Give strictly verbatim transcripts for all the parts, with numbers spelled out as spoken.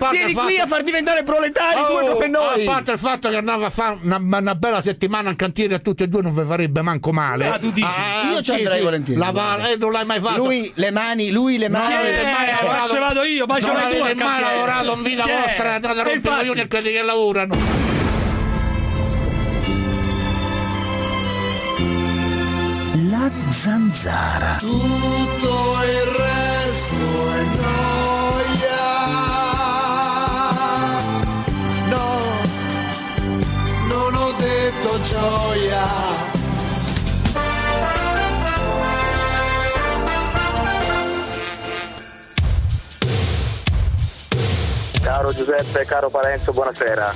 Vieni qui a far diventare proletari oh, due come noi. A parte il fatto che andava a fare una, una bella settimana in cantiere a tutti e due non vi farebbe manco male. Ah, tu dici? Ah, io ci andrei sì, volentieri. La, eh, non l'hai mai fatto. Lui le mani, lui le mani. No, eh, ma ci vado io, ma ci non vado io. Non mai lavorato in vita yeah. vostra, andate a rompere i coglioni a quelli che lavorano. La zanzara. Tutto il resto è noia. No, non ho detto gioia. Caro Giuseppe, caro Parenzo, buonasera.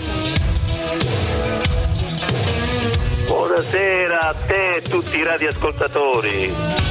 Buonasera a te e tutti i radioascoltatori.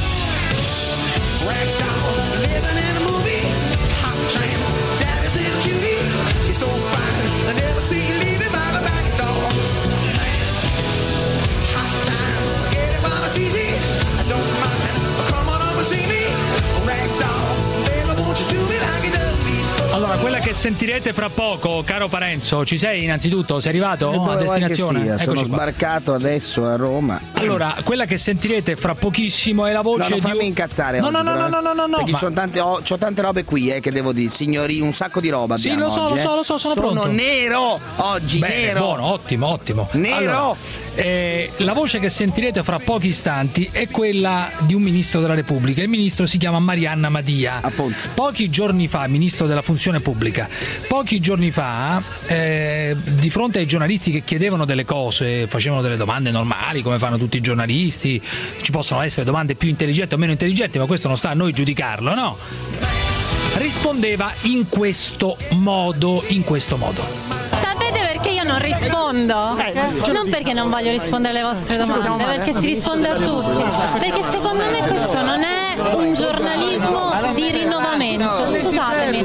Allora, quella che sentirete fra poco, caro Parenzo, ci sei innanzitutto? Sei arrivato eh, a destinazione? Sia, sono qua. sbarcato adesso a Roma. Allora, quella che sentirete fra pochissimo è la voce no, non di fammi un... incazzare no, oggi, no, no, però, no, no, no, no, perché ma... c'ho tante, ho, c'ho tante robe qui eh, che devo dire, signori, un sacco di roba sì, abbiamo lo so, oggi, lo so, eh. lo so, sono, sono pronto. nero oggi, Bene, nero. Buono, ottimo, ottimo. Nero. Allora, eh, la voce che sentirete fra pochi istanti è quella di un ministro della Repubblica. Il ministro si chiama Marianna Madia. Appunto. Pochi giorni fa, ministro della funzione pubblica, pochi giorni fa, eh, di fronte ai giornalisti che chiedevano delle cose, facevano delle domande normali, come fanno tutti i giornalisti, ci possono essere domande più intelligenti o meno intelligenti, ma questo non sta a noi giudicarlo, no? Rispondeva in questo modo, in questo modo. Sapete perché io non rispondo? Non perché non voglio rispondere alle vostre domande, perché si risponde a tutti. Perché secondo me questo non è un giornalismo di rinnovamento. Scusatemi.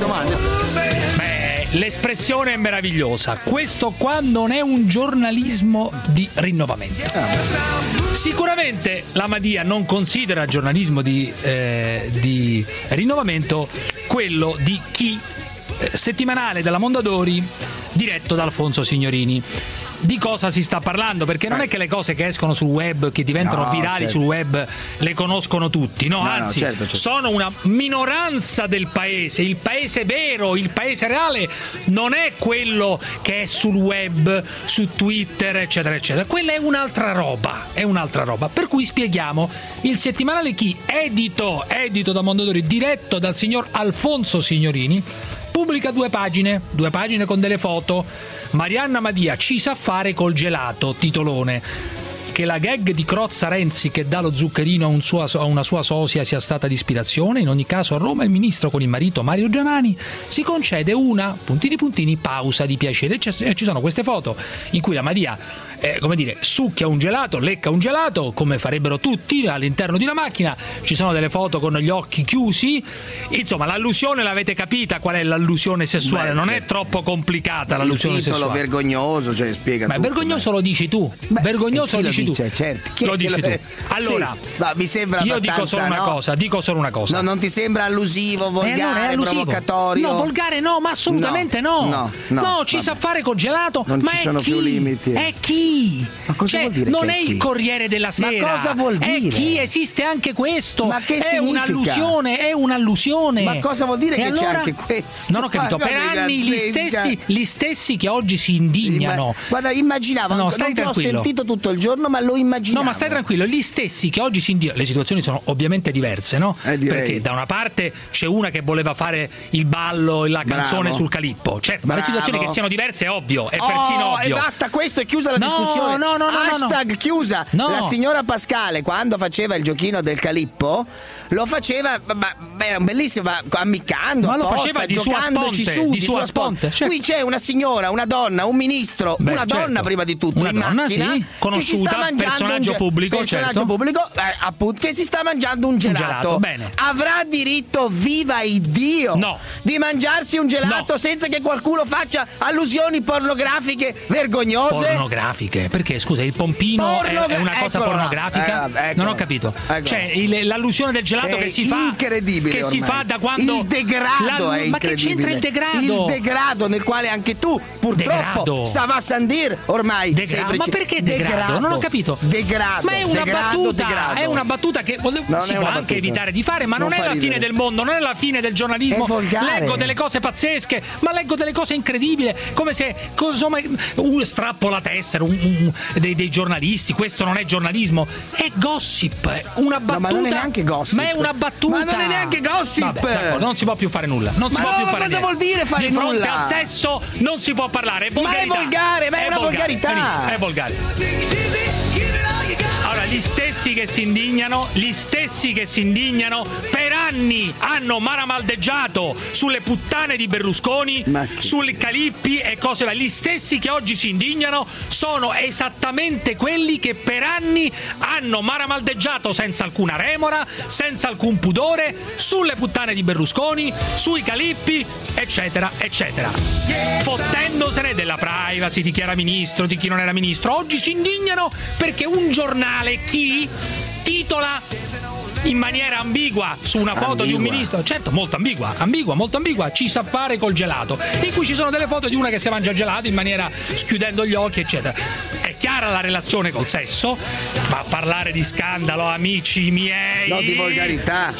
Beh, l'espressione è meravigliosa. Questo qua non è un giornalismo di rinnovamento. Sicuramente la Madia non considera giornalismo di, eh, di rinnovamento quello di chi eh, settimanale della Mondadori diretto da Alfonso Signorini. Di cosa si sta parlando? Perché non è che le cose che escono sul web, che diventano no, virali certo. sul web, le conoscono tutti, no? no Anzi, no, certo, certo. sono una minoranza del paese. Il paese vero, il paese reale non è quello che è sul web, su Twitter, eccetera, eccetera. Quella è un'altra roba, è un'altra roba. Per cui spieghiamo, il settimanale Chi, edito, edito da Mondadori, diretto dal signor Alfonso Signorini, pubblica due pagine, due pagine con delle foto. Marianna Madia ci sa fare col gelato, titolone. Che la gag di Crozza Renzi che dà lo zuccherino a, un sua, a una sua sosia sia stata di ispirazione. In ogni caso a Roma il ministro con il marito Mario Gianani si concede una, puntini puntini, pausa di piacere. E ci sono queste foto in cui la Madia, eh, come dire, succhia un gelato, lecca un gelato, come farebbero tutti all'interno di una macchina. Ci sono delle foto con gli occhi chiusi. Insomma, l'allusione l'avete capita qual è l'allusione sessuale? Beh, non certo. È troppo complicata l'allusione il titolo sessuale. Vergognoso, cioè spiega Ma tutto. Ma vergognoso beh. Lo dici tu. Beh, vergognoso lo dici tu. Dice, certo. Chi lo dici lo... tu. Allora, sì, no, mi sembra io abbastanza, dico solo una no? cosa, dico solo una cosa. No, non ti sembra allusivo, volgare, eh, allusivo. provocatorio? No, volgare no, ma assolutamente no. No, no, no, no ci vabbè. sa fare col gelato, non ma ci è sono chi? più limiti. È chi? Ma cosa cioè, vuol dire non che è, è il chi? Corriere della Sera. Ma cosa vuol dire? È chi? Esiste anche questo. Ma che è significa? un'allusione, è un'allusione. Ma cosa vuol dire e che allora... c'è anche questo? Non ho capito, Ma per cosa anni gli stessi, gli stessi che oggi si indignano. Imma... Guarda, immaginavo, no, non stai ti ho tranquillo. sentito tutto il giorno, ma lo immaginavo. No, ma stai tranquillo, gli stessi che oggi si indignano. Le situazioni sono ovviamente diverse, no? Eh, Perché da una parte c'è una che voleva fare il ballo e la canzone Bravo. sul Calippo. Certo, Bravo. ma le situazioni che siano diverse è ovvio, è oh, persino ovvio. E basta, questo è chiusa la no, discussione. No, no, no, Hashtag no, no. chiusa. No. La signora Pascale, quando faceva il giochino del Calippo, lo faceva, ma, beh, era bellissimo, ma ammiccando, ma lo apposta, faceva di sua giocandoci sponte, su, di di sua sua sponte. sponte. Certo. Qui c'è una signora, una donna, un ministro, Beh, una certo. donna prima di tutto, una in donna, macchina, sì, conosciuta, che si sta mangiando personaggio un ge- pubblico, personaggio certo. pubblico eh, appunto, che si sta mangiando un gelato. Un gelato, bene. Avrà diritto, viva Iddio, No. di mangiarsi un gelato No. senza che qualcuno faccia allusioni pornografiche vergognose? Pornografiche? Perché scusa, il pompino è, Pornogra- è una cosa eccola. pornografica? Eh, eccola. non ho capito. Eccola. Cioè, il- l'allusione del gelato È che si fa incredibile che si ormai. fa da quando il degrado la- è ma che incredibile. c'entra il degrado? Il degrado nel quale anche tu purtroppo Degrado. Stava a Sandir ormai Degra- sempre ma ci- perché degrado? Non ho capito. Degrado. Ma è una degrado, battuta, degrado. è una battuta che vole- Non si è può una anche battuta. evitare di fare, ma non, Non è fa la fine ridere. del mondo, non è la fine del giornalismo. È volgare. Leggo delle cose pazzesche, ma leggo delle cose incredibili, come se co- insomma uh, strappo la tessera un, un- dei, dei giornalisti, questo non è giornalismo, è gossip, è una battuta. ma non è neanche gossip. Ma è una battuta. Ma non è neanche gossip. Vabbè, d'accordo, non si può più fare nulla. Non si Ma può no, più ma fare cosa niente. vuol dire fare Di fronte nulla? al sesso non si può parlare, è Ma è volgarità. volgare, ma è una volgare, volgarità. benissimo, è volgare. Allora, gli stessi che si indignano, gli stessi che si indignano per anni hanno maramaldeggiato sulle puttane di Berlusconi, Ma che- sui Calippi e cose varie. Gli stessi che oggi si indignano sono esattamente quelli che per anni hanno maramaldeggiato senza alcuna remora, senza alcun pudore, sulle puttane di Berlusconi, sui Calippi, eccetera, eccetera. Fottendosene della privacy di chi era ministro, di chi non era ministro. Oggi si indignano perché un giornale, chi, titola in maniera ambigua su una foto di un Ambigua. ministro, certo, molto ambigua, ambigua, molto ambigua, ci sa fare col gelato, in cui ci sono delle foto di una che si mangia gelato in maniera schiudendo gli occhi, eccetera. È chiara la relazione col sesso, ma parlare di scandalo, amici miei, No, di volgarità.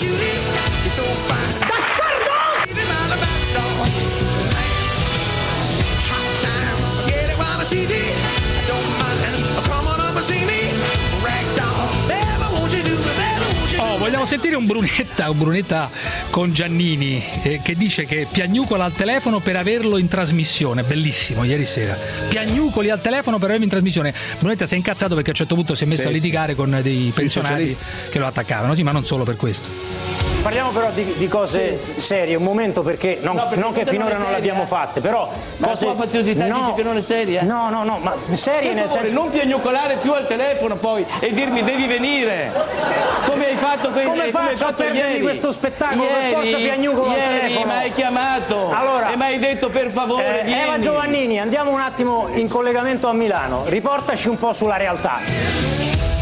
Oh, vogliamo sentire un Brunetta, un Brunetta con Giannini eh, che dice che piagnucola al telefono per averlo in trasmissione. Bellissimo, ieri sera. Piagnucoli al telefono per averlo in trasmissione. Brunetta si è incazzato perché a un certo punto si è messo Sì, a litigare sì. con dei pensionati socialisti. che lo attaccavano, sì, ma non solo per questo. Parliamo però di, di cose serie, un momento, perché non, No, perché non che questa finora non è non seria. l'abbiamo fatte, però Ma la cose... tua faziosità dice che non è seria? No, no, no, ma serie Per nel favore, senso... non piagnucolare più al telefono poi e dirmi devi venire. Come hai fatto, que- Come eh, faccio hai a fatto perdermi ieri? questo spettacolo? Per Ieri, forza piagnucolo al ieri telefono. mi hai chiamato Allora, e mi hai detto per favore Eh, vieni. Eva Giovannini, andiamo un attimo in collegamento a Milano, riportaci un po' sulla realtà.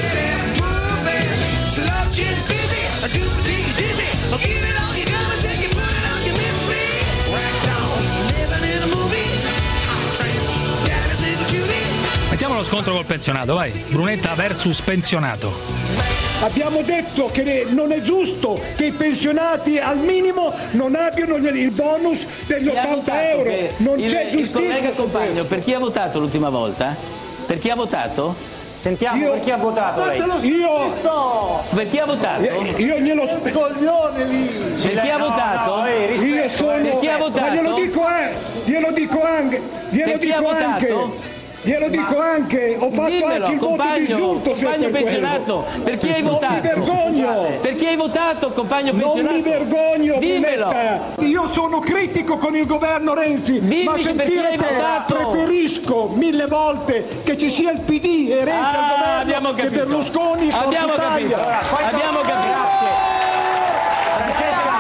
Mettiamo lo scontro col pensionato, vai. Brunetta versus pensionato. Abbiamo detto che non è giusto che i pensionati al minimo non abbiano il bonus degli Chi ha ottanta votato euro. per- Non il, c'è il giustizia. collega su compagno, questo. per chi ha votato l'ultima volta? Per chi ha votato? Sentiamo Io- per chi ha votato lei. Io, Per chi ha votato? io glielo spiego. Coglione lì! Per chi ha No, votato? no, ehi, rispetto, Io sono. Per chi ha Ma votato? glielo dico, eh, glielo dico anche. Glielo Per chi ha dico votato? anche. Glielo dico anche. Ho fatto Dimmelo, anche il voto compagno, disgiunto. se compagno per quello. pensionato, per chi hai Non votato? mi vergogno. Per chi hai votato, compagno Non pensionato? mi vergogno, Dimmelo. Brunetta. Io sono critico con il governo Renzi, Dimmi ma per chi sentire hai te votato. preferisco mille volte che ci sia il P D e Renzi Ah, al governo abbiamo che capito. Berlusconi Forza Abbiamo Italia. capito. Allora, poi- Abbiamo capito. Grazie. Francesca,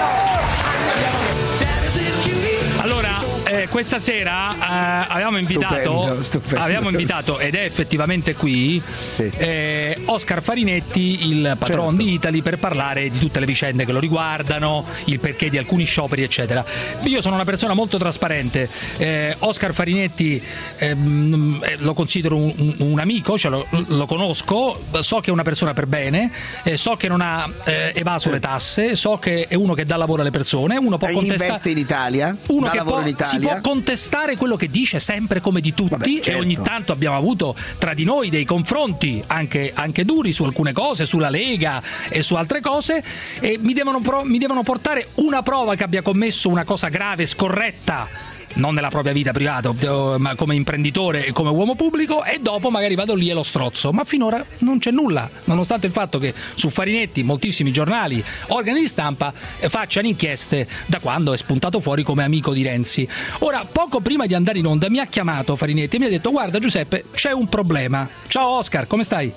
Allora, eh, questa sera eh, avevamo invitato, Stupendo, stupendo. avevamo invitato ed è effettivamente qui Sì. eh, Oscar Farinetti, il patron Certo. di Italy, per parlare di tutte le vicende che lo riguardano, il perché di alcuni scioperi, eccetera. Io sono una persona molto trasparente. Eh, Oscar Farinetti ehm, eh, lo considero un, un- un amico, cioè lo, lo conosco, so che è una persona per bene, eh, so che non ha eh, evaso le tasse, so che è uno che dà lavoro alle persone, uno può E contestare. investe in Italia, Uno dà che lavoro può, in si Italia. può contestare quello che dice sempre come di tutti. Vabbè, certo. E ogni tanto abbiamo avuto tra di noi dei confronti anche, anche duri su alcune cose, sulla Lega e su altre cose, e mi devono, pro- mi devono portare una prova che abbia commesso una cosa grave, scorretta, non nella propria vita privata, ma come imprenditore e come uomo pubblico, e dopo magari vado lì e lo strozzo. Ma finora non c'è nulla, nonostante il fatto che su Farinetti moltissimi giornali, organi di stampa facciano inchieste da quando è spuntato fuori come amico di Renzi. Ora, poco prima di andare in onda mi ha chiamato Farinetti e mi ha detto: guarda Giuseppe, c'è un problema. Ciao Oscar, come stai?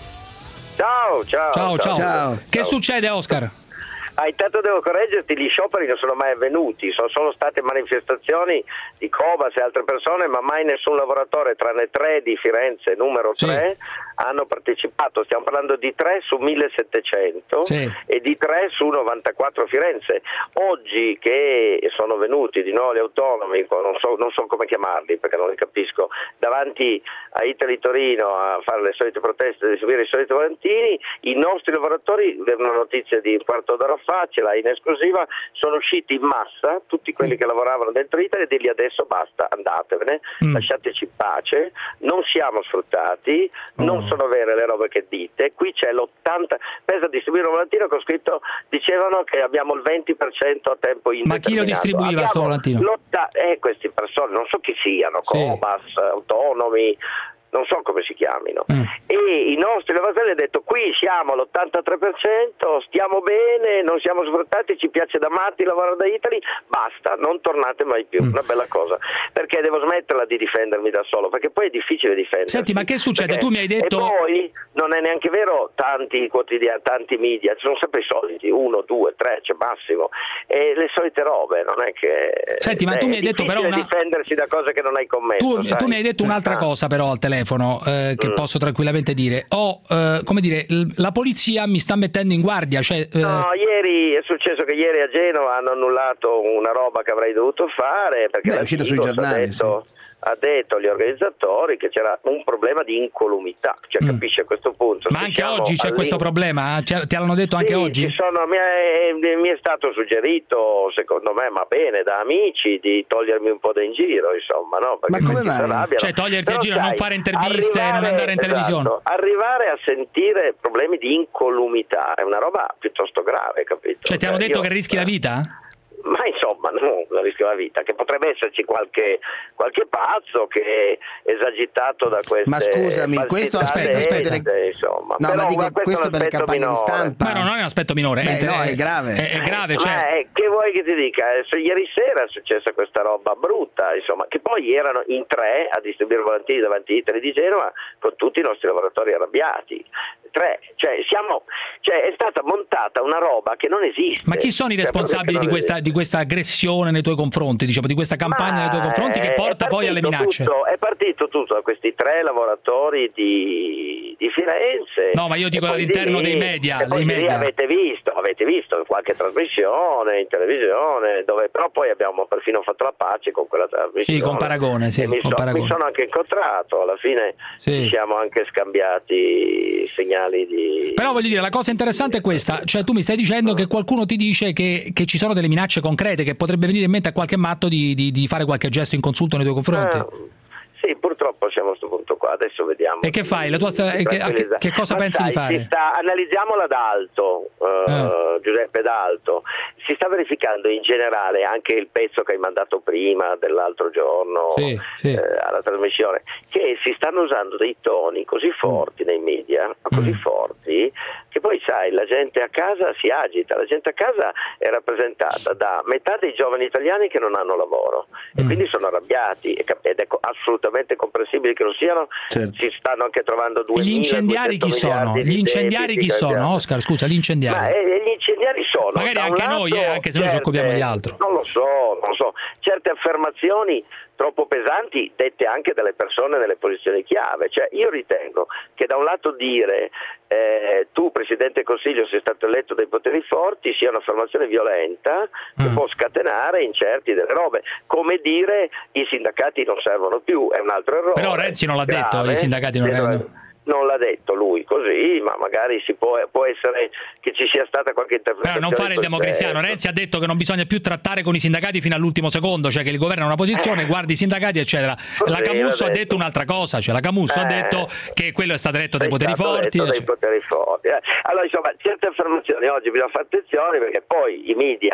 Ciao, ciao. Ciao, ciao. Ciao. Che succede, Oscar? Ah, intanto devo correggerti, gli scioperi non sono mai avvenuti, sono solo state manifestazioni di Cobas e altre persone, ma mai nessun lavoratore, tranne tre di Firenze, numero tre, sì, hanno partecipato. Stiamo parlando di tre su millesettecento, sì, e di tre su novantaquattro Firenze. Oggi che sono venuti di nuovo gli autonomi, non so, non so come chiamarli perché non li capisco, davanti a Italy Torino a fare le solite proteste, a distribuire i soliti volantini, i nostri lavoratori, una notizia di un quarto d'ora fa, ce l'ha in esclusiva, sono usciti in massa tutti quelli che lavoravano dentro Italia e dirgli: adesso basta, andatevene, mm. lasciateci in pace, non siamo sfruttati, oh. non sono vere le robe che dite, qui c'è l'ottanta, pensa a distribuire un volantino che ho scritto, dicevano che abbiamo il venti per cento a tempo indeterminato. Ma chi lo distribuiva sto volantino? Eh, queste persone, non so chi siano, sì, Cobas, autonomi, non so come si chiamino, mm. e i nostri lavoratori hanno detto: qui siamo all'ottantatré per cento, stiamo bene, non siamo sfruttati, ci piace da matti lavorare da Italy, basta, non tornate mai più. Mm. Una bella cosa, perché devo smetterla di difendermi da solo, perché poi è difficile difendersi. Senti, ma che succede? Perché, tu mi hai detto, e poi non è neanche vero, tanti quotidiani, tanti media sono sempre i soliti, uno, due, tre, cioè massimo, e le solite robe, non è che senti, ma eh, tu mi hai detto però una... difendersi da cose che non hai commesso. Tu, tu mi hai detto un'altra ah. cosa però al telefono, eh, che mm. posso tranquillamente dire. Ho, eh, come dire, la polizia mi sta mettendo in guardia, cioè, eh... no, ieri è successo che ieri a Genova hanno annullato una roba che avrei dovuto fare perché Beh, è uscito sui giornali, ha detto, sì. ha detto agli organizzatori che c'era un problema di incolumità, cioè mm. capisci a questo punto. Ma anche oggi c'è questo problema? Te l'hanno detto anche sì, oggi? Ci sono, mi, è, mi è stato suggerito, secondo me, ma bene, da amici, di togliermi un po' da in giro, insomma, no? Perché ma come mai? Cioè toglierti in giro, sai, non fare interviste, arrivare, non andare in televisione. Esatto, arrivare a sentire problemi di incolumità è una roba piuttosto grave, capito? Cioè ti hanno detto io, che rischi eh. la vita? Ma insomma, no, non rischio la vita, che potrebbe esserci qualche, qualche pazzo che è esagitato da queste. Ma scusami, questo aspetta, aspetta, le... insomma. No, però, ma dico questo, questo per le campagne minore. di stampa. Ma no, non è un aspetto minore, Beh, è, no, è grave. È, è grave, cioè... Ma è, che vuoi che ti dica? Ieri sera è successa questa roba brutta, insomma, che poi erano in tre a distribuire volantini davanti a Italy di Genova con tutti i nostri lavoratori arrabbiati. Tre, cioè siamo, cioè è stata montata una roba che non esiste. Ma chi sono i responsabili di questa, di questa aggressione nei tuoi confronti, diciamo, di questa campagna Ma nei tuoi confronti che porta poi alle minacce? Tutto, è partito tutto da questi tre lavoratori di, di Firenze. No, ma io dico all'interno dei media. Dei media. Avete visto, avete visto qualche trasmissione in televisione, dove però poi abbiamo perfino fatto la pace con quella trasmissione. Sì, con Paragone, sì, mi, con so, Paragone. mi sono anche incontrato, alla fine sì. ci siamo anche scambiati segnali. Di... Però voglio dire, la cosa interessante è questa, cioè tu mi stai dicendo che qualcuno ti dice che, che ci sono delle minacce concrete, che potrebbe venire in mente a qualche matto di, di, di fare qualche gesto inconsulto nei tuoi confronti. Eh, sì, purtroppo siamo a questo punto qua, adesso vediamo. E che fai? La tua st- che, che, che cosa Ma pensi sai, di fare? Si sta, analizziamola da alto, uh, eh. Giuseppe da alto. Si sta verificando in generale anche il pezzo che hai mandato prima dell'altro giorno sì, sì. Eh, alla trasmissione, che si stanno usando dei toni così forti nei media, così mm. forti, che poi sai, la gente a casa si agita, la gente a casa è rappresentata da metà dei giovani italiani che non hanno lavoro mm. e quindi sono arrabbiati, ed è assolutamente comprensibile che lo siano, certo. Si stanno anche trovando due gli incendiari chi sono? Gli incendiari chi sono? Oscar, scusa, gli incendiari. Ma eh, gli incendiari sono magari anche lato, noi, eh, anche se noi certe, ci occupiamo di altro. Non lo so, non lo so. Certe affermazioni troppo pesanti dette anche dalle persone nelle posizioni chiave, cioè io ritengo che da un lato dire eh, tu Presidente del Consiglio sei stato eletto dai poteri forti sia un'affermazione violenta che mm. può scatenare incerti delle robe, come dire i sindacati non servono più, è un altro errore. Però Renzi non l'ha grave, detto, i sindacati non servono. Non l'ha detto lui così, ma magari si può, può essere che ci sia stata qualche interpretazione. Però non fare il democristiano. Renzi ha detto che non bisogna più trattare con i sindacati fino all'ultimo secondo, cioè che il governo ha una posizione, eh. guardi i sindacati eccetera. Così la Camusso ha detto un'altra cosa, cioè la Camusso eh. ha detto che quello è stato detto dai poteri forti. Detto cioè. dei poteri forti. Eh. Allora insomma certe affermazioni oggi bisogna fare attenzione perché poi i media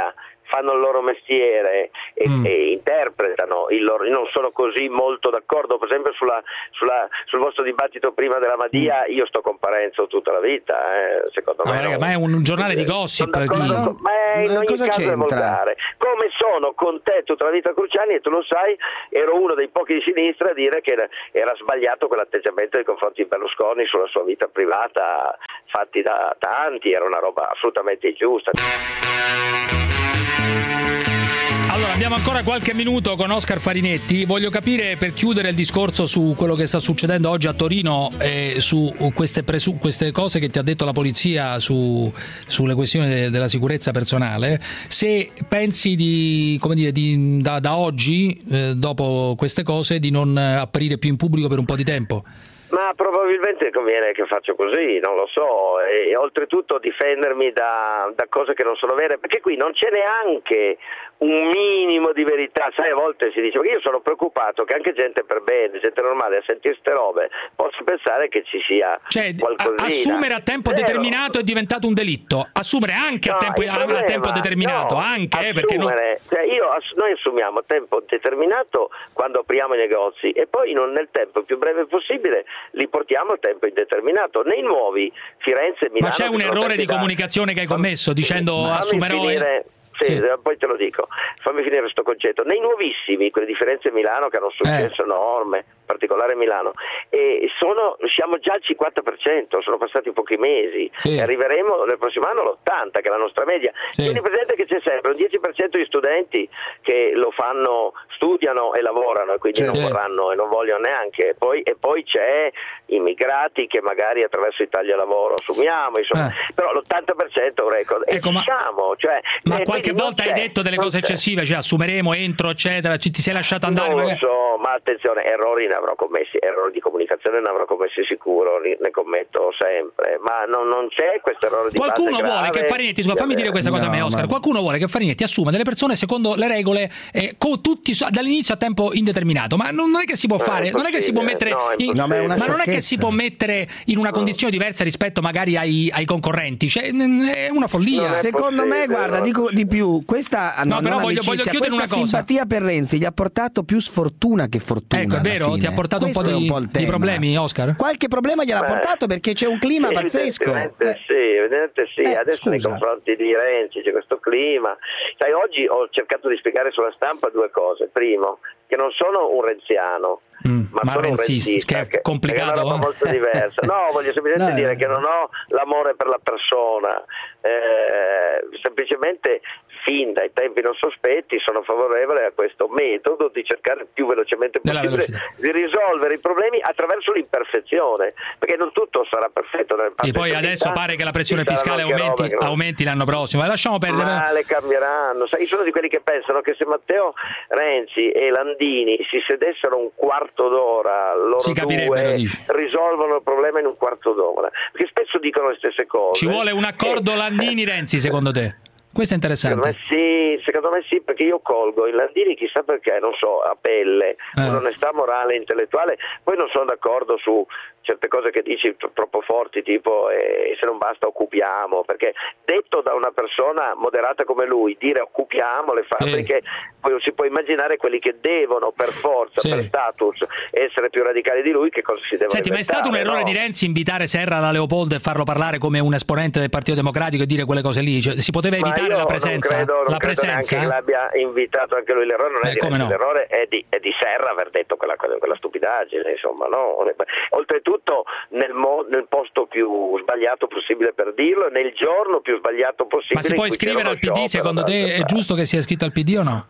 fanno il loro mestiere e, mm. e interpretano il loro. Io non sono così molto d'accordo, per esempio sulla, sulla, sul vostro dibattito prima della Madia, io sto con Parenzo tutta la vita, eh, secondo ma me. Non, ma è un giornale di gossip. Di... No, ma in ogni cosa caso c'entra? è volgare. Come sono con te tutta la vita, Cruciani, e tu lo sai, ero uno dei pochi di sinistra a dire che era, era sbagliato quell'atteggiamento nei confronti di Berlusconi sulla sua vita privata, fatti da tanti, era una roba assolutamente ingiusta. Allora, abbiamo ancora qualche minuto con Oscar Farinetti. Voglio capire, per chiudere il discorso su quello che sta succedendo oggi a Torino e su queste, presu- queste cose che ti ha detto la polizia su, sulle questioni de- della sicurezza personale, se pensi di, come dire, di, da, da oggi, eh, dopo queste cose, di non apparire più in pubblico per un po' di tempo. Ma probabilmente conviene che faccio così, non lo so, e, e oltretutto difendermi da, da cose che non sono vere, perché qui non c'è neanche un minimo di verità. Sai, a volte si dice, perché io sono preoccupato che anche gente per bene, gente normale, a sentire ste robe possa pensare che ci sia cioè, qualcosina. Assumere a tempo Vero. determinato è diventato un delitto, assumere anche no, a, tempo, problema, a tempo determinato, no, anche assumere, eh, perché non... cioè io, noi assumiamo a tempo determinato quando apriamo i negozi e poi non nel tempo più breve possibile li portiamo a tempo indeterminato. Nei nuovi Firenze e Milano. Ma c'è un errore di comunicazione che hai commesso dicendo fammi assumerò finire, sì, sì. Poi te lo dico, fammi finire questo concetto. Nei nuovissimi, quelli di Firenze e Milano che hanno un successo eh. enorme, in particolare Milano, e sono, siamo già al cinquanta per cento, sono passati pochi mesi, sì. e arriveremo nel prossimo anno all'ottanta, che è la nostra media. Sì. Tieni presente che c'è sempre un dieci per cento di studenti che lo fanno, studiano e lavorano, e quindi sì. non vorranno e non vogliono neanche, e poi, e poi c'è immigrati che magari attraverso Italia Lavoro assumiamo, insomma, eh. però l'ottanta per cento è un record. Ecco, e ma, diciamo, cioè, ma eh, qualche volta hai detto delle cose eccessive, cioè assumeremo, entro, eccetera, ci, ti sei lasciato andare? Non lo magari... so, ma attenzione, errori ne avrò commessi, errori di comunicazione ne avrò commessi sicuro, ne commetto sempre, ma non, non c'è questo errore di Qualcuno base vuole grave. che Farinetti, scusa, fammi dire questa cosa no, a me, Oscar. ma... Qualcuno vuole che Farinetti assuma delle persone secondo le regole, eh, con tutti dall'inizio a tempo indeterminato, ma non è che si può No, fare, non è che si può mettere, no, in, no, ma, è una ma non è che sciocchezza. si può mettere in una condizione diversa rispetto magari ai, ai concorrenti, cioè è una follia. è Secondo possibile, me, guarda, no. dico di più, questa No, no, però non voglio- amicizia, voglio chiudere questa una cosa. simpatia per Renzi gli ha portato più sfortuna che fortuna. Ecco, è alla vero, fine. ti ha portato un po' Questo è di- il di tema. problemi, Oscar? Qualche problema gliel'ha Beh, portato perché c'è un clima sì, pazzesco. Evidentemente Eh. sì, evidentemente sì. Eh, Adesso nei scusa. confronti di Renzi c'è questo clima. Sai, oggi ho cercato di spiegare sulla stampa due cose. Primo, che non sono un renziano, Mm, ma, ma sono un renzista, renzista, che è complicato, che è una roba eh? molto diversa. No, voglio semplicemente No, dire eh. che non ho l'amore per la persona, eh, semplicemente fin dai tempi non sospetti sono favorevole a questo metodo di cercare più velocemente Della possibile velocità. di risolvere i problemi attraverso l'imperfezione, perché non tutto sarà perfetto. E poi adesso pare che la pressione fiscale aumenti, aumenti l'anno prossimo, e lasciamo perdere. Ma le cambieranno. Sai, io sono di quelli che pensano che se Matteo Renzi e Landini si sedessero un quarto d'ora, loro Si capirebbero, due dici. risolvono il problema in un quarto d'ora, perché spesso dicono le stesse cose. Ci vuole un accordo Eh, Landini-Renzi, secondo te? Questo è Secondo interessante. me sì, secondo me sì, perché io colgo in Landini chissà perché, non so, a pelle, Eh. un'onestà morale e intellettuale, poi non sono d'accordo su certe cose che dici tro- troppo forti, tipo eh, se non basta occupiamo, perché detto da una persona moderata come lui, dire occupiamo le fabbriche, poi si può immaginare quelli che devono per forza, Sì. per status, essere più radicali di lui, che cosa si devono Senti, ma è stato un inventare, errore no? di Renzi invitare Serra alla Leopoldo e farlo parlare come un esponente del Partito Democratico e dire quelle cose lì? Cioè, si poteva Ma evitare io la presenza? non credo, non la credo presenza? neanche che l'abbia invitato anche lui. L'errore non è Eh, di come Renzi, no? l'errore è di, è di Serra aver detto quella, cosa- quella stupidaggine, insomma, no? Oltretutto nel, mo- nel posto più sbagliato possibile per dirlo, nel giorno più sbagliato possibile. Ma si in può cui c'era iscrivere uno al P D? sciopero, Secondo te d'altra è parte. giusto che sia iscritto al P D o no?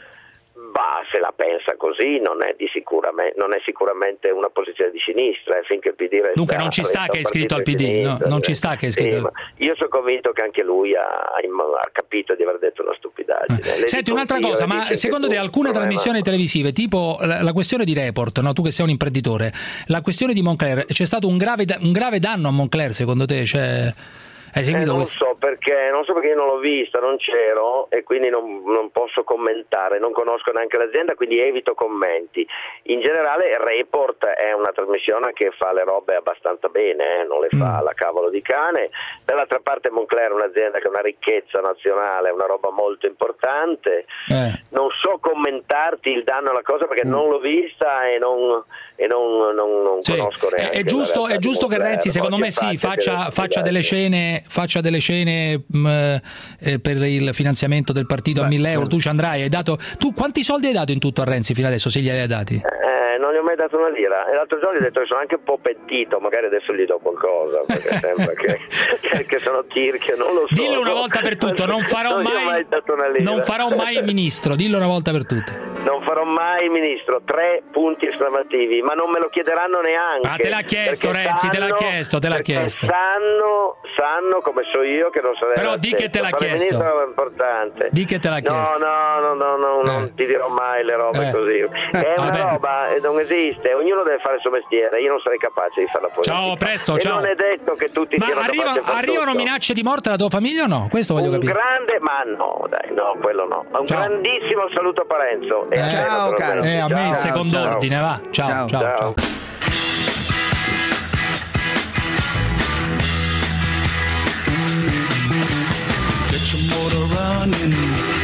Bah, se la pensa così non è, di sicuramente, non è sicuramente una posizione di sinistra, eh, finché il P D resta, Dunque non ci sta resta che è un iscritto al P partito D, di no? sinistra, Non sì. ci sta che è Sì, iscritto. ma io sono convinto che anche lui ha, ha capito di aver detto una stupidaggine. Le Senti, dico un'altra io, cosa, e ma dice secondo che te tu, alcune il problema- trasmissioni televisive, tipo la, la questione di Report, no? Tu che sei un imprenditore, la questione di Moncler, c'è stato un grave, da- un grave danno a Moncler secondo te? Cioè, Hai seguito eh, non questo? so perché, non so perché io non l'ho vista, non c'ero e quindi non, non posso commentare, non conosco neanche l'azienda, quindi evito commenti. In generale Report è una trasmissione che fa le robe abbastanza bene, eh? non le fa alla cavolo di cane. Dall'altra parte Moncler è un'azienda che ha una ricchezza nazionale, è una roba molto importante. Eh. Non so commentarti il danno alla cosa perché non l'ho vista e non, e non, non, non Sì. conosco neanche. È, è giusto, la è giusto che Moncler. Renzi, secondo Oggi me, è sì, facile faccia, che- faccia delle scene, faccia delle scene mh, eh, per il finanziamento del partito a mille euro. Tu ci andrai, hai dato. Tu quanti soldi hai dato in tutto a Renzi fino adesso? Se glieli hai dati? Eh, non gli ho mai dato una lira e l'altro giorno gli ho detto che sono anche un po' pentito, magari adesso gli do qualcosa perché sembra che, che, che sono tirchio, non lo so. Dillo una volta per tutto, non farò Non gli ho mai, mai dato una lira. non farò mai il ministro, dillo una volta per tutte. Non farò mai il ministro, tre punti esclamativi, ma non me lo chiederanno neanche. Ah, te l'ha chiesto perché Renzi, te l'ha sanno- chiesto, te l'ha perché chiesto. Sanno, sanno come so io che non sarei Però di che te l'ha Fare il chiesto. ministro è importante. Di che te l'ha chiesto. No, no, no, no, no, non ti dirò mai le robe Eh. così. È una vabbè. roba, eh, non esiste, ognuno deve fare il suo mestiere, io non sarei capace di fare la politica. Ciao, presto, e ciao. non è detto che tutti Ma siano arriva- capaci a far arrivano tutto. minacce di morte alla tua famiglia o no? Questo voglio Un capire. grande, ma no, dai, no, quello no. Un Ciao. grandissimo saluto a Parenzo. E a te, Ciao, naturalmente. caro. Eh, a me in Ciao, secondo ciao. ordine, va. Ciao, ciao, Ciao. ciao. Get your motor running.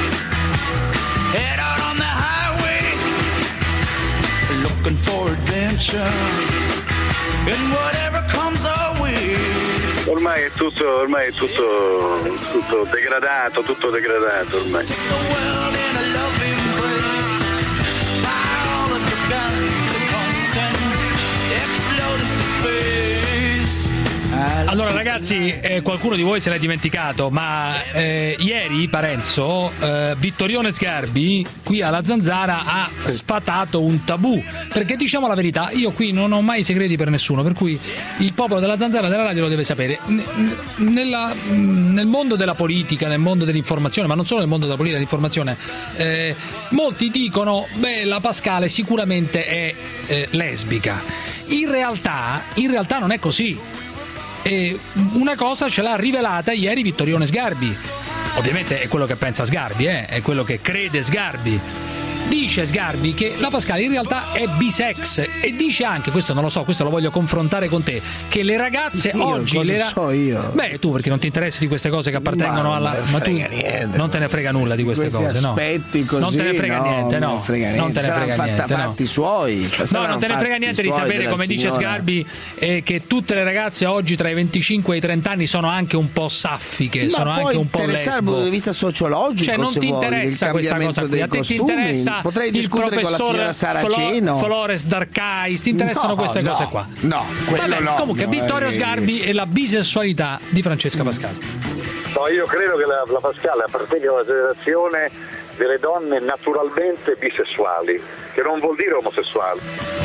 Head out on the highway. Looking for adventure. And whatever comes our way. Ormai è tutto, ormai è tutto, tutto degradato, tutto degradato ormai. The world in a love embrace. Fire all of your guns and pumps and explode into space. Allora ragazzi, eh, qualcuno di voi se l'è dimenticato, ma eh, ieri Parenzo, eh, Vittorione Sgarbi qui alla Zanzara ha sfatato un tabù, perché diciamo la verità, io qui non ho mai segreti per nessuno, per cui il popolo della Zanzara della radio lo deve sapere. N- n- nella, mh, nel mondo della politica, nel mondo dell'informazione, ma non solo nel mondo della politica e dell'informazione, eh, molti dicono beh, la Pascale sicuramente è eh, lesbica. In realtà, in realtà non è così. E una cosa ce l'ha rivelata ieri Vittorione Sgarbi. Ovviamente è quello che pensa Sgarbi, eh? È quello che crede Sgarbi. Dice Sgarbi che la Pascale in realtà è bisex e dice anche, questo non lo so, questo lo voglio confrontare con te, che le ragazze Io oggi cosa le ra- so io? Beh, tu perché non ti interessi di queste cose che appartengono Ma alla non me ne ma tu frega niente. non te ne frega nulla di queste Questi cose, no? aspetti così, non te ne frega no, niente, non no. me ne frega Non niente. te ne Saranno frega fatta niente, no. fatti suoi. No, Saranno non te ne frega fatti niente di suoi sapere, della come dice signora. Sgarbi, eh, che tutte le ragazze oggi tra i venticinque e i trenta anni sono anche un po' saffiche, Ma sono può anche un po' interessare dal lesbo. punto di vista sociologico, Cioè non se ti vuoi, interessa del questa cambiamento cosa qui, dei a te ti costumi. interessa Potrei il discutere con la professor signora Saraceno. Flo- Flores D'Arcais, ti interessano No, queste no, cose qua. no, quello Vabbè, no, comunque no, Vittorio eh. Sgarbi e la bisessualità di Francesca Pascale. No, io credo che la, la Pascale appartenga alla generazione delle donne naturalmente bisessuali, che non vuol dire omosessuali.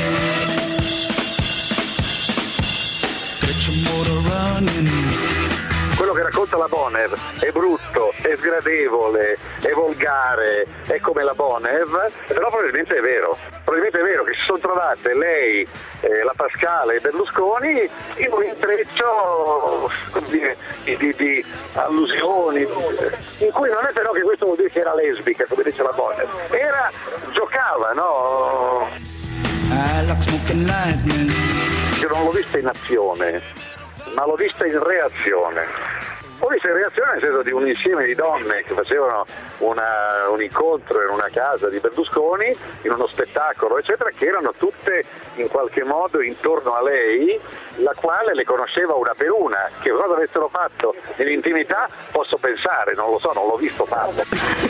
Get your motor running. Quello che racconta la Bonner è brutto, è sgradevole, è volgare, è come la Bonner, però probabilmente è vero. Probabilmente è vero che si sono trovate lei, eh, la Pascale e Berlusconi in un intreccio come dire, di, di, di allusioni, in cui non è però che questo vuol dire che era lesbica, come dice la Bonner. Era, giocava, no? I like smoking lightning. Io non l'ho vista in azione, ma l'ho vista in reazione. Ho visto in reazione nel senso di un insieme di donne che facevano una, un incontro in una casa di Berlusconi, in uno spettacolo, eccetera, che erano tutte in qualche modo intorno a lei, la quale le conosceva una per una. Che cosa avessero fatto nell'intimità posso pensare, non lo so, non l'ho visto farlo.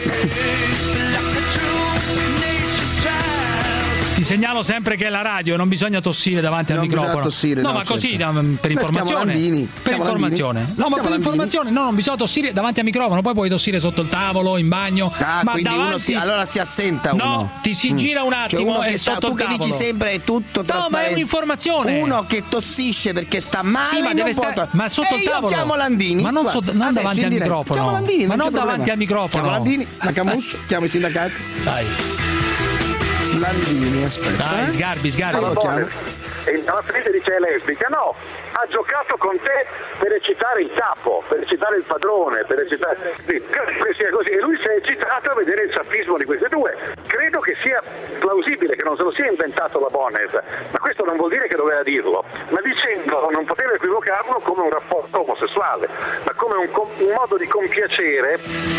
Ti segnalo sempre che è la radio, non bisogna tossire davanti al Non bisogna microfono. tossire, no, no, ma così certo. da- per Beh, chiamo informazione. Landini. Per Chiamo informazione. Landini. No, ma Chiamo per Landini. informazione, no, non bisogna tossire davanti al microfono, poi puoi tossire sotto il tavolo, in bagno. Ah, ma quindi davanti... uno si, allora si assenta uno. No, ti si Mm. gira un Cioè attimo uno e che sta, sotto tu il che tavolo. dici sempre è tutto No, ma è trasparente. un'informazione. Uno che tossisce perché sta male. Sì, ma non deve può stare, to- ma sotto e il io tavolo. chiamo Landini. Ma non, Guarda, sotto- non adesso davanti in al diretta. microfono. Chiamo Landini, ma non non c'è davanti problema. al microfono. Chiamo Landini, la Camus, chiamo i sindacati. Dai. Landini, aspetta. Dai, eh. Sgarbi, Sgarbi. Ma la Lo chiamo. Bonner, e alla fine dice è lesbica. No, ha giocato con te per eccitare il capo, per eccitare il padrone, per eccitare... Credo che sia così, e lui si è eccitato a vedere il sappismo di queste due. Credo che sia plausibile che non se lo sia inventato la Boner, ma questo non vuol dire che doveva dirlo, ma dicendo non poteva equivocarlo come un rapporto omosessuale, ma come un, un modo di compiacere.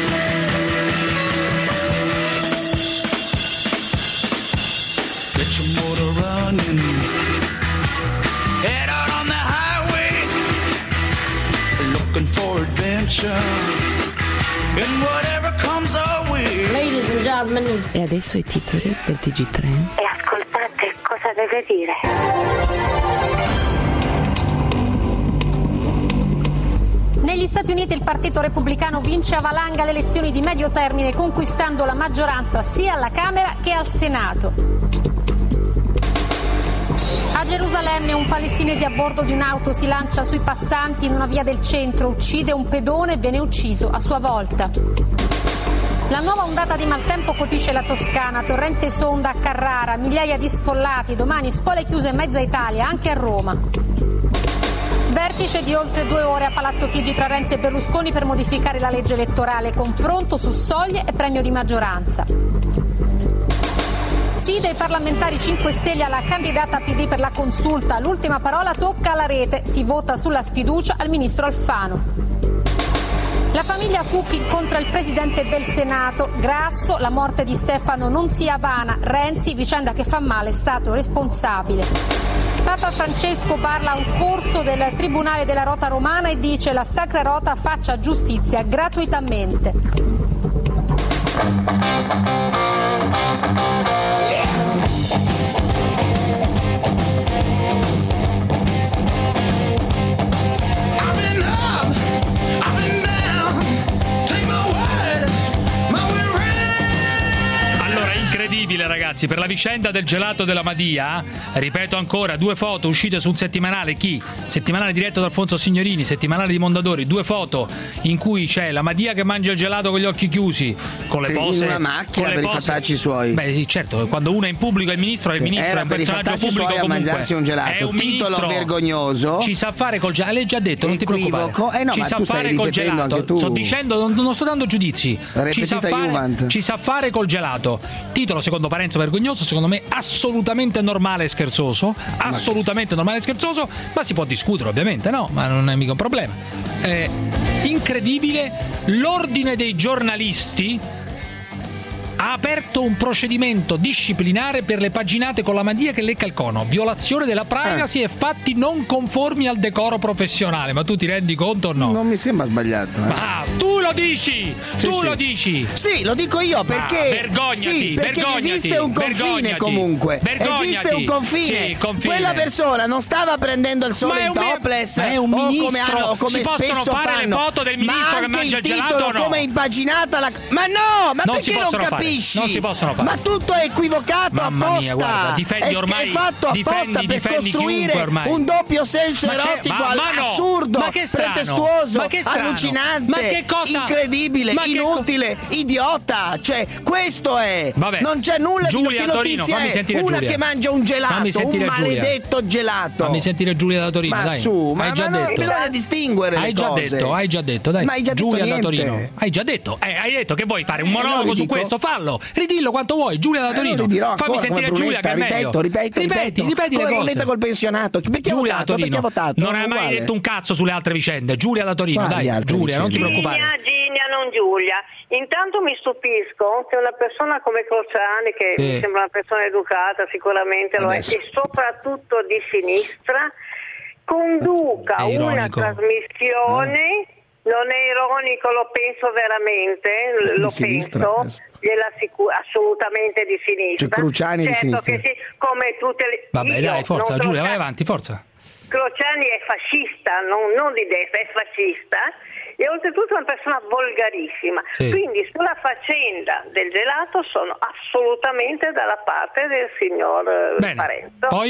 Get your motor running, head out on the highway, looking for adventure, and whatever comes our way. Ladies and gentlemen. E adesso i titoli del T G tre. E ascoltate cosa deve dire. Negli Stati Uniti il Partito Repubblicano vince a valanga le elezioni di medio termine, conquistando la maggioranza sia alla Camera che al Senato. A Gerusalemme un palestinese a bordo di un'auto si lancia sui passanti in una via del centro, uccide un pedone e viene ucciso a sua volta. La nuova ondata di maltempo colpisce la Toscana, torrente sonda a Carrara, migliaia di sfollati, domani scuole chiuse in mezza Italia, anche a Roma. Vertice di oltre due ore a Palazzo Chigi tra Renzi e Berlusconi per modificare la legge elettorale, confronto su soglie e premio di maggioranza. Sì dei parlamentari cinque Stelle alla candidata P D per la consulta, l'ultima parola tocca alla rete, si vota sulla sfiducia al ministro Alfano. La famiglia Cucchi incontra il presidente del Senato, Grasso, la morte di Stefano non sia vana, Renzi, vicenda che fa male, è stato responsabile. Papa Francesco parla a un corso del Tribunale della Rota Romana e dice la Sacra Rota faccia giustizia gratuitamente. Incredibile, ragazzi, per la vicenda del gelato della Madia, ripeto ancora, due foto uscite su un settimanale, chi? Settimanale diretto da Alfonso Signorini, settimanale di Mondadori, due foto in cui c'è la Madia che mangia il gelato con gli occhi chiusi, con le pose in una macchina per pose. i fattacci suoi. Beh, certo, quando uno è in pubblico è il ministro, è il ministro, Era è un per personaggio i fattacci pubblico suoi comunque. a mangiarsi un gelato. È un Titolo ministro, vergognoso. Ci sa fare col gelato, l'hai già detto, non ti Equivoco. preoccupare. Eh no, ci ma sa tu stai fare col ripetendo gelato. anche tu. Sto dicendo, non, non sto dando giudizi. Ci sa, fare, ci sa fare col gelato. Titolo secondo Parenzo vergognoso, secondo me assolutamente normale e scherzoso, assolutamente normale e scherzoso, ma si può discutere ovviamente, no? Ma non è mica un problema. Eh, incredibile, l'ordine dei giornalisti ha aperto un procedimento disciplinare per le paginate con la Madia che lecca il cono, violazione della privacy eh. e fatti non conformi al decoro professionale. Ma tu ti rendi conto o no? Non mi sembra sbagliato. Eh. Ma tu lo dici! Sì, tu sì. lo dici! Sì, lo dico io perché. Ma vergognati! Sì, perché vergognati, esiste un confine vergognati, comunque. Vergognati. Esiste un confine. Sì, confine. Quella persona non stava prendendo il sole Ma è in un mi- topless ma è un o ministro. come hanno, o come Si possono spesso fare fanno. le foto del ministro ma che anche mangia il il gelato titolo, o no? come impaginata la. Ma no, ma Non perché si non possono fare, capisci? non si possono fare. Ma tutto è equivocato Mamma apposta. mia, guarda, difendi è, ormai- è fatto apposta difendi- per difendi costruire chiunque ormai. un doppio senso Ma c'è- erotico ma- al- ma no. assurdo, Ma che strano. pretestuoso, Ma che strano. allucinante, Ma che cosa- incredibile, Ma che co- inutile, idiota. Cioè, questo è. Vabbè. Non c'è nulla Giulia di che Torino, notizia fammi è. sentire Una Giulia. che mangia un Fammi gelato, un sentire Giulia. maledetto gelato. Fammi sentire Giulia da Torino, Ma dai. su, ma, hai già ma no, detto. bisogna distinguere Hai le già cose. detto, hai già detto, dai. Ma hai già detto Giulia da niente. Torino. Hai già detto. Eh, hai detto che vuoi fare un Eh, monologo no, su ridico. questo, fallo. Ridillo quanto vuoi, Giulia da Eh, Torino. lo ridirò Fammi ancora sentire come Giulia che è Brunetta, meglio. ripeto, ripeto, ripeti, ripeto. ripeti Come le Brunetta cose. col pensionato. Perché ha Giulia da votato? Perché ha Torino. votato? Non hai mai Uguale. detto un cazzo sulle altre vicende. Giulia da Torino, Quali dai. altre Giulia, non ti vicende? preoccupare. Ginia, Ginia, non Giulia. Intanto mi stupisco che una persona come Crociani, che Eh. mi sembra una persona educata, sicuramente lo è, Adesso. e soprattutto di sinistra, conduca È una ironico. trasmissione, non è ironico, lo penso veramente, lo Di sinistra, penso, gliela assicuro, assolutamente di sinistra. Cioè, Cruciani di certo sinistra. che sì, come tutte le... Vabbè, io dai, forza, non Giulia, sono vai stata- avanti, forza. Crociani è fascista, non, non di destra, è fascista e oltretutto è una persona volgarissima. Sì. Quindi sulla faccenda del gelato sono assolutamente dalla parte del signor eh, Bene. Parenzo. Poi?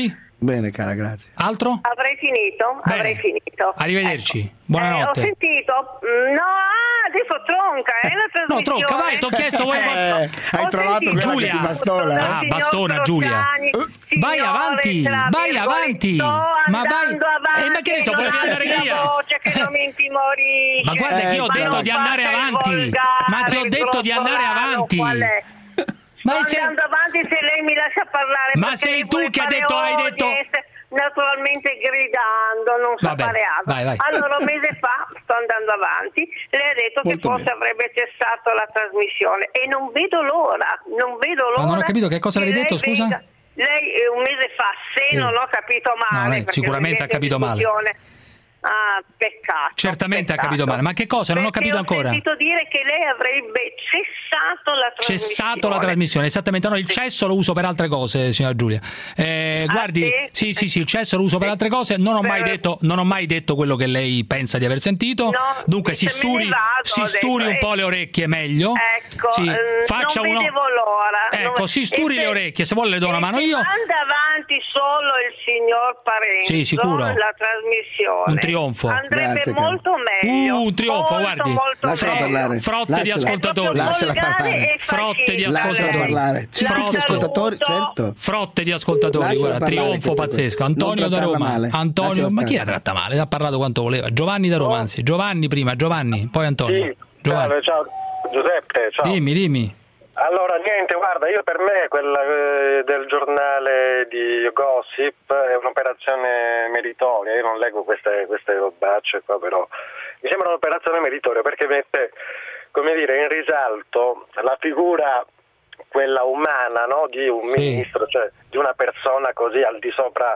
Bene, cara, grazie. Altro? Avrei finito, Bene. avrei finito. Arrivederci. Ecco. Buonanotte. Eh, ho sentito, no, ah, adesso tronca, è la No, trasmissione. tronca, vai, ti ho chiesto vuoi- Eh, hai Ho trovato sentito quella Giulia. che ti bastona. Ah, Signor bastona, Giulia. Crociani, Vai signore, avanti, tra vai virgolette, avanti. sto Ma vai. andando avanti, Eh, ma che ne so, non volevi alzi andare la via. voce che non mi intimorisce. Ma guarda che io ho Ma detto non di andare fate il avanti. volgare, Ma ti ho il detto di andare grossolano, avanti. qual è? Ma Sto sei- andando avanti se lei mi lascia parlare. Ma perché sei lei tu vuole che hai fare detto- hai detto- audience, naturalmente gridando, non so Va bene, fare altro. vai, vai. Allora un mese fa, sto andando avanti, lei ha detto che Molto forse bene. avrebbe cessato la trasmissione e non vedo l'ora, non vedo l'ora. Ma non ho capito che cosa avevi lei detto, scusa? venga- Lei eh, un mese fa, se Sì. non ho capito male, No, lei perché sicuramente non ha capito in male. discussione. Ah, peccato. Certamente ha peccato. capito male. Ma che cosa? Non ho Perché capito ancora. Ho sentito dire che lei avrebbe cessato la trasmissione. Cessato la trasmissione, esattamente. No, il cesso lo uso per altre cose, signora Giulia. Eh, guardi, sì, sì, sì, il cesso lo uso per altre cose. Non ho mai Per- detto, non ho mai detto quello che lei pensa di aver sentito. No, Dunque si se me ne sturi, vado, si ho sturi detto, un po' eh, le orecchie meglio. Ecco, Sì, eh, faccia non uno. vedevo l'ora. Ecco, Non- si sturi e le se- orecchie, se vuole le do una e mano se io. manda avanti solo il signor Parenzo, Sì, sicuro. la trasmissione. Un trionfo. Andrebbe Grazie, cara. molto meglio. Uh, un trionfo, molto, guardi. Molto Lasciala meglio. parlare. Frotte di Lasciala. ascoltatori. Lasciala Volgare parlare. e Frotte di fascista, Lasciala lei. parlare. Ci sono La tutti ascoltatori, saluto. certo. Frotte di ascoltatori, Lasciala guarda, parlare trionfo queste pazzesco. cose. Antonio Non da trattarla Roma. male. Antonio, Lasciala ma chi la stare. tratta male? Ha parlato quanto voleva. Giovanni da Roma, anzi. Giovanni prima, Giovanni, poi Antonio. Sì, Giovanni. ciao, ciao Giuseppe, ciao. Dimmi, dimmi. Allora, niente, guarda, io per me quella eh, del giornale di Gossip è un'operazione meritoria, io non leggo queste, queste robacce qua, però mi sembra un'operazione meritoria perché mette, come dire, in risalto la figura, quella umana, no, di un Sì. ministro, cioè di una persona così al di sopra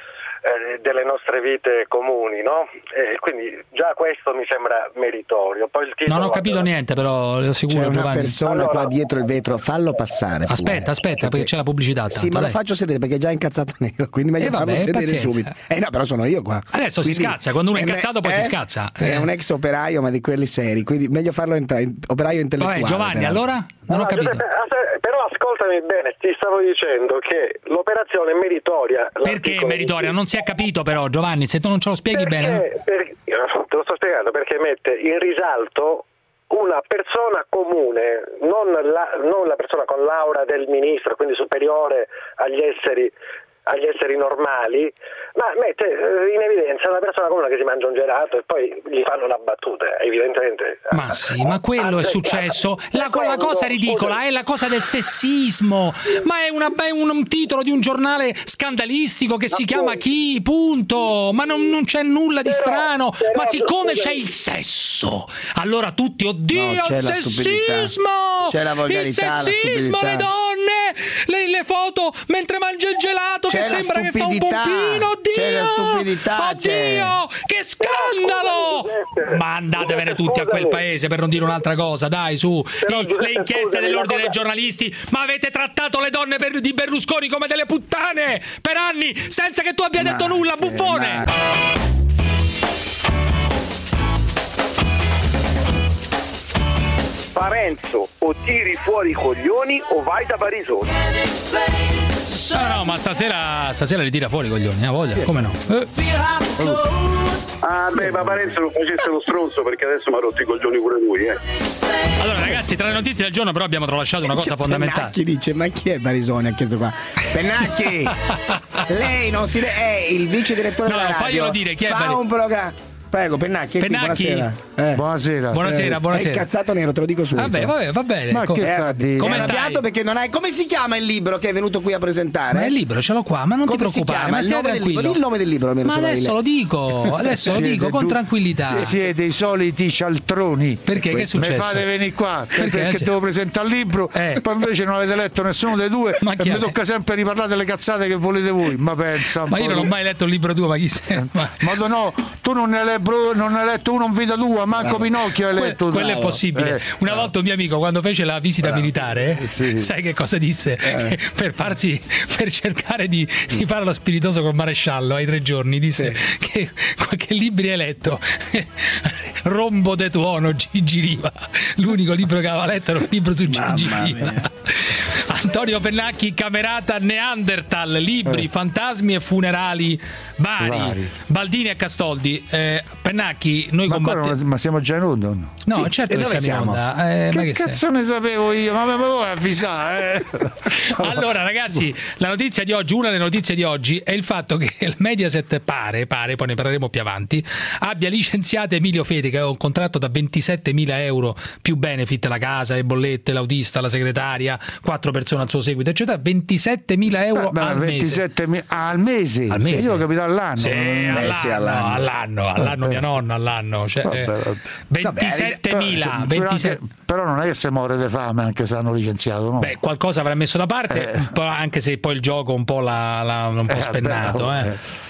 eh, delle nostre vite comuni, no? E quindi già questo mi sembra meritorio. Poi il titolo, Non ho capito niente, però lo assicuro, C'è una Giovanni. persona Allora- qua dietro il vetro, fallo passare. pure. Aspetta, aspetta, perché c'è la pubblicità. Tanto, Sì, ma lo dai. faccio sedere perché è già incazzato nero, quindi meglio Eh, vabbè, farlo sedere pazienza. subito. Eh no, però sono io qua. Adesso si Quindi- scazza, quando uno è eh, incazzato poi si eh, scazza. È Eh. un ex operaio, ma di quelli seri, quindi meglio farlo entrare, operaio intellettuale. Vabbè, Giovanni, peraltro. allora? Non ho No, capito. Giuseppe, as- però ascoltami bene, ti stavo dicendo che l'operazione è meritoria. Perché l'articolo- meritoria? Non si è capito però, Giovanni, se tu non ce lo spieghi bene. Perché, per- te lo sto spiegando, perché mette in risalto una persona comune, non la, non la persona con l'aura del ministro, quindi superiore agli esseri agli esseri normali, ma mette eh, in evidenza una persona comune che si mangia un gelato e poi gli fanno una battuta, evidentemente. Ma sì, ma quello è successo. La, la cosa ridicola è la cosa del sessismo. Ma è, una, è un, un titolo di un giornale scandalistico che si chiama Chi, punto. Ma non, non c'è nulla di strano. Ma siccome c'è il sesso, allora tutti, oddio, No, c'è il la stupidità. sessismo! C'è la volgarità, il la sessismo, stupidità. le donne, le, le foto mentre mangia il gelato C'è che la sembra che fa un stupidità, pompino. Oddio! c'è la stupidità, Oddio! c'è. Che scandalo! Ma andatevene tutti a quel paese, per non dire un'altra cosa, dai, su. I- le inchieste dell'ordine dei giornalisti, ma avete trattato le donne per- di Berlusconi come delle puttane per anni, senza che tu abbia detto nulla, buffone! Parenzo, o tiri fuori i coglioni o vai da Barisoni. No, no, ma stasera, stasera li tira fuori i coglioni, ha voglia, come no? Eh. Ah beh, ma Parenzo non facesse lo stronzo perché adesso mi ha rotto i coglioni pure lui, eh. Allora ragazzi, tra le notizie del giorno però abbiamo tralasciato una cosa fondamentale. Pennacchi dice, ma chi è Barisoni? Ha chiesto qua. Pennacchi! Lei non si... de- è il vice direttore No, della radio. faglielo dire, chi è Fa Bari- un programma... Prego, Pennacchi, è qui, Pennacchi? buonasera. Eh. Buonasera. Buonasera, È buonasera. incazzato nero, te lo dico subito. Vabbè, vabbè, va bene. Ma Co- che sta a dire? Come è stai? arrabbiato perché non hai... Come si chiama il libro che è venuto qui a presentare? Ma il libro ce l'ho qua, ma non Come ti si preoccupare, chiama? ma Il stai nome del tranquillo. libro? Dì il nome del libro, almeno Ma se lo adesso hai lo dico, adesso lo Siete dico con du- tranquillità. Siete i soliti cialtroni. Perché? Che è successo? Mi fate venire qua Perché? perché, devo presentare il libro Eh. e poi invece non avete letto nessuno dei due Ma e chi mi è? tocca sempre riparlare delle cazzate che volete voi. Ma pensa un Ma po' io non ho tu. mai letto il libro tuo, ma chi sei? Ma... Ma tu no, tu non ne hai, lebro- non hai letto uno in vita tua, manco Pinocchio hai Que- letto tu. quello è possibile. Eh. Una volta un mio amico, quando fece la visita militare, Sì. sai che cosa disse? Che per farsi per cercare di, di fare lo spiritoso col maresciallo ai tre giorni, disse che qualche libri hai letto. Rombo de tuono Gigi Riva. L'unico libro che aveva letto era un libro su Gigi Mamma Riva. mia. Antonio Pennacchi, Camerata Neanderthal, libri, Eh. fantasmi e funerali vari. Vari. Baldini e Castoldi. Eh, Pennacchi, noi Ma, ancora combattiamo. non- ma siamo già in onda? o No, No, Sì, certo e che dove siamo in siamo? onda. Eh, ma che che cazzo sei? ne sapevo io? Ma me lo vuoi avvisare? Eh? Allora, ragazzi, la notizia di oggi, una delle notizie di oggi è il fatto che il Mediaset pare, pare, poi ne parleremo più avanti, abbia licenziato Emilio Fede, che aveva un contratto da ventisettemila euro più benefit, la casa, le bollette, l'autista, la segretaria, quattro persone al suo seguito, eccetera. ventisettemila euro Beh, al mese. ventisette mi- ah, al mese? Al mese. Sì, io ho capito all'anno. Sì, Eh, all'anno, sì, all'anno. all'anno, all'anno, mia nonna, all'anno. Cioè, Vabbè, eh, vabbè. ventisettemila. Però, ventisette anche- però non è che si muore di fame anche se hanno licenziato, no? Beh, qualcosa avrà messo da parte, Eh. però anche se poi il gioco un po' l'ha, l'ha un po' Eh, spennato. vabbè, Eh.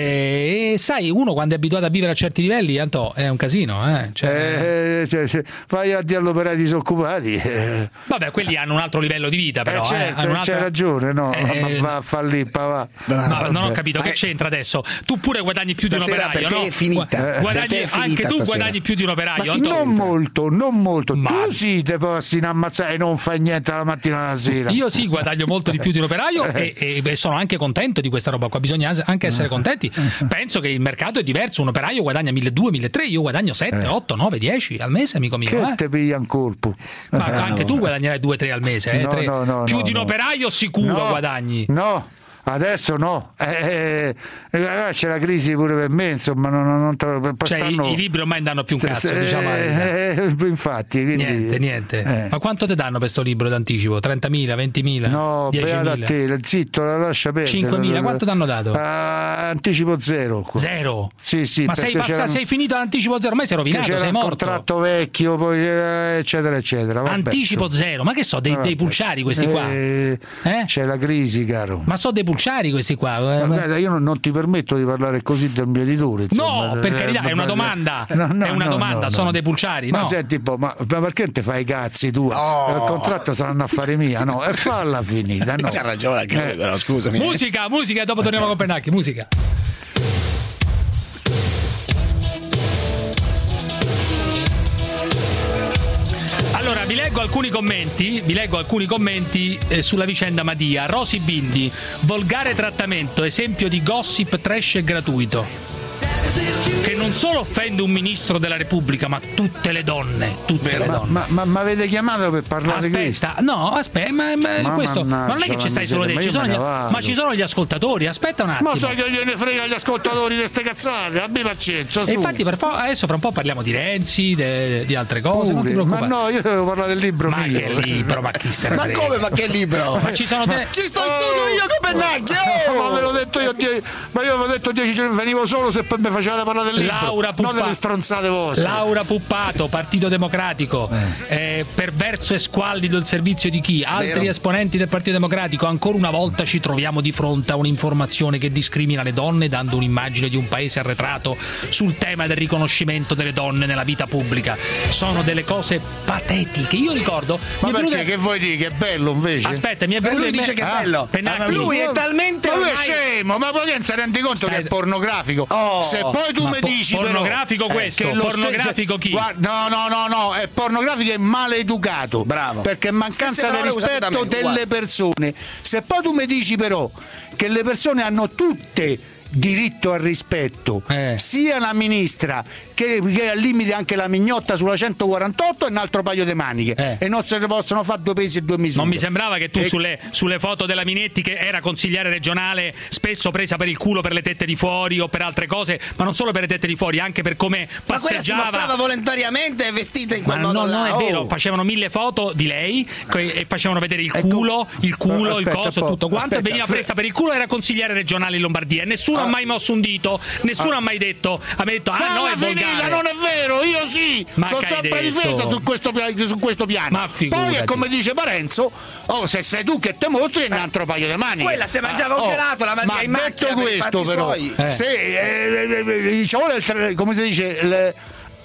E, e sai, uno quando è abituato a vivere a certi livelli, Antò, è un casino. Eh? Cioè, Eh, cioè, cioè, vai a dire all'operati disoccupati. Eh, vabbè, quelli hanno un altro livello di vita, però. eh, certo, eh, hanno un'altra- c'hai ragione, no? Eh, ma va a fallire, va. No, non ho Vabbè. capito che Eh. c'entra adesso. Tu pure guadagni più Stasera di un operaio, perché no? è finita. Gu- Guadagni, Perché è finita anche tu stasera. guadagni più di un operaio. Ma Antò. non molto, non molto. Ma- Tu sì te posso ammazzare e non fai niente la mattina alla sera. Io sì guadagno molto di più di un operaio e, e- e sono anche contento di questa roba qua, bisogna anche essere contenti. Penso che il mercato è diverso, un operaio guadagna milleduecento, milletrecento, io guadagno sette, otto, nove, dieci al mese, amico mio. Che Eh. te piglia un colpo. Ma anche tu guadagnerai due tre al mese, eh, No, tre. no, no, più no, di un no. operaio sicuro No, guadagni. No, adesso no. Eh, eh, eh, c'è la crisi pure per me, insomma, non, non, non te lo- poi Cioè stanno- i, i libri ormai danno più un cazzo, Eh, diciamo la verità. eh, infatti, quindi- Niente, niente. eh. Ma quanto ti danno per sto libro d'anticipo? trentamila, ventimila? No, beata a diecimila? te, zitto, la lascia perdere. cinquemila, quanto t'hanno dato? Ah, anticipo zero. qua. Zero? Sì, sì. Ma sei, perché passa- c'era- sei finito all'anticipo zero, ormai sei che rovinato, c'era sei un morto. contratto vecchio, poi eh, eccetera, eccetera. Vabbè, Anticipo insomma. zero, ma che so, dei, Vabbè. dei pulciari questi qua? Eh, Eh? C'è la crisi, caro. Ma so dei pulciari questi qua? eh? Ma guarda, io non, non ti permetto di parlare così del mio editore. No, insomma. per Eh, carità, è una eh, domanda. no, no, È una no, domanda, no, sono no. dei pulciari, Ma no? senti un po', ma, ma perché non te fai i cazzi tu? Oh. Il contratto saranno affari mia, no? E falla finita, no? C'ha ragione anche lui, Eh. però, scusami. Musica, musica, e dopo torniamo con Pennacchi, musica. Allora, vi leggo alcuni commenti, vi leggo alcuni commenti eh, sulla vicenda Madia. Rosy Bindi, volgare trattamento, esempio di gossip trash e gratuito. Che non solo offende un ministro della Repubblica, ma tutte le donne, tutte le Ma, donne. ma, ma, ma avete chiamato per parlare di questo? Aspetta, no, aspetta, ma, ma Ma questo ma non è mannaggia che ci la stai solo miseria, te, ci ma sono io gli, me ne vado. ma ci sono gli ascoltatori, aspetta un attimo. Ma sai che gliene frega gli ascoltatori di ste cazzate? Abbi pazienza, su. E infatti per fo- adesso fra un po' parliamo di Renzi, de- di altre cose, non ti Pure. preoccupare. Ma no, io devo parlare del libro Ma mio. che libro, ma chi se ne Ma frega? come, ma che libro? Ma ci sono te- Ci sto in studio io con Pennacchi! Oh, oh! ma ve l'ho detto io, die- ma io avevo detto dieci giorni, venivo solo se poi mi facevate parlare del libro. Laura non Puppato, delle stronzate vostre. Laura Puppato, Partito Democratico, eh, perverso e squallido il servizio di chi? Altri Vero. esponenti del Partito Democratico. Ancora una volta ci troviamo di fronte a un'informazione che discrimina le donne, dando un'immagine di un paese arretrato sul tema del riconoscimento delle donne nella vita pubblica. Sono delle cose patetiche. Io ricordo. Ma mi è perché venuta- che vuoi dire che è bello invece? Aspetta, mi è Ma venuto lui in me- dice che è Ah, bello. Pennacchi. Lui è talmente Ma lui è ormai- scemo, ma poi non si rendi conto Stai- che è pornografico? Oh. Se poi tu Ma mi po- dici però, pornografico eh, questo, che lo pornografico chi? Guarda, no, no, no, no, è pornografico e maleducato. Bravo. Perché è mancanza Stesse di parole usate da rispetto me, delle uguale. persone. Se poi tu mi dici però che le persone hanno tutte diritto al rispetto, Eh. sia la ministra che, che al limite anche la mignotta sulla centoquarantotto e un altro paio di maniche, Eh. e non se ne possono fare due pesi e due misure. Non mi sembrava che tu E- sulle, sulle foto della Minetti, che era consigliere regionale, spesso presa per il culo per le tette di fuori o per altre cose, ma non solo per le tette di fuori, anche per come Ma quella si mostrava passeggiava. volontariamente vestita in Ma quel no, modo non là. è vero, Oh. facevano mille foto di lei que- e facevano vedere il Ecco. culo, il culo, Aspetta il coso, un po', tutto quanto, aspetta, e veniva fe- presa per il culo, era consigliere regionale in Lombardia e nessuno ha Ah. mai mosso un dito, nessuno ha mai detto, ha mai detto ah no, Falla è finita, volgare. non è vero, io sì, Ma l'ho che hai sempre detto? difesa su questo, pia- su questo piano. Ma figurati. Poi è come dice Parenzo, oh, se sei tu che te mostri è un altro paio di mani. Quella se mangiava un gelato, la mangia ma in macchina detto per i questo fatti però, suoi. Eh. se eh, eh, eh, ci vuole il tre- come si dice il-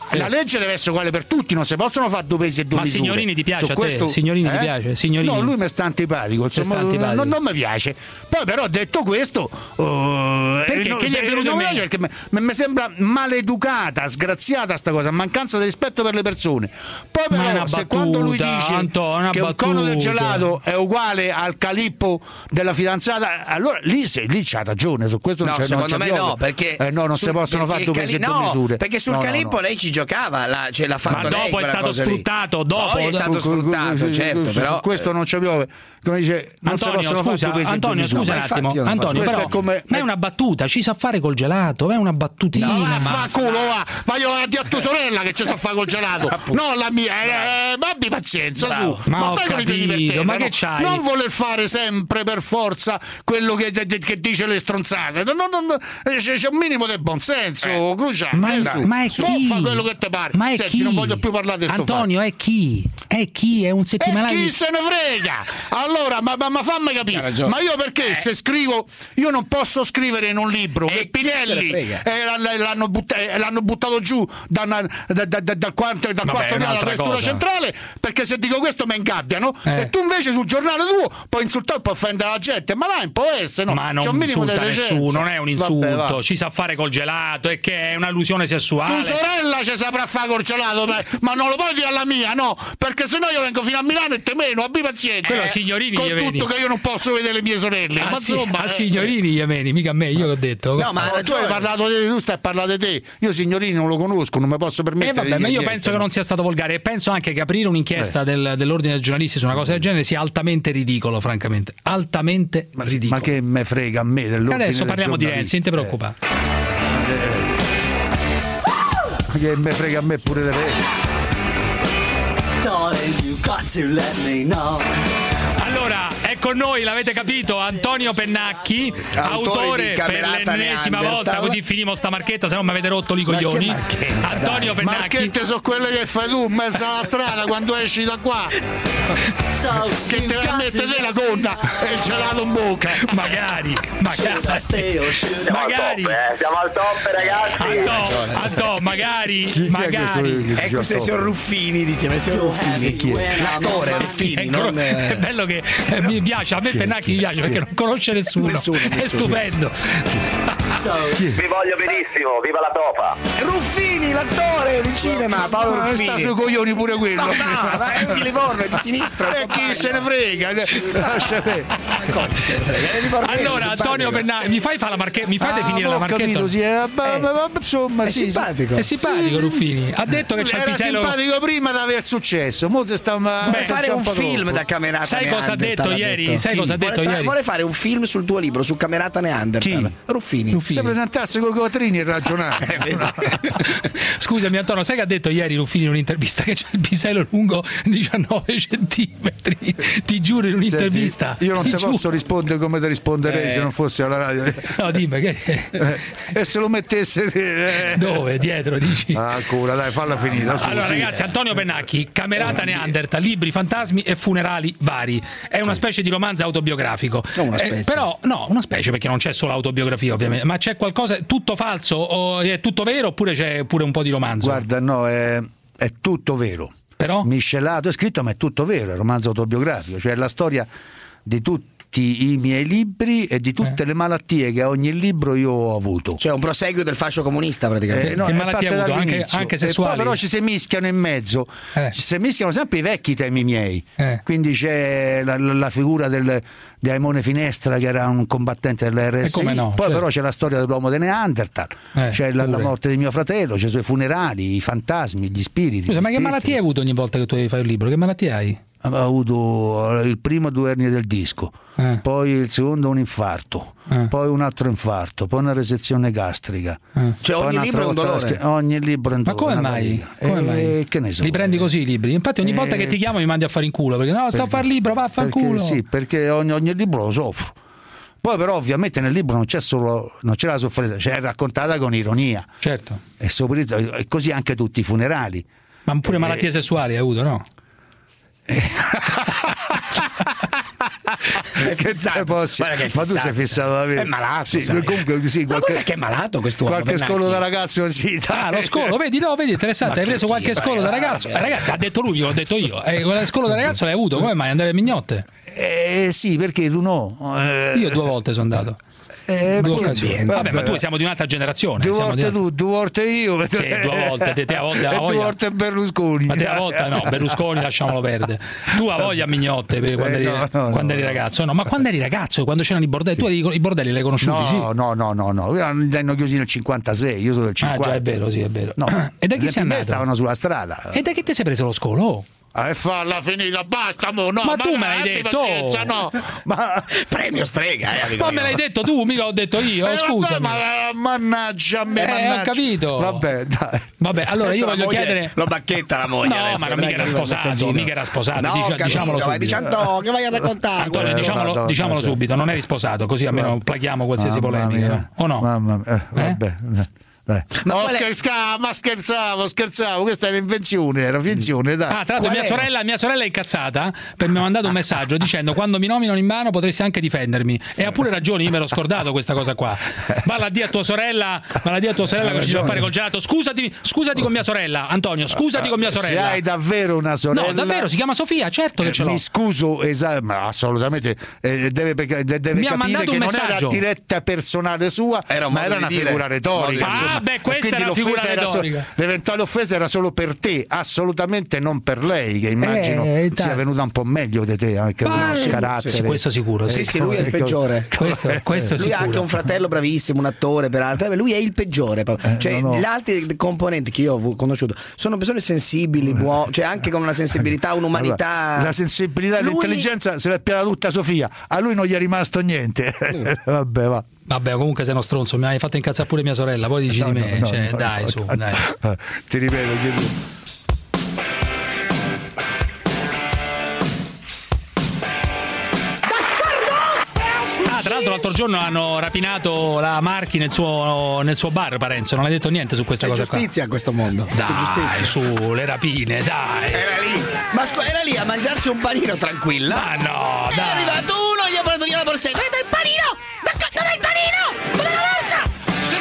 la legge deve essere uguale per tutti, non si possono fare due pesi e due Ma misure. Signorini ti piace Su a te? questo, Signorini eh? ti piace? Signorini. No, lui mi sta antipatico, insomma, sta antipatico. Non, non mi piace. Poi però detto questo, uh, perché? no, Che gli è venuto non in mi mente? piace perché mi, mi sembra maleducata, sgraziata sta cosa, mancanza di rispetto per le persone. Poi Ma è però una se battuta, quando lui dice Anto, una che un cono del battuta. gelato è uguale al calippo della fidanzata, allora lì, se, lì c'ha ragione, su questo non No, c'è non secondo c'è me piove. no, perché eh, no, non sul- si possono fare perché due il pesi e Cali- due no, misure. perché sul No, no, Calippo no. lei ci giocava, la, ce l'ha fatto Ma lei dopo è quella stato cosa lì. sfruttato, dopo. Poi è stato sfruttato, certo, però Su questo non c'è piove. Come dice, non Antonio, si possono scusa, fare due pesi Antonio, e due scusa misure. un attimo. Infatti io non Antonio, faccio- però, questo è come ma è una battuta, ci sa fare col gelato, è una battutina. No, ma- vaffanculo, va! Ma io la a tua sorella che ci sa fare col gelato, no la mia, eh, eh, abbi pazienza, Bravo. su, Ma ho stai con i piedi per capito, terra, ma no? che c'hai? Non voler fare sempre per forza quello che, che dice le stronzate, no, no, no, c'è, c'è un minimo del buonsenso, Cruciani. Ma è, eh, ma è tu chi? fa quello che ti pare. Ma è Senti, chi? non voglio più parlare di sto Antonio, è chi? È chi? È un e settimanale chi di- se ne frega? Allora, ma, ma, ma fammi capire, ragione. ma io perché se scrivo, io non posso scrivere in un libro che chi se ne Pinelli frega? eh, l'hanno, l'hanno butta- eh, l'hanno buttato giù da una- da- da- da- dal quarto, dal Vabbè, quarto è piano della un'altra questura cosa. centrale, perché se dico questo mi ingabbiano, Eh. e tu invece sul giornale tuo puoi insultare, puoi offendere la gente, ma dai, può essere, no? Ma C'è non un minimo di insulta decenza. nessuno, non è un insulto, Vabbè, va. ci sa fare col gelato, è che è un'allusione sessuale. Tu sorella ci saprà fare col gelato, ma, ma non lo puoi dire alla mia, no? Perché sennò io vengo fino a Milano e te meno, abbi pazienza. Quello a Signorini con gli vedi. tutto che io non posso vedere le mie sorelle. Ah, ma sì, insomma, a eh, Signorini gli ameni, mica a me, io l'ho detto. No, ma ha tu hai ragione. parlato di tu stai a parlare di te. Io Signorini non lo conosco, non mi posso Eh permettere. vabbè, di ma dire io niente, penso no? che non sia stato volgare e penso anche che aprire Eh. un'inchiesta del- dell'ordine dei giornalisti su una cosa del genere sia altamente ridicolo, francamente. Altamente Ma, ridicolo. ma che me frega a me dell'ordine Adesso del parliamo di giornalista? Renzi, non ti preoccupare. Eh, che me frega a me pure di Renzi. Darling, you got to let me know. Allora, è con noi, l'avete capito, Antonio Pennacchi, Autore autore di per Camerata l'ennesima Neanderthal. volta, così finimo sta marchetta, se no mi avete rotto i coglioni. Ma che marchetta, Antonio dai. Pennacchi. Marchette sono quelle che fai tu in mezzo alla strada quando esci da qua. So Che you te la got mette to te la conta e il gelato in bocca. Magari, Should I stay or magari. should I? Magari. Eh, siamo al top, ragazzi. Anto, Anto, magari, magari. Ecco, questi sono Ruffini, dice, ma sono Ruffini. L'attore Ruffini, Ecco, non... è bello che eh, mi piace, a me Pennacchi mi piace perché non conosce nessuno, Nessuno, è nessuno. stupendo. So Vi voglio benissimo, viva la topa. Ruffini, l'attore di cinema, Paolo Ma sta Ruffini. sui coglioni pure quello. No, no, ma è di Livorno, è di sinistra. E chi se ne frega? Lascia te. Allora, Antonio Pennacchi, mi fai fare la marchetta? Mi fai Ah, definire ho la marchetta? capito, sì, eh, ma- ma- ma- insomma, È sì, sì. simpatico. È simpatico Ruffini. Ha detto che c'è il Era pisello. simpatico prima di aver successo. Mo se sta Vuole fare un film da Camerata Sai cosa ha Neanderthal, detto ha ieri? Sai cosa ha detto vuole, fa- ieri? vuole fare un film sul tuo libro, su Camerata Neanderthal. Chi? Ruffini. Se presentasse con i quattrini e ragionare. Scusami Antonio, sai che ha detto ieri Ruffini in un'intervista che c'è il pisello lungo diciannove centimetri? Ti giuro in un'intervista. Senti, io non ti ti giuro. posso rispondere come ti risponderei Eh. se non fossi alla radio. No, dimmi che Eh, e se lo mettesse eh. dove? Dietro, dici? Ah, ancora, dai, falla finita. Su, Allora sì. ragazzi, Antonio Pennacchi, Camerata Neanderthal, libri, fantasmi e funerali vari. È una specie di romanzo autobiografico. Non una Eh, specie. però, no, una specie perché non c'è solo autobiografia ovviamente, ma c'è qualcosa, tutto falso o è tutto vero oppure c'è pure un po' di romanzo? Guarda, no, è, è tutto vero. Però? Miscelato è scritto, ma è tutto vero, è un romanzo autobiografico, cioè è la storia di tutti i miei libri e di tutte Eh. le malattie che a ogni libro io ho avuto. Cioè un proseguio del fascio comunista praticamente. Eh, no, Che è malattie parte hai avuto? Anche- dall'inizio. anche E sessuali? poi però ci si mischiano in mezzo, Eh. ci si mischiano sempre i vecchi temi miei. Eh. Quindi c'è la, la- la figura del, di Aimone Finestra che era un combattente dell'R S I, E come no, poi certo. però c'è la storia dell'uomo di Neanderthal, Eh, c'è la, la pure. morte di mio fratello, c'è i suoi funerali, i fantasmi, gli spiriti. Scusa, gli ma che spiriti. malattie hai avuto ogni volta che tu fai un libro? Che malattie hai? Ho avuto il primo due ernie del disco, Eh. poi il secondo un infarto, Eh. poi un altro infarto, poi una resezione gastrica. Eh. Cioè Poi ogni un'altra libro è un volta la dolore. schi- ogni libro è un Ma dolore. come una mai? fatica. Come Eh, mai? Che ne so. Li prendi così i libri? Infatti ogni volta Eh. che ti chiamo mi mandi a fare in culo perché no, sto a fare il libro, va a fare il Perché, culo. sì, perché ogni, ogni libro lo soffro. Poi però ovviamente nel libro non c'è solo non c'è la sofferenza, c'è raccontata con ironia. Certo. E soprattutto e così anche tutti i funerali. Ma pure Eh. malattie sessuali hai avuto, no? Hai che fissato. posso- Guarda che è ma tu sei fissato, fissato davvero? È malato, Sì, sai. comunque sì, Ma qualche, guarda che è malato quest'uomo. qualche Bernacchi. scolo da ragazzo sì, dai. Ah, lo scolo, vedi, no, vedi, interessante, Ma hai che preso qualche schifo, scolo da eh, ragazzo. eh. Eh, ragazzi, ha detto lui, l'ho detto io. Eh, quella scolo da ragazzo l'hai avuto, come mai andavi a mignotte? Eh sì, perché tu no? Eh, Io due volte sono andato. eh, Due poi- occasioni. Vabbè, ma tu siamo di un'altra generazione. Due siamo di volte un'altra- tu, due volte io. Sì, due volte, te, te a volte- a e due voglia. volte Berlusconi. Ma te a volta no, Berlusconi lasciamolo perdere. Tu a voglia a mignotte per quando, Eh, eri, no, no, quando no, eri no. ragazzo. No, ma quando eri ragazzo, quando c'erano i bordelli, tu i i bordelli li hai conosciuti, No, sì? no, no, no, no. Li hanno chiusi nel cinquantasei, io sono del Ah, cinquanta. già, è vero, sì, è vero. No, E da chi le sei prime andato? stavano sulla strada. E da chi ti sei preso lo scolo? Oh. E farla finita, basta, mo, no, Ma tu me l'hai abbi detto. pazienza, no. Ma, Premio strega, eh, amico Ma me mio. l'hai detto tu, mica l'ho detto io, eh, scusami. vabbè, ma mannaggia a me, Eh, mannaggia. ho capito. Vabbè, dai. Vabbè, allora Adesso io la voglio moglie chiedere. lo bacchetta la moglie No, adesso, ma non vedrai mica che era arriva il sposato, messaggino. mica era sposato, No, dicia- ho capito, diciamolo vai, subito. diciamo to, che vai a raccontare? Antonio, Eh, diciamolo, vado, diciamolo vado. subito, non eri sposato, così almeno plachiamo qualsiasi Mamma polemica, mia. no? O no? Mamma mia, eh, vabbè. Dai. Ma Oh, qual è- scherzavo, ma scherzavo, scherzavo, questa era invenzione, era finzione, dai. Ah, tra l'altro Qual mia è? sorella, mia sorella è incazzata per mi ha mandato un messaggio dicendo quando mi nominano in mano potresti anche difendermi. E ha pure ragione, io me l'ho scordato questa cosa qua. Valla a dire a tua sorella, valla a dire a tua sorella che ci fa fare col gelato. Scusati, scusati con mia sorella, Antonio, scusati con mia Se sorella. hai davvero una sorella, No, davvero, si chiama Sofia, certo che ce l'ho. mi scuso, esa- ma assolutamente eh, deve, perché- de- deve Mi ha capire mandato che un non messaggio. era diretta personale sua, Era un ma modo era di una dire. figura retorica. Modo di dire. insomma. Ah, beh, E questa quindi era una l'offesa figura era so- retorica. l'eventuale offesa era solo per te, assolutamente non per lei, che immagino Eh, dai. sia venuta un po' meglio di te, anche Ma- con sì, carattere. sì, questo sicuro, Sì, sì, lui è il Ecco. peggiore. Questo, questo è Lui ha sicuro. anche un fratello bravissimo, un attore peraltro. Eh, Lui è il peggiore. proprio. Cioè, no, no. gli altri componenti che io ho conosciuto sono persone sensibili, buone, cioè anche con una sensibilità, un'umanità. Allora, la sensibilità e Lui- l'intelligenza se l'è piena tutta Sofia, a lui non gli è rimasto niente. Vabbè, va. Vabbè, comunque sei uno stronzo, mi hai fatto incazzare pure mia sorella, poi dici No, di me, no, cioè, no, dai, no, su, no. dai. Ti ripeto, chiedo. Ah, tra l'altro l'altro giorno hanno rapinato la Marchi nel suo, nel suo bar, Parenzo, non hai detto niente su questa C'è cosa qua. giustizia a questo mondo. C'è Dai, giustizia. su, le rapine, dai. Era lì. Ma scu- era lì a mangiarsi un panino tranquilla. Ma no, È dai. arrivato uno, gli ha portato via la borsetta. Ha detto il panino! D'acc- Dov'è il panino? Dov'è la borsa?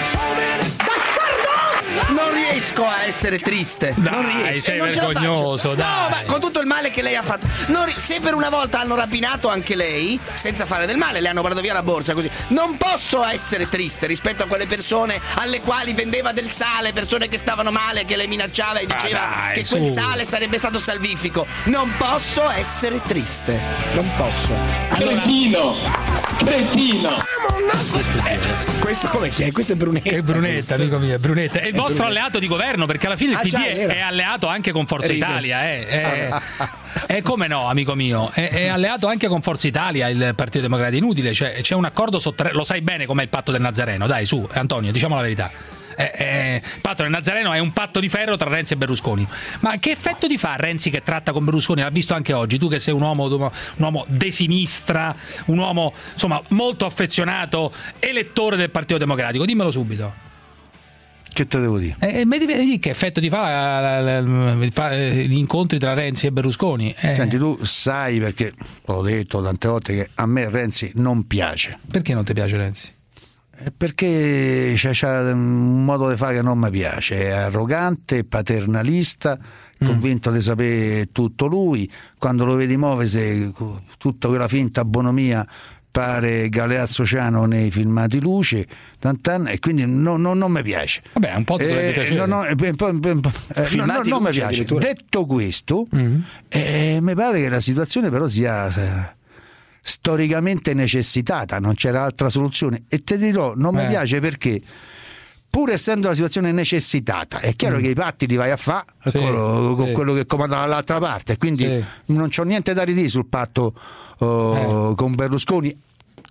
Non riesco a essere triste. Dai, non riesco. sei e non ce la vergognoso, faccio. dai. No, ma con tutto il male che lei ha fatto. Non ri- se per una volta hanno rapinato anche lei, senza fare del male, le hanno portato via la borsa così. Non posso essere triste rispetto a quelle persone alle quali vendeva del sale, persone che stavano male, che le minacciava e diceva dai, che su. quel sale sarebbe stato salvifico. Non posso essere triste. Non posso. Cretino! Cretino! Questo come chi è? Questo è Brunetta. È Brunetta, questo. amico mio, è Brunetta. È il È vostro Brunetta. alleato di governo, perché alla fine il Ah, P D già, è, è vero. è alleato anche con Forza Ride. Italia. Eh. È, è come no, amico mio, è, è alleato anche con Forza Italia, il Partito Democratico. Inutile, cioè, c'è un accordo sotterraneo, lo sai bene com'è il patto del Nazareno, dai su, Antonio, diciamo la verità. Eh, eh, il patto del Nazareno è un patto di ferro tra Renzi e Berlusconi. Ma che effetto ti fa Renzi che tratta con Berlusconi? L'ha visto anche oggi, tu che sei un uomo, un uomo de sinistra, un uomo insomma molto affezionato, elettore del Partito Democratico, dimmelo subito. Che te devo dire? Eh, mi devi dire che effetto ti fa, la- la- la- fa, eh, gli incontri tra Renzi e Berlusconi? Eh, Senti, tu sai, perché l'ho detto tante volte, che a me Renzi non piace. Perché non ti piace Renzi? Eh, Perché c'è, c'è un modo di fare che non mi piace, è arrogante, paternalista, convinto di sapere tutto lui. Quando lo vedi muoversi, con tutta quella finta bonomia, pare Galeazzo Ciano nei filmati luce, tantan, e quindi no, no, non mi piace. Vabbè, un po' ti dovrebbe piacere. no, no, eh, eh, eh, Filmati no, non mi luce piace. addirittura. Detto questo, Mm. eh, mi pare che la situazione però sia eh, storicamente necessitata, non c'era altra soluzione, e ti dirò, non mi Eh. piace perché pur essendo la situazione necessitata, è chiaro Mm. che i patti li vai a fare Sì, con sì. quello che comanda dall'altra parte, quindi Sì. non c'ho niente da ridire sul patto uh, Eh. con Berlusconi,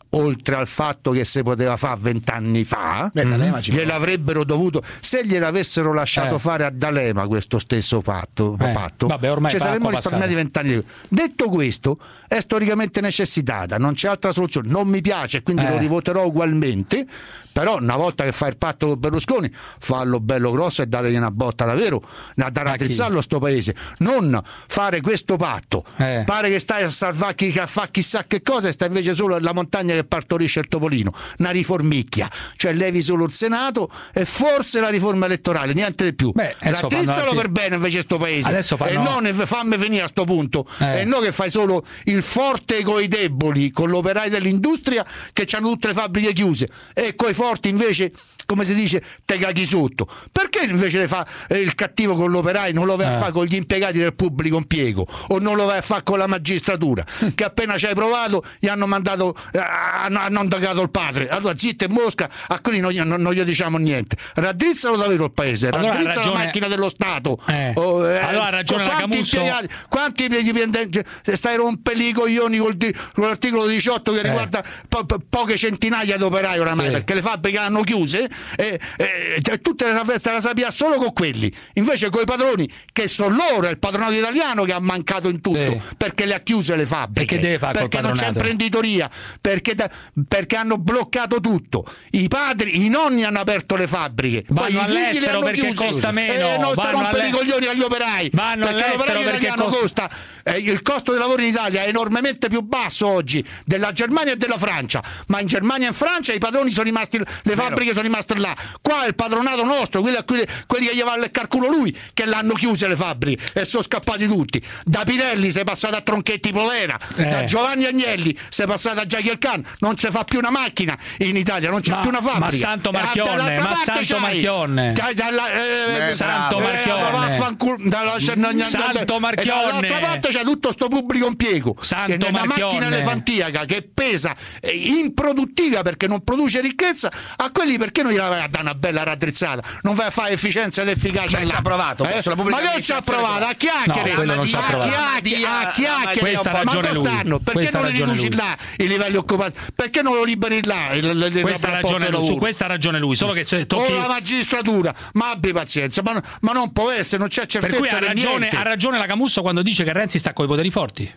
oltre al fatto che si poteva fare vent'anni fa, Beh, D'Alema ci gliel'avrebbero dovuto, se gliel'avessero lasciato Eh. fare a D'Alema questo stesso patto, Eh, patto vabbè, ormai ci fa saremmo acqua risparmiati vent'anni. Detto questo, è storicamente necessitata, non c'è altra soluzione, non mi piace, quindi Eh. lo rivoterò ugualmente. Però una volta che fai il patto con Berlusconi, fallo bello grosso e dategli una botta davvero, da da raddrizzarlo sto paese, non fare questo patto. Eh. Pare che stai a salvare chi che fa chissà che cosa e sta invece solo la montagna che partorisce il topolino, una riformicchia, cioè levi solo il Senato e forse la riforma elettorale, niente di più. Beh, adesso Raddrizzalo fanno- per bene invece sto paese Adesso fanno- e non fammi venire a sto punto Eh. e non che fai solo il forte coi deboli, con l'operaio dell'industria che hanno tutte le fabbriche chiuse e coi forti invece, come si dice, te caghi sotto. Perché invece le fa eh, il cattivo con l'operaio, non lo vai a Eh. fare con gli impiegati del pubblico impiego o non lo vai a fare con la magistratura che appena ci hai provato gli hanno mandato eh, hanno, hanno indagato il padre. Allora zitto e mosca, a quelli non, gli- non, non gli diciamo niente. Raddrizzalo davvero il paese, Allora ha raddrizza ragione- la macchina dello Stato. Eh. Oh, eh, Allora ha ragione la quanti Camusso. impiegati, quanti dipendenti stai rompendo i coglioni col di- con l'articolo diciotto che Eh. riguarda po- po- poche centinaia di operai oramai, Sì. perché le fabbriche hanno chiuse e, e- e tutte le te la sapeva solo con quelli, invece coi padroni che sono loro, è il patronato italiano che ha mancato in tutto, Sì. perché le ha chiuse le fabbriche, E che deve fare col perché non c'è patronato? imprenditoria, perché, da- perché hanno bloccato tutto, i padri, i nonni hanno aperto le fabbriche, poi Vanno i figli le all'estero hanno perché chiuse costa meno, e non sta vanno rompere alle- i coglioni agli operai, Vanno perché all'estero l'operaio perché italiano costa- costa eh, il costo del lavoro in Italia è enormemente più basso oggi della Germania e della Francia, ma in Germania e in Francia i padroni sono rimasti, le fabbriche sono rimaste là. Qua è il padronato nostro, quelli, quelli, quelli che gli va a leccare culo lui, che l'hanno chiuse le fabbriche e sono scappati tutti. Da Pirelli sei passato a Tronchetti Provera, Eh. da Giovanni Agnelli sei passato a Jackie Khan, non si fa più una macchina in Italia, non c'è Ma- più una fabbrica. ma Santo E Marchionne, dall'altra ma parte Santo c'hai- Marchionne. c'hai dalla- eh, Eh, Santo bravo. Marchionne. vaffanculo, dalla- Santo e Marchionne. dall'altra parte c'è tutto sto pubblico impiego, Santo che è una Marchionne. macchina elefantiaca che pesa, è improduttiva perché non produce ricchezza. A quelli perché non gli vai a dare una bella raddrizzata, non vai a fare efficienza ed efficacia Beh, là? ci ha provato, Eh? sulla pubblica ma che ci ha amministrazione provato? A chiacchiere, No, quello non ci ha a provato. chiacchiere, a chiacchiere. Questa ha ma ragione dove lui. stanno? Perché Questa ha non li ragione riduci lui. là i livelli occupati? Perché non lo liberi là il, il, il Questa ha rapporto ragione di lui, su lavoro? questa ha ragione lui, solo che se O tocchi... la magistratura, ma abbi pazienza, ma, ma non può essere, non c'è Per cui certezza ha di ragione, niente. ha ragione la Camusso quando dice che Renzi sta coi poteri forti.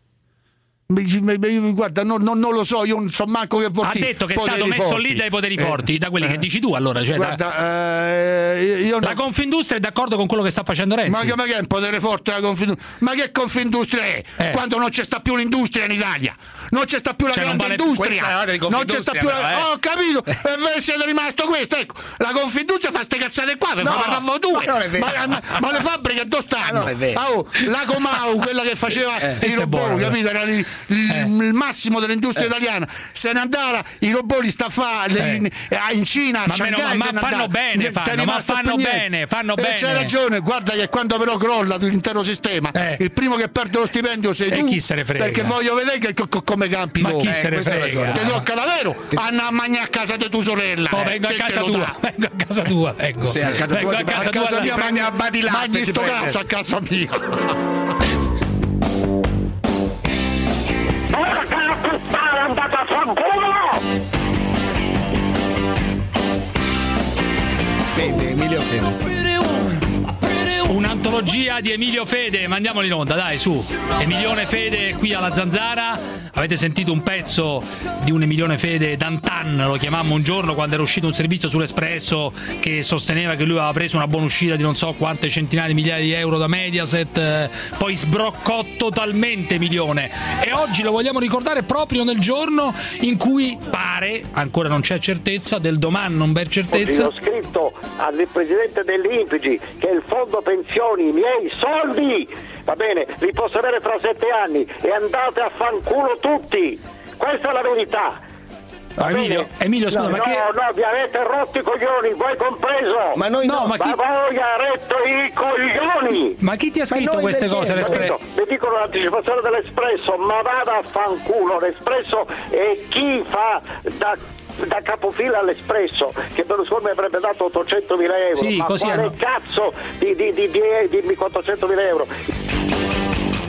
Mi- mi- mi- Guarda, non, non- non lo so, io non so manco che vuol Ha dire detto che è poteri stato messo forti. lì dai poteri Eh, forti, da quelli eh. che dici tu allora. Cioè, da- Guarda, eh, io la non- Confindustria è d'accordo con quello che sta facendo Renzi. ma, che, ma che è un potere forte la Confindustria? Ma che Confindustria è? Eh. Quando non c'è sta più l'industria in Italia? Non c'è sta più la Cioè, non grande vale- industria. questa è la cosa di Non c'è sta Confindustria, più la... però, eh. Oh, capito? E voi siete rimasto questo, ecco. La Confindustria fa ste cazzate qua, per No, far parlare voi due. ma non è vero. Ma, ma- ma le fabbriche dove stanno? Ma non è vero. Ah, oh, la Comau, quella che faceva i questo è robot, buono, capito? Era il, il- Eh. il massimo dell'industria italiana. Se ne andava, i robot li sta a fare Eh. in, in Cina, a Ma meno- Shanghai. ma se ne fanno andava. bene, Niente, fanno, è ma rimasto fanno più niente. bene, fanno E bene. c'hai ragione, guarda che quando però crolla l'intero sistema, Eh. il primo che perde lo stipendio sei E tu. chi se ne frega? Perché voglio vedere che, co- co- come campi Ma dopo. chi se ne questa hai frega? ragione. Ti tocca davvero andare a mangiare a casa di tua sorella. Oh, eh, vengo a se te casa lo tua, dà. vengo a casa tua, vengo. Sì, a casa vengo tua a ti- casa A casa tua. mia mangia a badilatte. ti Mangi sto prende. cazzo a casa mia. Porca puttana, andate a fanculo! Fede, Emilio Fede. Un'antologia di Emilio Fede, mandiamolo in onda, dai, su. Emilione Fede qui alla Zanzara. Avete sentito un pezzo di un Emilione Fede d'antan, lo chiamammo un giorno quando era uscito un servizio sull'Espresso che sosteneva che lui aveva preso una buona uscita di non so quante centinaia di migliaia di euro da Mediaset, eh, poi sbroccò totalmente Emilione. E oggi lo vogliamo ricordare proprio nel giorno in cui pare, ancora non c'è certezza, del domani non per certezza. Ho scritto al presidente dell'I N P G che il fondo pensioni, i miei soldi, va bene, li posso avere tra sette anni e andate a fanculo tutti. Questa è la verità. Va Ah, Emilio, bene? Emilio, scusa, no, ma no, che- no, vi avete rotto i coglioni, voi compreso. Ma noi no. No, ma chi- voi ha retto i coglioni. Ma chi ti ha scritto noi queste perché? cose l'Espresso? Capito? Vi dicono l'anticipazione dell'Espresso, ma vada a fanculo, l'Espresso è chi fa da da capofila all'Espresso che Berlusconi avrebbe dato ottocentomila euro, Sì, ma così quale hanno- cazzo di, di, di, di, dimmi quattrocentomila euro.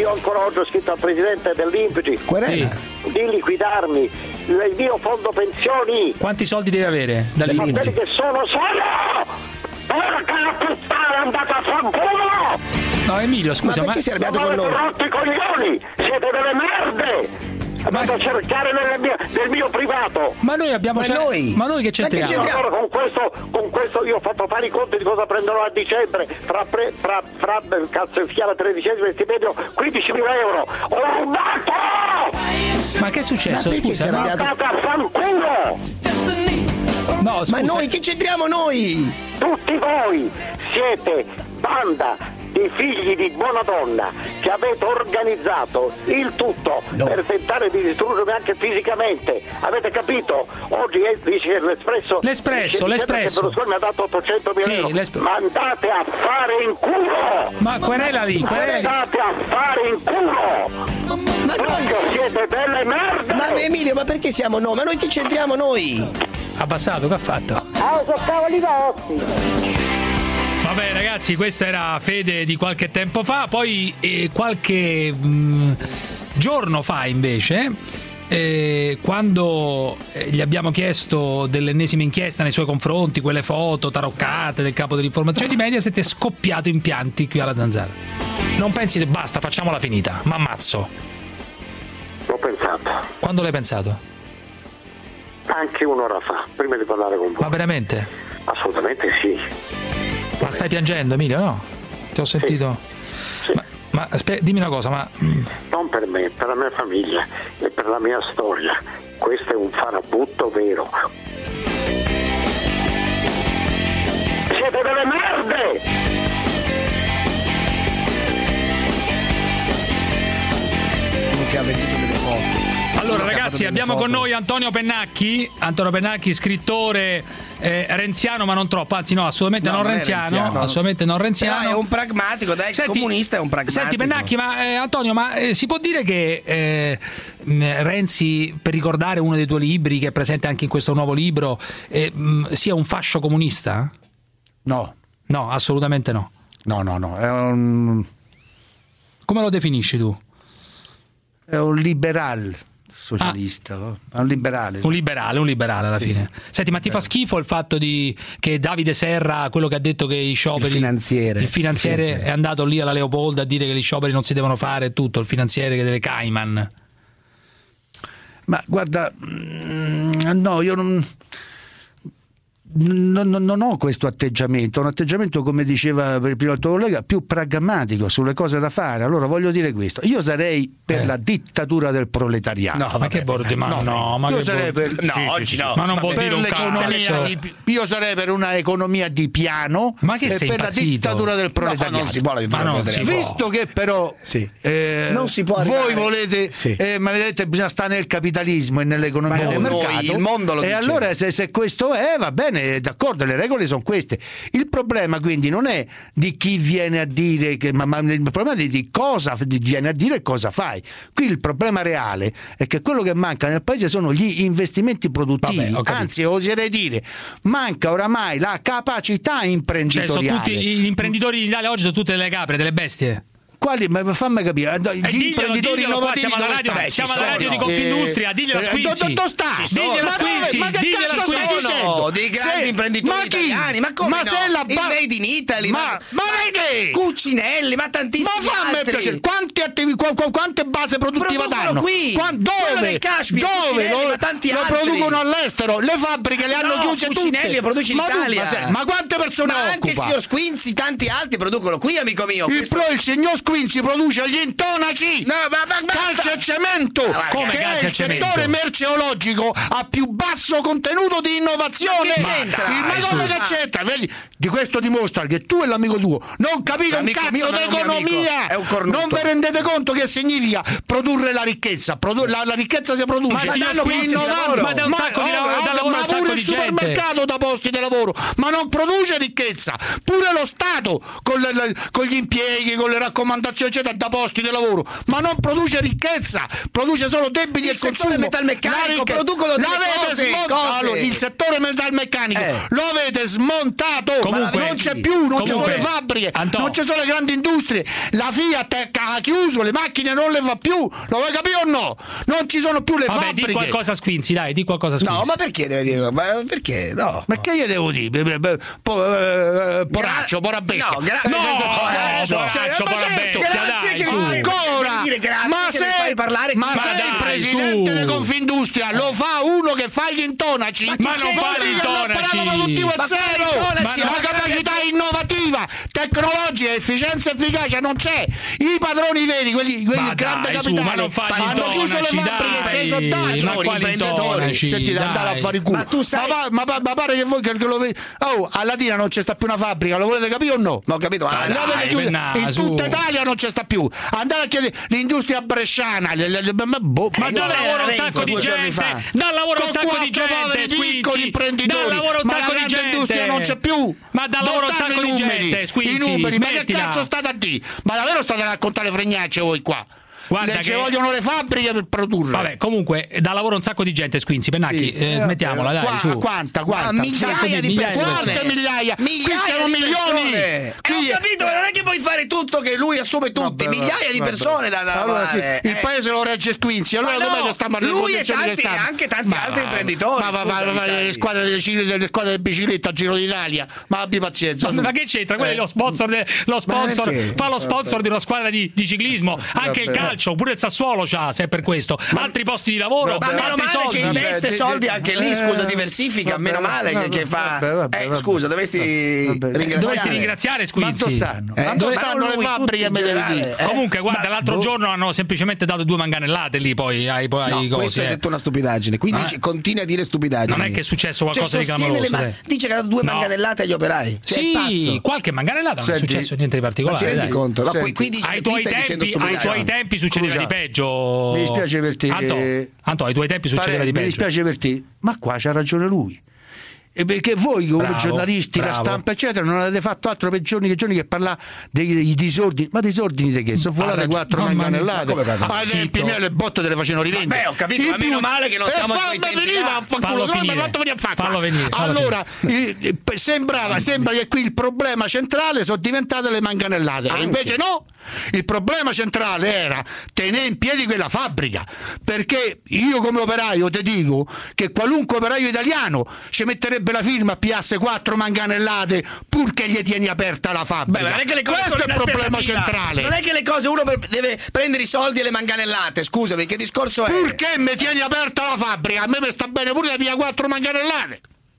Io ancora oggi ho scritto al presidente dell'I N P G Querela. di liquidarmi il mio fondo pensioni. Quanti soldi deve avere dalle Ma L I N P G? quelli che sono solo! Porca la puttana, andate a fanculo! No, Emilio, scusa, ma ma... perché sei arrabbiato con Non noi? avete rotto i coglioni! Siete delle merde! Andate a cercare nel mio, nel mio privato! Ma noi abbiamo... Ma cioè- noi? Ma noi che Ma che c'entriamo? c'entriamo? Allora, con questo, con questo io ho fatto fare i conti di cosa prenderò a dicembre fra, pre, fra, fra cazzo e schiava tredicesimo e stipendio quindicimila euro. Ho rubato! Ma che è successo? Ma perché Scusa, sei no? arrabbiato? Andate a fanculo! No, scusa. Ma noi che c'entriamo noi? Tutti voi siete banda di figli di buona donna che avete organizzato il tutto No. per tentare di distruggermi anche fisicamente. Avete capito? Oggi è, dice l'Espresso L'Espresso, dice l'Espresso. che Berlusconi mi ha dato ottocentomila Sì, euro. l'Espresso. Ma andate a fare in culo! Ma querela lì, querela. Andate a fare in culo! Ma noi... Perché siete delle merde! Ma Emilio, ma perché siamo noi? Ma noi che c'entriamo noi? Abbassato, che ha fatto? Ah, sono cavoli vostri. Vabbè ragazzi, questa era Fede di qualche tempo fa, poi eh, qualche mh, giorno fa invece, eh, quando eh, gli abbiamo chiesto dell'ennesima inchiesta nei suoi confronti, quelle foto taroccate del capo dell'informazione di Mediaset, è scoppiato in pianti qui alla Zanzara. Non pensi, basta, facciamola finita, ma ammazzo. L'ho pensato, Quando l'hai pensato? anche un'ora fa, prima di parlare con voi. Ma veramente? Assolutamente sì. Ma stai piangendo, Emilio, no? Ti ho sentito. Sì. Ma, ma aspe- dimmi una cosa, ma mm, Non per me, per la mia famiglia e per la mia storia. Questo è un farabutto vero. Siete delle merde! Che ha venduto delle foto. allora Uno che ha fatto ragazzi, delle abbiamo foto. con noi Antonio Pennacchi, Antonio Pennacchi, scrittore eh, renziano, ma non troppo, anzi no, assolutamente No, non, non è renziano, renziano. assolutamente non Però renziano. è un pragmatico, da ex Senti- comunista è un pragmatico. Senti Pennacchi, ma eh, Antonio, ma eh, si può dire che eh, mh, Renzi, per ricordare uno dei tuoi libri, che è presente anche in questo nuovo libro, eh, mh, sia un fascio comunista? No, No, assolutamente no. no, no, no, è un, Come lo definisci tu? è un liberal socialista, no? È un liberale. Un liberale, un liberale alla Sì, fine. Senti, ma ti fa schifo il fatto di che Davide Serra, quello che ha detto che i scioperi, Il finanziere. il finanziere Il finanziere. è andato lì alla Leopolda a dire che gli scioperi non si devono fare e tutto, il finanziere che delle Cayman. Ma guarda, mm, no, io non, non, non- non ho questo atteggiamento, un atteggiamento, come diceva prima il tuo collega, più pragmatico sulle cose da fare. Allora voglio dire questo, io sarei per Eh. la dittatura del proletariato. No, ma che bordi, ma no, ma io che sarei bordi- per, No, sì, sì, oggi sì, no. sì. Ma non vuol per dire un l'economia cazzo. di, io sarei per una economia di piano Ma che e sei per impazzito? la dittatura del No, proletariato. non si può la dittatura Ma non del si proletariato. Visto che però Sì. eh, Non si può voi arrivare- volete, Sì. eh, ma vedete, bisogna stare nel capitalismo e nell'economia Ma del no, noi, mercato. il mondo lo e dice. allora se, se questo è, va bene, d'accordo, le regole sono queste. Il problema quindi non è di chi viene a dire, che, ma, ma il problema è di cosa di- viene a dire e cosa fai. Qui il problema reale è che quello che manca nel paese sono gli investimenti produttivi, Vabbè, ho capito. anzi oserei dire manca oramai la capacità Cioè, imprenditoriale. sono tutti gli imprenditori in Italia oggi sono tutte delle capre, delle bestie. Quali? Ma fammi capire, gli diglielo, imprenditori diglielo qua, innovativi siamo alla dove radio- stanno? siamo Ci alla radio sono. di Confindustria, diglielo a Eh, Squinzi. dove sta? Ci sono. Diglielo a Ma dove? Squinzi, Ma che diglielo a cazzo stai Squinzi. dicendo? dei grandi Se- imprenditori ma chi? italiani, ma come ma no? se la Il ba- Made in Italy, ma, ma- ma che? Cucinelli, ma tantissimi Ma fammi altri. piacere, quante, attivi, qu- qu- quante base produttive Producono danno? qui. Qua- Quello dove? del Kashmir, dove? Cucinelli, Lo, ma tanti lo altri. producono all'estero, le fabbriche le hanno No, chiuse Cucinelli tutte. lo produce in ma tu- Italia. ma, se- ma quante persone Ma anche il occupa? signor Squinzi, tanti altri producono qui, amico mio. Il, Questo- pro, il signor Squinzi produce gli intonaci, No, ma- ma- ma- calce e cemento, Come che calce è e il cemento? settore merceologico a più basso contenuto di innovazione. Ma che c'entra? Il- ma Dai, come su. che c'entra? Vedi, di questo dimostra che tu e l'amico tuo non capite un L'amico mio cazzo non è un mio d'economia. amico, è un cornuto. Non vi rendete conto che significa produrre la ricchezza? Produ- la, la ricchezza si produce. Ma signor danno Squinzi, qui innovando. ma dà un sacco di oh, lavoro- oh, dà lavoro a ma un sacco pure di il gente. supermercato da posti di lavoro, ma non produce ricchezza. Pure lo Stato con, le- le- con gli impieghi, con le raccomandazioni piantazioni eccetera, da posti di lavoro, ma non produce ricchezza, produce solo debiti il e consumo. Il settore metalmeccanico producono delle cose, smont- cose. Allora, il settore metalmeccanico Eh. lo avete smontato. Comunque, non c'è più, non ci sono comunque, le fabbriche, Anto. non ci sono le grandi industrie, la Fiat ha chiuso, le macchine non le fa più, lo vuoi capire o no? Non ci sono più le Vabbè, fabbriche. di qualcosa Squinzi, dai, di qualcosa Squinzi. No, ma perché deve dire? Ma perché? No. Ma che io devo dire? Beh, beh, beh, po- eh, poraccio, porabestia. No, gra- Eh, no, senso- poraccio, poraccio, ma certo, porabestia, grazie dai, che su. mi- ancora devi dire grazie ma che se, mi fai parlare. ma Ma se dai, il presidente su. di Confindustria lo fa uno che fa gli intonaci, Ma non fa gli intonaci. l'apparato produttivo è Ma zero, quali ma intonaci? la Ma capacità innovativa, tecnologica, efficienza e efficacia non c'è. I padroni veri, quelli, quelli Ma il grande dai, su, capitale, ma non fa gli hanno chiuso le intonaci, fabbriche e dai. sei soldati. Ma Gli quali imprenditori. intonaci, Senti, dai. andare a fare il culo. Ma tu sai- ma, pa- ma, pa- ma pare che voi che, che lo vedi. Oh, a Latina non c'è sta più una fabbrica, lo volete capire o no? Ma ho capito, ma Ma La dai, avete chiusa. Pennà, In su. tutta Italia non c'è sta più. Andate a chiedere l'industria bresciana, le, le, le, boh, Ma Eh, dà dov'era lavoro un Renzo sacco di due giorni gente, fa? dà lavoro un con sacco di quattro poveri gente, piccoli Squinzi, imprenditori, dà lavoro un ma la sacco di grande gente, industria non c'è più. ma dà Dove lavoro un stanno sacco i di numeri? gente, Squinzi, I numeri, ma che smettila. cazzo state a dire? Ma davvero state a raccontare fregnacce voi qua? Guarda Le, che- ci vogliono le fabbriche per produrre. Vabbè, comunque dà lavoro un sacco di gente, Squinzi, Pennacchi, Sì. eh, smettiamola, dai, Qua- su. Quanta, quanta? Ma migliaia di migliaia di persone. Quante migliaia? Qui Migliaia siamo di milioni. persone. Qui- Eh, ho capito, ma non è che puoi fare tutto che lui assume tutti, Vabbè, migliaia di vabbè. persone da, da Allora, sì, lavorare. il Eh. paese lo regge Squinzi, allora Ma com'è no, che stiamo alle lui e condizioni che tanti- stanno? anche tanti altri imprenditori, Ma va, va, scusami, va, sai. le squadre delle cicli- le squadre di bicicletta a Giro d'Italia, ma abbi pazienza. Ma, su. ma che c'entra? Quello Eh. è lo sponsor, de- lo sponsor perché? fa lo sponsor di una squadra di, di ciclismo, anche il Vabbè. calcio, pure il Sassuolo c'ha, se è per questo. Altri posti di lavoro, Ma meno altri male soldi. che investe Vabbè, soldi di- anche lì, eh, scusa, diversifica, vabbè, meno male che, che fa. vabbè, vabbè, eh, vabbè. scusa, dovresti Vabbè. ringraziare. Dovresti ringraziare Squinzi. Quanto stanno? Eh, Quanto ma stanno non le lui, fabbriche? tutti me in devi generale, dire? eh. Comunque, guarda, Ma- l'altro boh. giorno hanno semplicemente dato due manganellate lì poi ai, ai No, cosi. questo hai eh. detto una stupidaggine, quindi Eh. dici- continui a dire stupidaggini. Non è che è successo Cioè, qualcosa di sostiene le clamoroso. ma- dai. dice che ha dato due No. manganellate agli operai. Cioè, è Sì, pazzo. qualche manganellata non è Senti, successo niente di Ma ti particolare. rendi dai. conto? No, Senti, qui, qui dici- Ai qui tuoi, stai dicendo tempi, ai stupidaggini. tuoi tempi succedeva Scusa, di peggio. mi dispiace per te, Anto, eh, Anto, ai tuoi tempi succedeva Pare- di mi peggio. dispiace per te, ma qua c'ha ragione lui. E perché voi come Bravo, giornalisti, la bravo. stampa eccetera non avete fatto altro per giorni che giorni che parlare dei, dei disordini, ma disordini di che? Sono volate ragione- quattro mamma mia. manganellate. Ma come cazzo? Ai tempi Zitto. miei le botte te le facevano rivendere. Beh, ho capito, I ma meno male che non e siamo ai fammi tuoi tempi venire là. a fanculo, Fallo non mi finire. fatto venire a fare qua. Fallo venire, fallo Allora, eh, eh, sembrava sembra che qui il problema centrale sono diventate le manganellate. E invece no, il problema centrale era tenere in piedi quella fabbrica, perché io come operaio ti dico che qualunque operaio italiano ci metterebbe la firma a piasse quattro manganellate pur che gli tieni aperta la fabbrica. Beh, ma non è che le cose questo sono è il problema in alternativa. centrale. Non è che le cose uno per- deve prendere i soldi e le manganellate, scusami, che discorso è? Purché mi tieni aperta la fabbrica, a me mi sta bene pure che mia quattro manganellate.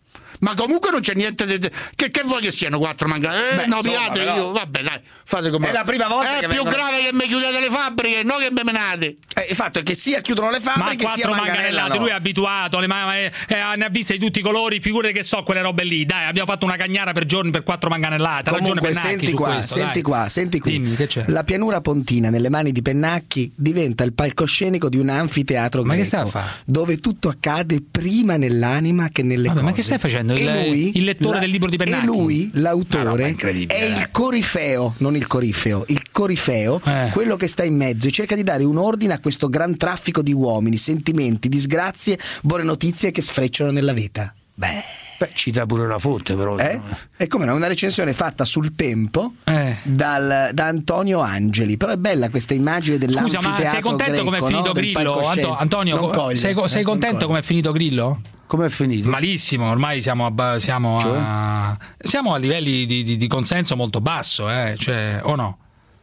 Ma comunque non c'è niente di... Che, che vuoi che siano quattro manganellate? Beh, Eh, no, insomma, piate però- io, vabbè dai, fate come... È la prima volta È che più vengono- grave che mi chiudete le fabbriche, non che mi menate. Eh, il fatto è che sia chiudono le Ma fabbriche sia quattro manganellano. manganellate, lui è abituato, le ma- eh, eh, ne ha viste di tutti i colori, figure che so quelle robe lì. Dai, abbiamo fatto una cagnara per giorni per quattro manganellate. Ha ragione Comunque, Pennacchi senti su qua, questo, senti dai. qua, senti qui. Dimmi, che c'è? La pianura pontina nelle mani di Pennacchi diventa il palcoscenico di un anfiteatro Ma che greco, stai a fare? dove tutto accade prima nell'anima che nelle Vabbè, cose. ma che stai facendo? E Il- lui, il lettore del libro di Pennacchi? E lui, Una roba l'autore, incredibile, è eh. il corifeo, non il corifeo, il corifeo, Eh. quello che sta in mezzo e cerca di dare un ordine a questo gran traffico di uomini, sentimenti, disgrazie, buone notizie che sfrecciano nella vita. Beh, Beh, cita pure la fonte però. eh? E come no, una recensione fatta sul Tempo Eh. dal, da Antonio Angeli. Però è bella questa immagine Scusa, dell'anfiteatro ma sei contento greco, come è finito no? Del Grillo? palcoscenico. Anto- Antonio, Non coglie, sei, eh, sei non contento coglie. come è finito Grillo? Come è finito? Malissimo, ormai siamo a, siamo Cioè? a, siamo a livelli di, di, di consenso molto basso, eh? Cioè, o no?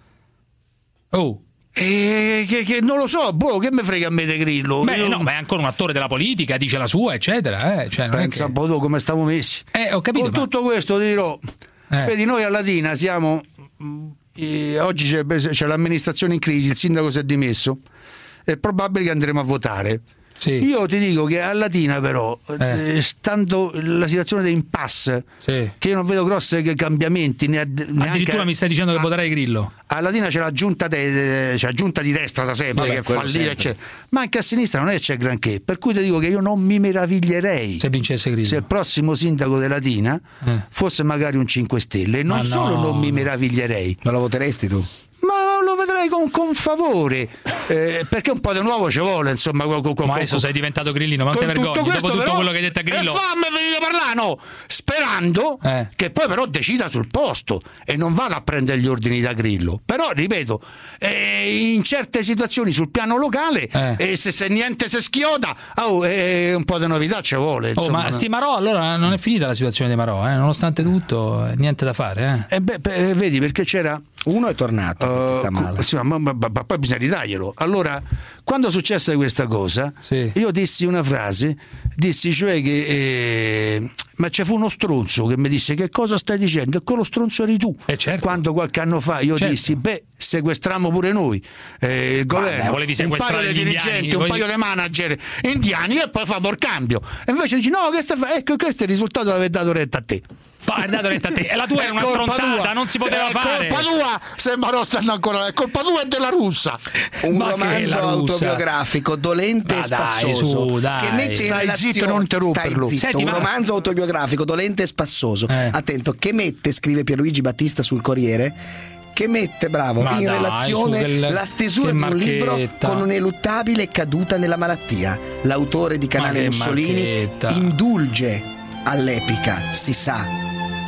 Oh. E che, che non lo so, boh, che me frega a me De Grillo? Beh, Io- no, ma è ancora un attore della politica, dice la sua, eccetera. Eh? Cioè, non è Pensa che... un po' tu come stiamo messi. Eh, ho capito. Con ma- tutto questo ti dirò, Eh. vedi, noi a Latina siamo, mh, eh, oggi c'è, c'è l'amministrazione in crisi, il sindaco si è dimesso, è probabile che andremo a votare. Sì. Io ti dico che a Latina però, Eh. eh, stando la situazione dell'impasse, Sì. che io non vedo grossi cambiamenti, ne- neanche... Addirittura mi stai dicendo che voterai Grillo. A Latina c'è la giunta, de, c'è la giunta di destra da sempre, Vabbè, che è quello fallita, sempre. eccetera. Ma anche a sinistra non è che c'è granché, per cui ti dico che io non mi meraviglierei Se vincesse Grillo. se il prossimo sindaco della Latina Eh. fosse magari un cinque Stelle. E non Ma solo no, non mi no. meraviglierei, Non lo voteresti tu? ma no, lo vedrei con, con favore, eh, perché un po' di nuovo ci vuole, insomma. Con, con, ma adesso con, sei diventato grillino, ma non ti vergogni dopo tutto però, quello che hai detto a Grillo. E fammi venire a parlare, no, sperando eh. che poi però decida sul posto e non vada a prendere gli ordini da Grillo. Però, ripeto, eh, in certe situazioni sul piano locale, eh. eh, se, se niente si schioda, oh, eh, un po' di novità ci vuole. Oh, ma sti Marò, allora non è finita la situazione dei Marò, eh? Nonostante tutto, niente da fare. Eh, eh beh, beh, vedi, perché c'era... Uno è tornato, uh, sta male. Sì, ma, ma, ma, ma poi bisogna ridarglielo. Allora, quando successe questa cosa, sì. io dissi una frase, dissi cioè che eh, ma c'è fu uno stronzo che mi disse: che cosa stai dicendo? E quello stronzo eri tu. Eh certo. Quando qualche anno fa io certo. dissi: beh, sequestriamo pure noi eh, il governo, Vabbè, un paio di dirigenti, indiani, un volevi... paio di manager indiani e poi famo il cambio. E invece dici: no, questo, ecco, questo è il risultato di aver dato retta a te. Ha dato retta a te. E la tua è una stronzata, tua. Non si poteva è fare. È colpa tua, se Marò stanno ancora. È colpa tua e della russa. Un ma romanzo autobiografico dolente ma e spassoso. Dai, su, dai. Che mette Stai in relazione... zitto, non interromperlo. Stai zitto. Senti, un ma... romanzo autobiografico dolente e spassoso. Eh. Attento, che mette, scrive Pierluigi Battista sul Corriere, che mette, bravo, ma in dai, relazione quel... la stesura di un libro con un'eluttabile caduta nella malattia. L'autore di Canale Mussolini marchetta. indulge all'epica, si sa.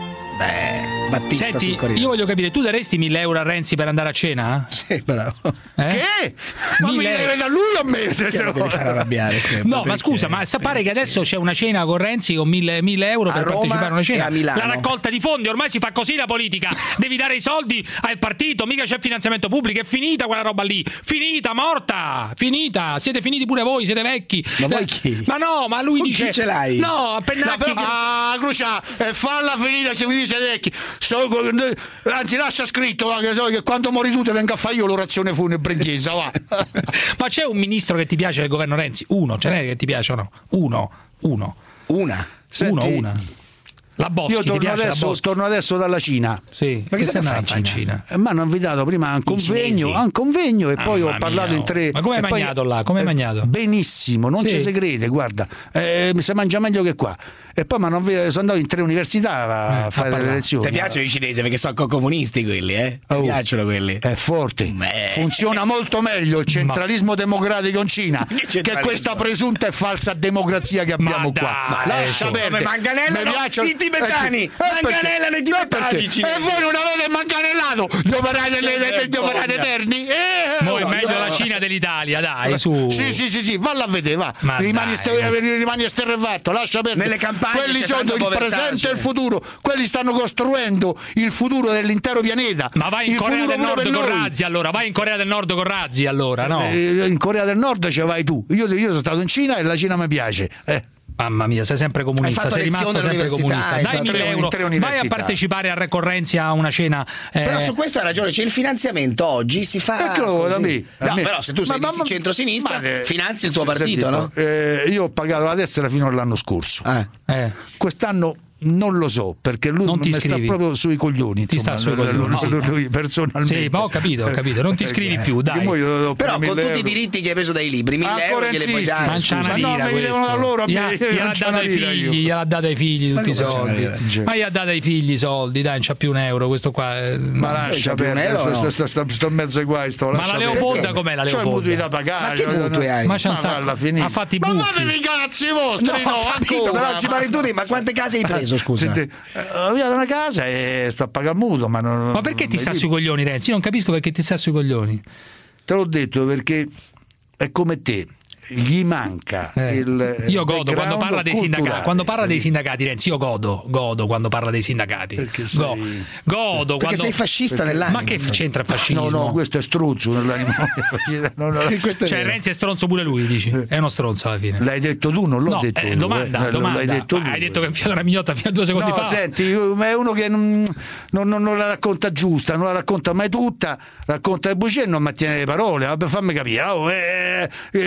Beh, Battista Senti, sul Corriere. Io voglio capire, tu daresti mille euro a Renzi per andare a cena? Sì, bravo. Eh? Che? Ma mi deve da lui o a me? Se se lo devi fare arrabbiare sempre, no, perché... ma scusa, ma pare che adesso c'è una cena con Renzi con mille, mille euro a per Roma partecipare a una cena. E a Milano. La raccolta di fondi, ormai si fa così la politica. Devi dare i soldi al partito, mica c'è finanziamento pubblico. È finita quella roba lì. Finita, morta, finita. Siete finiti pure voi, siete vecchi. Ma voi chi? Ma no, ma lui con dice. Chi ce l'hai? No, a Pennacchi. No, però, che... Ah, Crucia, eh, falla finire se mi dice vecchi. So, anzi, lascia scritto va, che, so, che quando mori tu ti venga a fare io l'orazione funebre in chiesa, va. Ma c'è un ministro che ti piace del governo Renzi? Uno, ce n'è che ti piace o no? Uno, uno. Una. Senti, uno, una. La Boschi, io torno ti piace adesso, la torno adesso dalla Cina. Sì. Ma che stai stai a fare in Cina? Eh, ma hanno invitato prima a un convegno, a un convegno e ah, poi ho parlato mia. in tre. Ma come hai poi, mangiato là? Come hai eh, mangiato? Benissimo, non sì. ci si crede, guarda, eh, si mangia meglio che qua. E poi sono andato in tre università a eh, fare a le lezioni. Ti piacciono i cinesi perché sono comunisti quelli, eh? Ti oh, piacciono quelli? È forte. Beh. Funziona molto meglio il centralismo ma... democratico in Cina che, che questa presunta e falsa democrazia che abbiamo ma qua. Ma lascia perdere. Manganellano piace... i tibetani. Eh, manganellano i tibetani. E voi non avete manganellato gli operai degli operai eterni? Eh, Mo è meglio no. la Cina dell'Italia, dai, su. Sì, sì, sì, sì, valla a vedere, va. Ma rimani, st- rimani esterrefatto, lascia perdere. Nelle campagne quelli sono il presente e il futuro, quelli stanno costruendo il futuro dell'intero pianeta. Ma vai in il Corea del Nord con noi. Razzi allora, vai in Corea del Nord con Razzi allora, no? Eh, in Corea del Nord ce vai tu. Io, io sono stato in Cina e la Cina mi piace. Eh. Mamma mia, sei sempre comunista, sei rimasto sempre comunista. Dai mille euro, vai a partecipare a Renzi a una cena. Eh... Però su questo hai ragione, c'è il finanziamento oggi si fa. Ecco, da me, da no, me. però se tu sei ma, di ma, centrosinistra, ma, eh, finanzi il tuo partito, no? Eh, io ho pagato la tessera fino all'anno scorso. Eh. Eh. Quest'anno non lo so, perché lui mi sta proprio sui coglioni. Ti insomma, sta sui coglioni. Lui, lui, lui, personalmente. Sì, ma ho capito, ho capito. Non ti iscrivi più, dai. Però con tutti i diritti che hai preso dai libri, mille euro gliele puoi dare. Mancia una lira, no, mi devono da loro, gliel'ha dato ai figli, gliel'ha dato ai figli tutti i soldi. Ma gli ha dato ai figli i soldi, dai, non c'ha più un euro questo qua. Ma lascia perdere, sto, sto, sto, sto in mezzo ai guai, sto. Ma la Leopolda com'è la Leopolda? C'ho i mutui da pagare. Ma che mutui hai? Ma c'è un sacco. Ha fatti i buffi. Ma fatevi i cazzi vostri, no, però ci pari tu, ma quante case hai preso, scusa? Ho via da una casa e sto a pagare il mutuo, ma non. Ma perché ti sta sui coglioni, Renzi? Io non capisco perché ti sta sui coglioni. Te l'ho detto perché è come te. Gli manca eh. il io godo quando parla dei culturale. sindacati quando parla dei sindacati Renzi io godo godo quando parla dei sindacati perché sei... Go, godo perché quando... sei fascista perché... nell'anima. Ma che c'entra il fascismo? No no questo è struzzo nell'anima. no, no, cioè è Renzi è stronzo pure lui, dici? È uno stronzo alla fine. L'hai detto tu, non l'ho no, detto eh, tu, domanda, eh. domanda. L'hai detto hai detto che ha infilato una mignotta fino a due secondi no, fa. Senti, è uno che non, non, non, non la racconta giusta, non la racconta mai tutta, racconta le bugie e non mantiene le parole. Vabbè, fammi capire. Oh, eh, il Questa servizio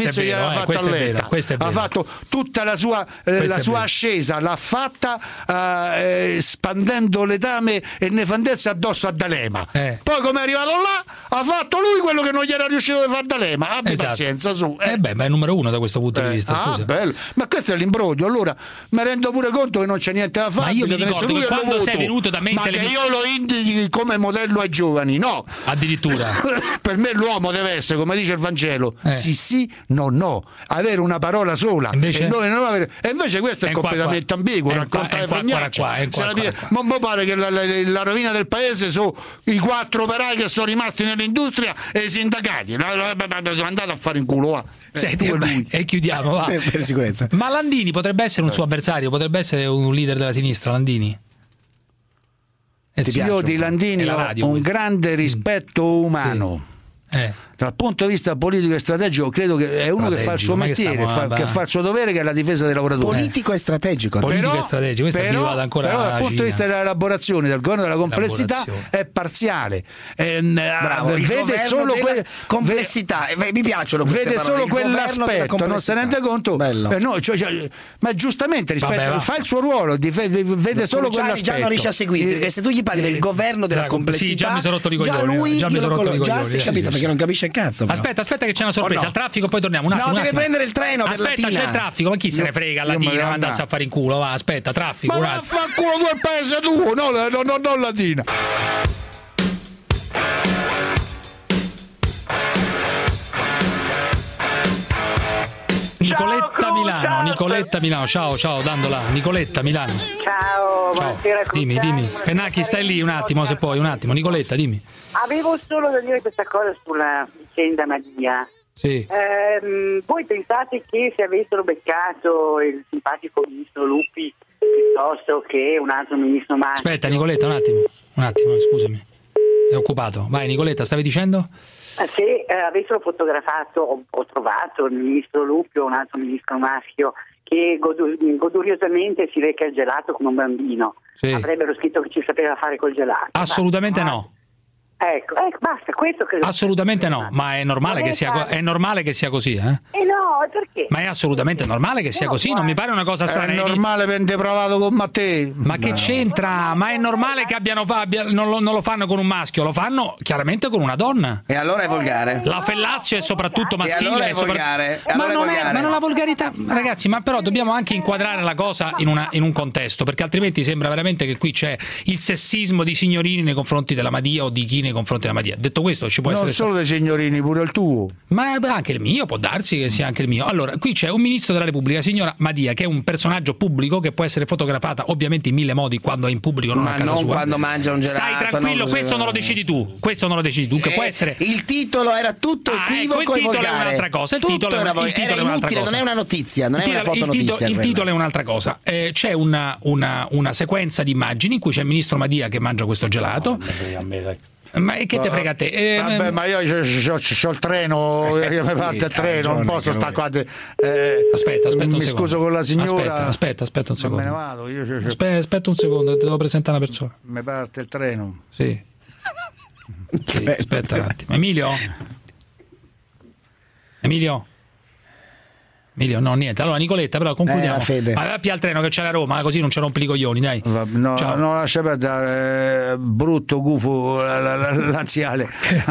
servizio che aveva fatto a Letta, ha fatto tutta la sua, eh, la sua ascesa, l'ha fatta eh, spandendo letame e nefandezza addosso a D'Alema. Eh. Poi come è arrivato là ha fatto lui quello che non gli era riuscito a fare D'Alema. Abbi Esatto. pazienza su. Eh beh, ma è numero uno da questo punto Eh, di vista, ah, scusa. bello. Ma questo è l'imbroglio. Allora mi rendo pure conto che non c'è niente da fare. Ma io mi bisogna ricordo essere che lui quando lo sei voto. venuto da me in ma che televisione- io lo indichi come modello ai giovani, no. Addirittura. Per me l'uomo deve essere, come dice il Vangelo, Eh. sì sì, no no, avere una parola sola. Invece? E, noi non avere... e invece questo è, È un qua completamente qua. ambiguo, È un racconta qua- è le un qua- fregnacce. qua- qua- è un Se qua- la qua- pia- qua. Ma mi pare che la, la- la rovina del paese sono i quattro operai che sono rimasti nell'industria e i sindacati. La- la- la- la- Sono andato a fare in culo, va. Eh, Senti, tu e beh, lui. e chiudiamo, va. Eh, per sicurezza. Ma Landini potrebbe essere un suo avversario, potrebbe essere un leader della sinistra, Landini? Eh sì, Io di Landini È la ho radio un questa. grande rispetto umano. Eh. Dal punto di vista politico e strategico credo che è uno che fa il suo Strategico, ma che mestiere, stiamo- fa- ah, che bah. fa il suo dovere, che è la difesa dei lavoratori. Politico e strategico. Politico Però- e strategico, questa è però, arrivata ancora però alla dal punto di vista Cina. dell'elaborazione del governo della complessità Elaborazione. è parziale. Ehm, Bravo, il vede governo solo della que- complessità. Eh, mi piacciono queste vede parole, solo il governo della quell'aspetto, non se ne rende conto. Bello. Eh, no, cioè, cioè, ma giustamente rispetto, Vabbè, va. fa il suo ruolo, dife- vede solo Già- quell'aspetto. già non riesce a seguire, perché se tu gli parli del governo della Sì, complessità, già mi sono rotto i già coglioni, lui già mi io sono lo rotto i collo- già coglioni, si sì, capito sì, perché sì. non capisce il cazzo. però. Aspetta, aspetta che c'è una sorpresa. no? Al traffico poi torniamo un No, attimo. un deve attimo. prendere il treno per Aspetta, Latina. c'è il traffico, ma chi se ne Io- frega? io La me Latina, devo ma andasse andare. a fare in culo, va, aspetta, traffico. Ma un attimo. vaffanculo tu il paese tuo, no, no, no, non Latina. Nicoletta Milano, Nicoletta Milano, ciao, ciao, Dandola, Nicoletta Milano. Ciao, Ciao, buonasera. dimmi, dimmi. Pennacchi, stai lì un attimo se puoi, un attimo. Nicoletta, dimmi. Avevo solo da dire questa cosa sulla vicenda Madia. Sì. Ehm, voi pensate che se avessero beccato il simpatico ministro Lupi piuttosto che un altro ministro Maschio? Aspetta, Nicoletta, un attimo. Un attimo, scusami. È occupato. Vai, Nicoletta, stavi dicendo? Se eh, avessero fotografato o, o trovato il ministro Lupi o un altro ministro maschio che godu- goduriosamente si reca il gelato come un bambino, Sì. avrebbero scritto che ci sapeva fare col gelato. Assolutamente Basta. no. Ecco, ecco, basta, questo credo. Assolutamente no, ma è normale che sia, co- è normale che sia così, eh? Eh no, perché? Ma è assolutamente normale che sia così, non mi pare una cosa strana. È normale vende provato con Mattei. Ma che c'entra? Ma è normale che abbiano abbia- non, lo, non lo fanno con un maschio, lo fanno chiaramente con una donna. E allora è volgare. La fellazio è soprattutto maschile. allora è sopra- volgare, e Ma, allora è non è, volgare. ma non la volgarità, ragazzi, ma però dobbiamo anche inquadrare la cosa in, una- in un contesto, perché altrimenti sembra veramente che qui c'è il sessismo di signorini nei confronti della Madia o di chi nei confronti della Madia. Detto questo, ci può Non essere solo dei signorini, pure il tuo. ma anche il mio, può darsi che sia anche il mio. Allora, qui c'è un ministro della Repubblica, signora Madia, che è un personaggio pubblico che può essere fotografata ovviamente in mille modi quando è in pubblico, non Ma a casa non sua. quando mangia un gelato. Stai tranquillo, no, questo non lo decidi tu. Questo non lo decidi tu, che Eh, può essere. Il titolo era tutto Ah, equivoco ecco, il e titolo è volgare. un'altra cosa. Il Tutto titolo è era, una- il era titolo è un'altra inutile, cosa. non è una notizia, non è Il una titolo- il fotonotizia. titolo, il quella. titolo è un'altra cosa. Eh, c'è una, una, una sequenza di immagini in cui c'è il ministro Madia che mangia questo gelato. Ma che te frega a te? Eh, Vabbè, ma io c'ho il treno, Eh, io sì, mi parte il ha treno, ragione non posso anche stare lui. qua. eh, Aspetta, aspetta un mi secondo. scuso con la signora. Aspetta, aspetta, aspetta un Ma me secondo. ne vado, io c'ho- c'ho- Aspetta, aspetta un secondo, te devo presentare una persona. mi parte il treno. Sì. Sì, aspetta un attimo. Emilio? Emilio? Emilio, no, niente. Allora, Nicoletta, però concludiamo. Eh, la fede. Ma vai al treno che c'è a Roma, così non ci rompi i coglioni, dai. Va- No, Ciao. no, lascia perdere, eh, brutto, gufo, la- la- la- laziale.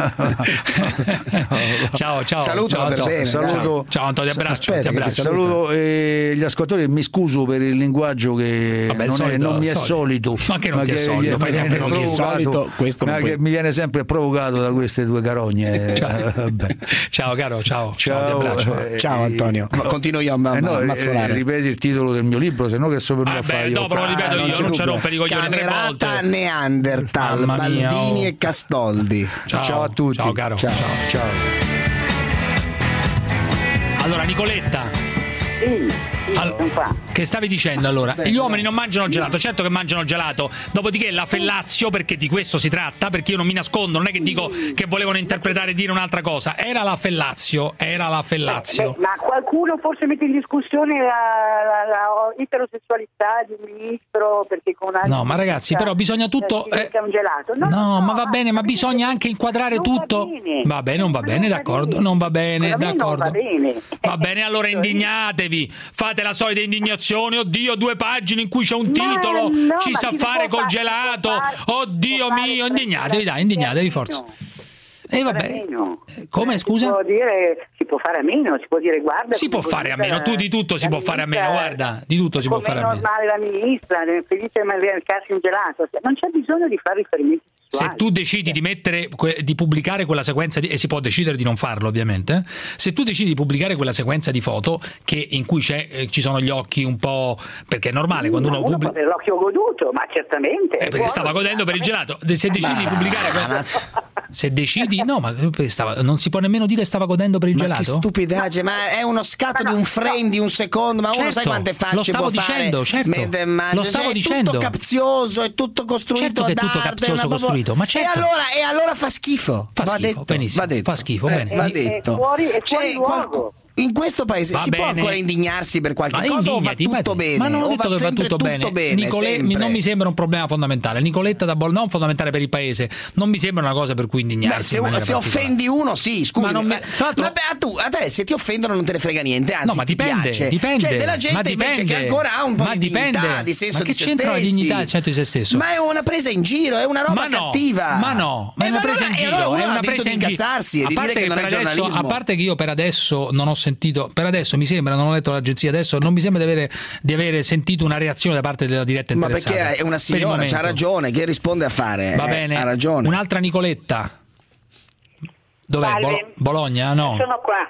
Ciao, ciao. Saluto ciao, per ciao. bene, Saluto. Ciao Antonio, ti abbraccio. Aspetta, ti che ti abbraccio. Saluto eh, gli ascoltatori, mi scuso per il linguaggio che Vabbè, il non, è- solito, non mi è solito. solito. Ma che non ti è che solito, mi fai sempre viene così. provocato- Solito, questo non ma puoi- che mi viene sempre provocato da queste due carogne. Ciao. Vabbè. Ciao caro, ciao. Ciao, ti Ciao, abbraccio. eh, Ciao Antonio. Ma continuo io a, a, Eh no, a eh, mazzolare. ripeti il titolo del mio libro, se no che so per me a Vabbè, fare io. dopo lo ripeto Ah, io, c'è non ci dubbio. rompere i coglioni tre volte. Camerata Neanderthal, Mamma mia, Baldini oh. e Castoldi. Ciao. Ciao a tutti. Ciao caro. Ciao. Ciao. Allora, Nicoletta, Sì, All- che stavi dicendo allora? Gli uomini non mangiano gelato, certo che mangiano gelato, dopodiché la fellazio, perché di questo si tratta, perché io non mi nascondo, non è che dico che volevano interpretare e dire un'altra cosa, era la fellazio, era la fellazio. Beh, ma qualcuno forse mette in discussione la, la, la eterosessualità di un ministro perché con una No, ma ragazzi, però bisogna tutto eh, eh, un gelato. No, No, no, ma va bene, ma bisogna anche inquadrare tutto. Va bene, non va bene, d'accordo, non va bene, d'accordo. Va bene. Va bene, allora indignatevi, fate la solita indignazione, oddio, due pagine in cui c'è un titolo, no, ci ma sa si fare può col fare- gelato, si può fare- oddio si può mio, fare indignatevi, dai, indignatevi, forza. E vabbè, come Si scusa? può dire, si può fare a meno, si può dire guarda. Si può fare a meno, tu di tutto si può fare a meno, guarda, di tutto si può fare a meno. Come è normale la ministra, è felice di mangiarsi un gelato, non c'è bisogno di fare riferimenti Se sessuali. tu decidi di mettere que- di pubblicare quella sequenza di, e si può decidere di non farlo ovviamente, eh? Se tu decidi di pubblicare quella sequenza di foto che in cui c'è, eh, ci sono gli occhi un po', perché è normale quando uno uno può pubblica, avere l'occhio goduto, ma certamente. eh, perché stava godendo per il gelato, se decidi di pubblicare quella- se decidi no, ma stava, non si può nemmeno dire stava godendo per il Ma gelato. che stupidaggine, ma è uno scatto di un frame di un secondo, ma uno Certo, sai quante facce lo stavo può dicendo, fare? certo. mentre mangia? Lo stavo Cioè, è dicendo. tutto capzioso, è tutto costruito Certo che è ad tutto arte, capzioso una proprio- costruito, ma certo. E allora, e allora fa schifo. Fa va schifo, detto, benissimo, va detto. fa schifo, Eh, bene. va E- detto. È fuori, è fuori Cioè, luogo. qualcu- in questo paese Va si può bene. ancora indignarsi per qualche Ma cosa o va indignati, tutto ma- bene? Ma non ho o detto che va sempre tutto bene. bene Nicole- sempre? non mi sembra un problema fondamentale. Nicoletta da Bologna, non fondamentale per il paese, non mi sembra una cosa per cui Beh, indignarsi. se, in maniera se particolare. offendi uno, sì, scusi. Ma non mi- tra l'altro- Vabbè, a, tu, a te se ti offendono non te ne frega niente, anzi No, ma ti dipende, piace. dipende. Cioè, della gente ma dipende, invece che ancora ha un po' ma di dipende. dignità, di senso ma che di se c'entra la stessi. dignità, certo, di se stesso? Ma è una presa in giro, è una roba Ma no, cattiva. ma no, ma è Eh, una ma presa allora- in e giro, allora uno è ha una diritto presa di in giro. incazzarsi e A di parte dire che non per è adesso, giornalismo. a parte che io per adesso non ho sentito, per adesso mi sembra, non ho letto l'agenzia adesso, non mi sembra di avere, di avere sentito una reazione da parte della diretta Ma interessata. perché è una Per il signora, momento. c'ha ragione, che risponde a fare? Va Eh, bene. Ha ragione. Un'altra Nicoletta. Dov'è? Salve. Bolo- Bologna? No. Sono qua.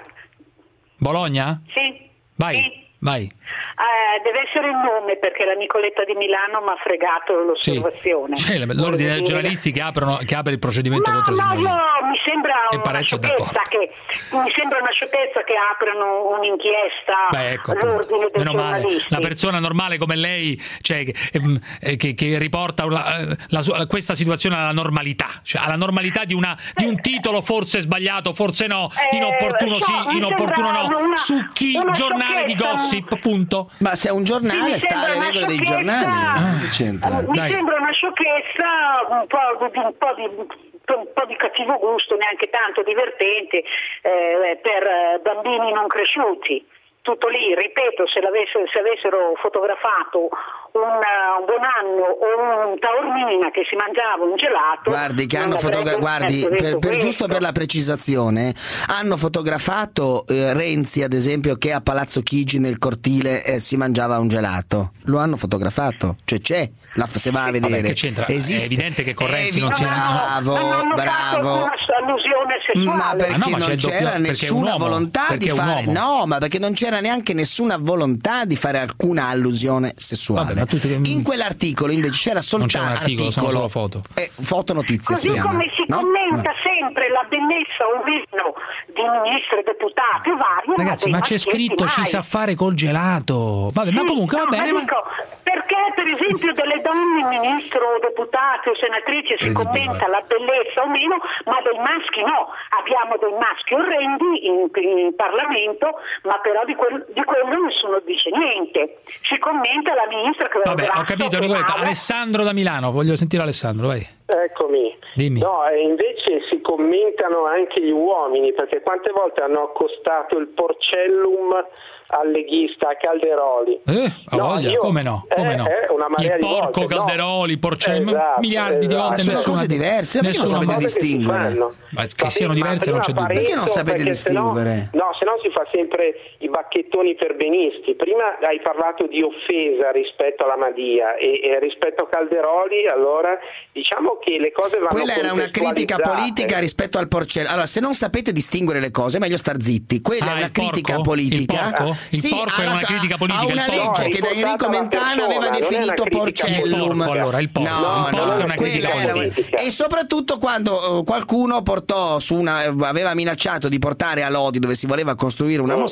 Bologna? Sì. Vai, Sì. vai. Eh, deve essere il nome perché la Nicoletta di Milano mi ha fregato Sì. l'osservazione. C'è l'ordine dei giornalisti che, aprono, che apre il procedimento contro il No, signor. io mi sembra E una Parenzo è sciocchezza che mi sembra una sciocchezza che aprono un'inchiesta Beh, ecco, all'ordine dei meno male. giornalisti. Una persona normale come lei, cioè, che, ehm, eh, che, che riporta la- la sua- questa situazione alla normalità, cioè alla normalità di, una, di un titolo forse sbagliato, forse no, Eh, inopportuno so, sì, mi inopportuno sembra no, una- su chi una giornale di sciocchezza. gossip, punto. Ma se è un Sì, giornale mi sta sembra alle una regole dei sciocchezza. giornali. Ah, che c'entra? Mi Dai. sembra una sciocchezza, un po' di, un po' di, un po' di cattivo gusto, neanche tanto divertente, eh, per eh, bambini non cresciuti. Tutto lì, ripeto, se, l'avesse- se avessero fotografato un, uh, un buon anno o un taormina che si mangiava un gelato, Guardi, che non hanno avrebbe fotogra- guardi, detto per, per- questo. giusto per la precisazione, hanno fotografato eh, Renzi, ad esempio, che a Palazzo Chigi nel cortile eh, si mangiava un gelato. Lo hanno fotografato, cioè c'è, la, se va a vedere. Vabbè, che c'entra? Esiste. È evidente che con È Renzi non evi- si era- Bravo, non hanno fatto bravo. alcuna allusione sessuale. Ma perché Ah, no, ma non c'è il c'era doppio- perché è un nessuna uomo, volontà perché di è un fare uomo. no, ma perché non c'era neanche nessuna volontà di fare alcuna allusione sessuale. Vabbè, ma tutti- In quell'articolo invece c'era Non c'è soltanto un articolo, sono solo foto. Eh, foto notizie si Così chiama, come si no? commenta No. sempre la bellezza o meno di ministri e deputati e vari. Ragazzi, dei ma c'è maschietti scritto ci mai. sa fare col gelato. Vabbè, ma Sì, comunque va no, bene. Ma... dico, perché per esempio delle donne ministro o deputate o senatrici si commenta la bellezza o meno, ma dei maschi no. Abbiamo dei maschi orrendi in, in Parlamento, ma però di, quel, di quello nessuno dice niente. Si commenta la ministra che aveva Vabbè, ho grasso, capito, che Nicoletta. male. Alessandro da Milano, voglio sentire Alessandro, vai. Eccomi. Dimmi. No, e invece si commentano anche gli uomini, perché quante volte hanno accostato il porcellum al leghista, a Calderoli. Eh, a No, voglia, io- come no? Come eh, no? eh, una marea il di porco, volte, no. Calderoli, Porcello, Esatto, miliardi di esatto. volte Ma sono nessuno cose diverse, perché non nessuno- sapete Cose che si distinguere? fanno. Ma che Va siano bene, ma diverse non c'è prima dubbio. Perché non Pareto, sapete perché sennò- distinguere? no, se no si fa sempre i bacchettoni perbenisti. Prima hai parlato di offesa rispetto alla Madia e, e rispetto a Calderoli, allora diciamo che le cose vanno Quella era una critica contestualizzate. politica rispetto al porcello. Allora, se non sapete distinguere le cose, è meglio star zitti. Quella Ah, è una il porco? critica Il politica. porco? Il Sì, porco è alla- una critica politica, A il una porco. legge No, che da riportata Enrico alla Mentana persona, aveva non è una definito critica porcellum. politica. Il porco, allora, il porco. No, Il porco no, è una critica quella era- politica. E soprattutto quando eh, qualcuno portò su una aveva minacciato di portare a Lodi, dove si voleva costruire una moschea, voleva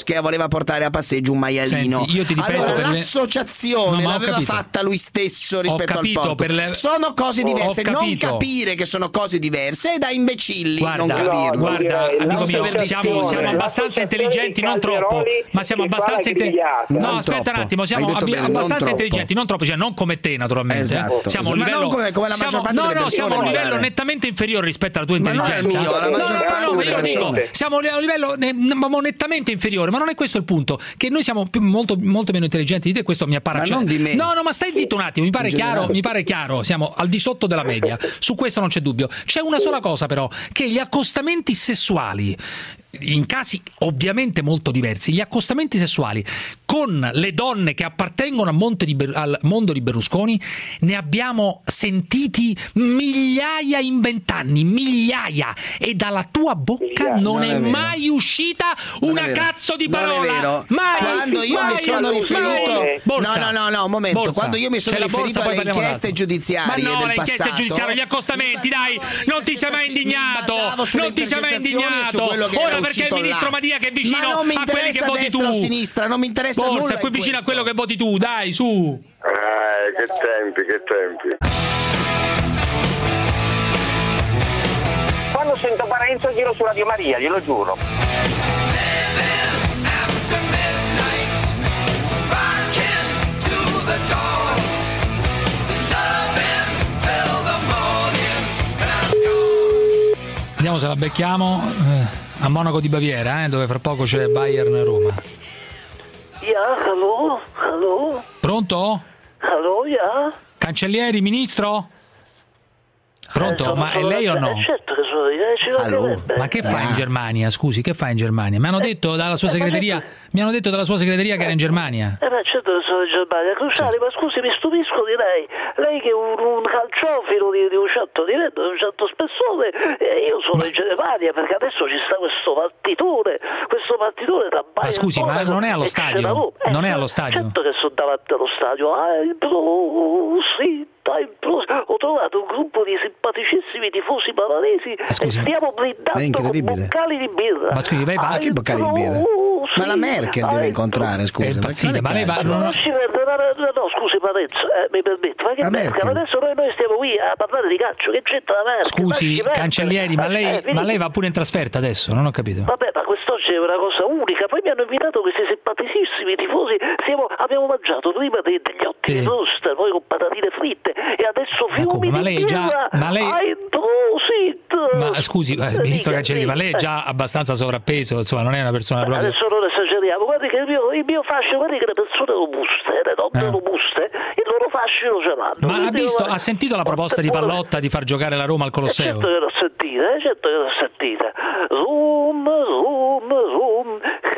portare a passeggio un maialino. Senti, io ti ripeto, allora per le- l'associazione No, ma ho l'aveva capito. fatta lui stesso rispetto Ho capito, al porto. per le- Sono cose Ho diverse, non capito. capire che sono cose diverse è da imbecilli Guarda, non capirlo. guarda, amico Non mio, saper siamo, distinguere. siamo abbastanza intelligenti, non troppo, ma siamo abbastanza intelligenti. No, Non aspetta troppo. un attimo, siamo Hai detto abbi- bene, non abbastanza troppo. intelligenti, non troppo, cioè non come te naturalmente. Esatto, eh. Siamo a un esatto. Ma livello non come- come la maggior siamo- parte no, delle no, persone, siamo a un livello magari. nettamente inferiore rispetto alla tua Ma non è intelligenza. mio, alla no, maggior no, parte no, ma delle io dico, persone. siamo a un livello ne- ma nettamente inferiore, ma non è questo il punto, che noi siamo più- molto, molto meno intelligenti di te, questo mi appare Ma cioè- non di me. No, no, ma stai zitto un attimo, mi pare In chiaro, generale. mi pare chiaro, siamo al di sotto della media. Su questo non c'è dubbio. C'è una sola cosa però, che gli accostamenti sessuali in casi ovviamente molto diversi, gli accostamenti sessuali con le donne che appartengono al, Monte di Ber- al mondo di Berlusconi ne abbiamo sentiti migliaia in vent'anni, migliaia, e dalla tua bocca non, Non è, è vero. mai uscita Non una è vero. cazzo di Non è parola. vero. Mai, Quando io mai, mi sono mai. riferito Borsa. no no no no un momento Borsa. quando io mi sono C'è la riferito borsa, poi alle parliamo inchieste d'altro. giudiziarie Ma no, del le inchieste passato giudiziarie, gli accostamenti, dai, non ti sei mai indignato, basavo sulle non ti sei mai intercettazioni e su indignato. quello che era Ora perché il uscito ministro là. Madia che è vicino Ma non mi a quelli che interessa voti destra tu. o sinistra, non mi interessa Borsa, nulla è qui in vicino a questo. quello che voti tu, dai, su. Eh, che tempi, che tempi. Quando sento Parenzo giro su Radio Maria, glielo giuro. Vediamo se la becchiamo eh, a Monaco di Baviera, eh, dove fra poco c'è Bayern Roma. Ja, hallo, hallo, Pronto? hallo, ja. Cancellieri, ministro? Pronto? Ma è lei o no? Eh, certo che sono io, eh, ci mancherebbe. Ma che fa in Germania? Scusi, che fa in Germania? Mi hanno detto dalla sua segreteria, mi hanno detto dalla sua segreteria che era in Germania. Eh beh, certo che sono in Germania. Cruciali, ma scusi, mi stupisco di lei. Lei che è un, un calciofilo di, di un certo livello, di un certo spessore, e io sono in Germania perché adesso ci sta questo partitore, questo partitore da Bayern. Ma scusi, ma Monaco, non è allo e c'è stadio? la Roma. Eh, Non è allo stadio? Certo che sono davanti allo stadio. Ah, in prosit, ah, in prosit. Ho trovato un gruppo di simpaticissimi tifosi bavaresi e stiamo brindando con boccali di birra. Ma scusi, lei va- Ah, che boccali di birra? prosit. Ma la Merkel Ah, deve in incontrare, scusa. È impazzita, ma lei va... ma non- non si vede, no, no, no, scusi Parenzo, eh, mi permette, ma che La Merkel? Merkel. Adesso noi, noi stiamo qui a parlare di calcio, che c'entra la Merkel? Scusi, Lasci perdere. cancellieri, ma Eh, lei, eh, ma vedi? lei va pure in trasferta adesso? Non ho capito. Vabbè, ma quest'oggi è una cosa unica, poi mi hanno invitato questi simpaticissimi tifosi, siamo, abbiamo mangiato prima dei, degli ottimi Sì. toast, poi con patatine fritte, e adesso fiumi Ma di lei già- birra, ma lei- ai prosit! Ma scusi, eh, ministro Dica, Cancellieri, ma lei è dica. già abbastanza sovrappeso, insomma, non è una persona Ma proprio... adesso non esageriamo, guardi che il mio, il mio fascino, guardi che le persone robuste, le donne Ah. robuste, il loro fascino ce l'hanno. Ma ha Quindi visto, io- ha sentito la proposta di Pallotta di far giocare la Roma al Eh, certo Colosseo? che l'ho sentita, eh, certo che l'ho sentita. Rum, rum, rum,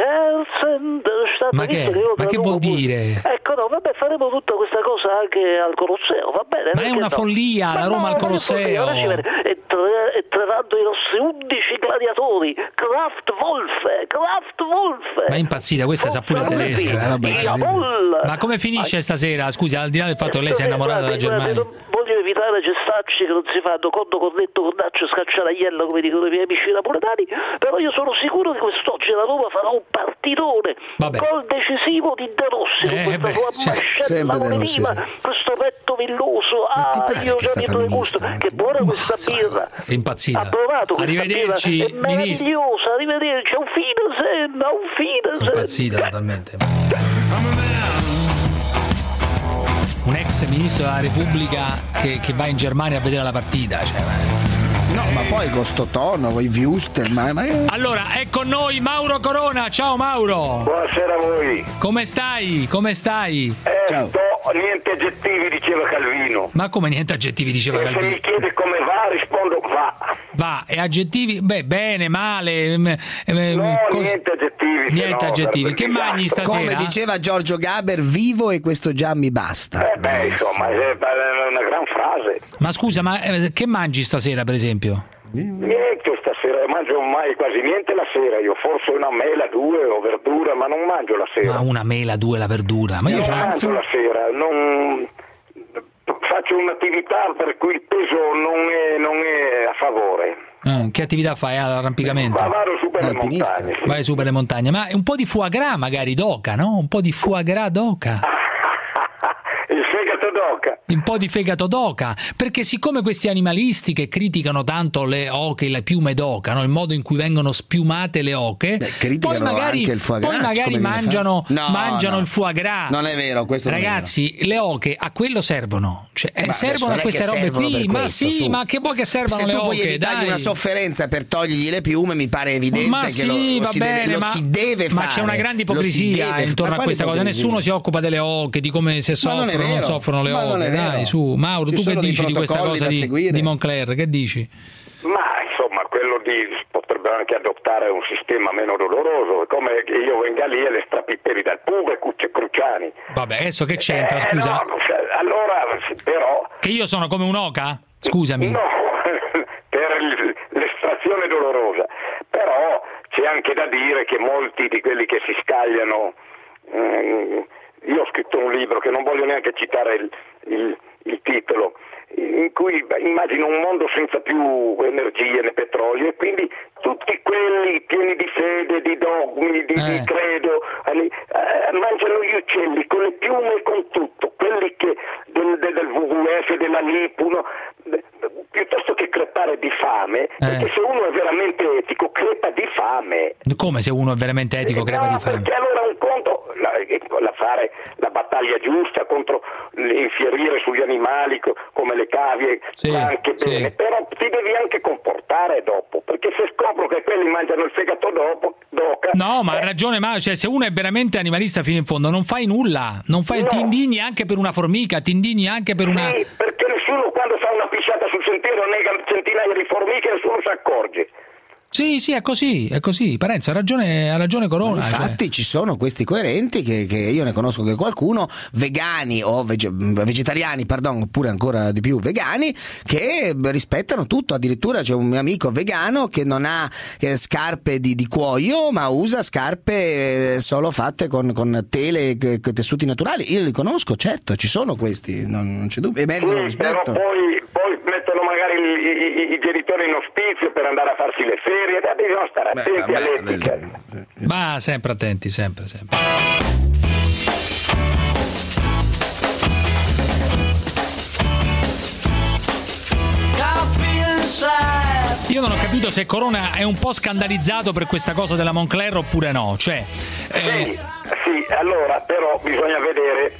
Herzen der Stadt. Ma che, Visto io ma che vuol traduco- dire? Ecco, no, vabbè, faremo tutta questa cosa anche al Colosseo, va bene? Ma è perché una no? follia, Ma la Roma no, al non è Colosseo. follia, ora ci vede. E, tra- e trovando i nostri undici gladiatori, Kraft Wolf, Kraft Wolf. Ma è impazzita, questa sa pure tedesca. Wolfi, eh, roba incredibile. Jawohl. Ma come finisce stasera? Scusi, al di là del fatto che lei si è innamorata della Guardi, guardi, Germania. non voglio evitare gestacci che non si fanno, conto cornetto, cordaccio, scacciaraiello, come dicono i miei amici napoletani, però io sono sicuro che quest'oggi la Roma farà un partitone, Vabbè. un gol decisivo di De Rossi, Eh, con questa beh, sua cioè, mascella sempre De Rossi, morenina, questo petto villoso, ah, pare io che già sta mi trovo gusto, camminista? che buona questa birra. È impazzita. Ha provato questa Arrivederci, birra, è ministro. meravigliosa, arrivederci, auf Wiedersehen, auf È Wiedersehen. impazzita totalmente. impazzita. Un ex ministro della Repubblica che, che va in Germania a vedere la partita. Cioè, ma- No, ma poi con sto tono, con i Wuster, ma, ma Allora, è con noi Mauro Corona. Ciao Mauro. Buonasera a voi. Come stai? Come stai? Eh, sto- niente aggettivi, diceva Calvino. Ma come niente aggettivi diceva E se Calvino? mi chiede come va, rispondo va. Va, e aggettivi? Beh, bene, male. ehm, ehm, No, cos- niente aggettivi. se Niente no, aggettivi. sarebbe Che mangi disastro. stasera? come diceva Giorgio Gaber, vivo e questo già mi basta. Eh beh, insomma, è è una gran frase. Ma scusa, ma eh, che mangi stasera, per esempio? Niente, stasera mangio mai quasi niente la sera, io forse una mela, due o verdura, ma non mangio la sera. Ma una mela, due la verdura. Ma io non c'ho mangio la sera, non faccio faccio un'attività per cui il peso non è, non è a favore. Eh, che attività fai all'arrampicamento? Ma vado su per le montagne. Sì. Vai su per le montagne, ma un po' di foie gras magari d'oca, no? Un po' di foie gras d'oca. Il fegato d'oca. Un po' di fegato d'oca, perché siccome questi animalisti che criticano tanto le oche, le piume d'oca, no? Il modo in cui vengono spiumate le oche, Beh, poi magari, anche il foie gras, poi magari mangiano, no, mangiano no. il foie gras. Non è vero, questo ragazzi, non è vero. le oche a quello servono, cioè, eh, Ma servono a queste robe qui, ma questo, sì, su. ma che vuoi che servano Se le tu oche? puoi evitargli dai. una sofferenza per togliergli le piume, mi pare evidente ma che sì, lo, lo, va si, bene, deve, lo ma, si deve ma fare. c'è una grande Lo si ipocrisia deve- intorno ma a questa quale cosa. ipocrisia? Nessuno si occupa delle oche, di come se Ma non è soffrono o non vero. soffrono le Ma non oche. è Dai, vero. su, Mauro, Ci tu che sono dei dici di questa protocolli cosa da di, seguire. di Moncler? Che dici? Ma insomma, quello di potrebbero anche adottare un sistema meno doloroso, come che io venga lì e le strapipperi dal pube, Cucce Cruciani. Vabbè, adesso che c'entra, Eh, scusa? no, allora, però... Che io sono come un'oca? Scusami. No, per il- l'estrazione dolorosa. Però c'è anche da dire che molti di quelli che si scagliano... ehm, io ho scritto un libro che non voglio neanche citare il, il, il titolo, in cui immagino un mondo senza più energie né petrolio, e quindi tutti quelli pieni di fede, di dogmi, di, di Eh. credo, eh, eh, mangiano gli uccelli con le piume e con tutto, quelli che del, del, del W W F, della Lipu, no? Eh, piuttosto che crepare di fame, perché se uno è veramente etico crepa di fame. Come se uno è veramente etico, crepa No, di fame? perché allora un conto la, la fare la battaglia giusta contro l'infierire sugli animali co- come le cavie, Sì, va anche sì. bene, però ti devi anche comportare dopo, perché se scopro che quelli mangiano il fegato dopo, d'oca, No, ma ha ragione, ma cioè, se uno è veramente animalista fino in fondo, non fai nulla, non fai, No. ti indigni anche per una formica, ti indigni anche per una... sì, perché nessuno quando fa una pisciata sul sentiero nega centinaia di formiche, nessuno si accorge. Sì, sì, è così, è così. Parenzo, ha ragione, ha ragione Corona. cioè. Infatti ci sono questi coerenti che, che io ne conosco che qualcuno, vegani o vege- vegetariani, pardon, oppure ancora di più vegani, che rispettano tutto. Addirittura c'è un mio amico vegano che non ha eh, scarpe di, di cuoio, ma usa scarpe eh, solo fatte con, con tele e con tessuti naturali. Io li conosco, certo, ci sono questi, non, non c'è dubbio, emergono Sì, però rispetto. poi, poi mettono magari i, i- i genitori in ospizio per andare a farsi le ferie, eh, bisogna stare attenti all'etica. Ma sempre attenti, sempre, sempre. Io non ho capito se Corona è un po' scandalizzato per questa cosa della Moncler oppure no. Cioè, eh, Sì, allora però bisogna vedere.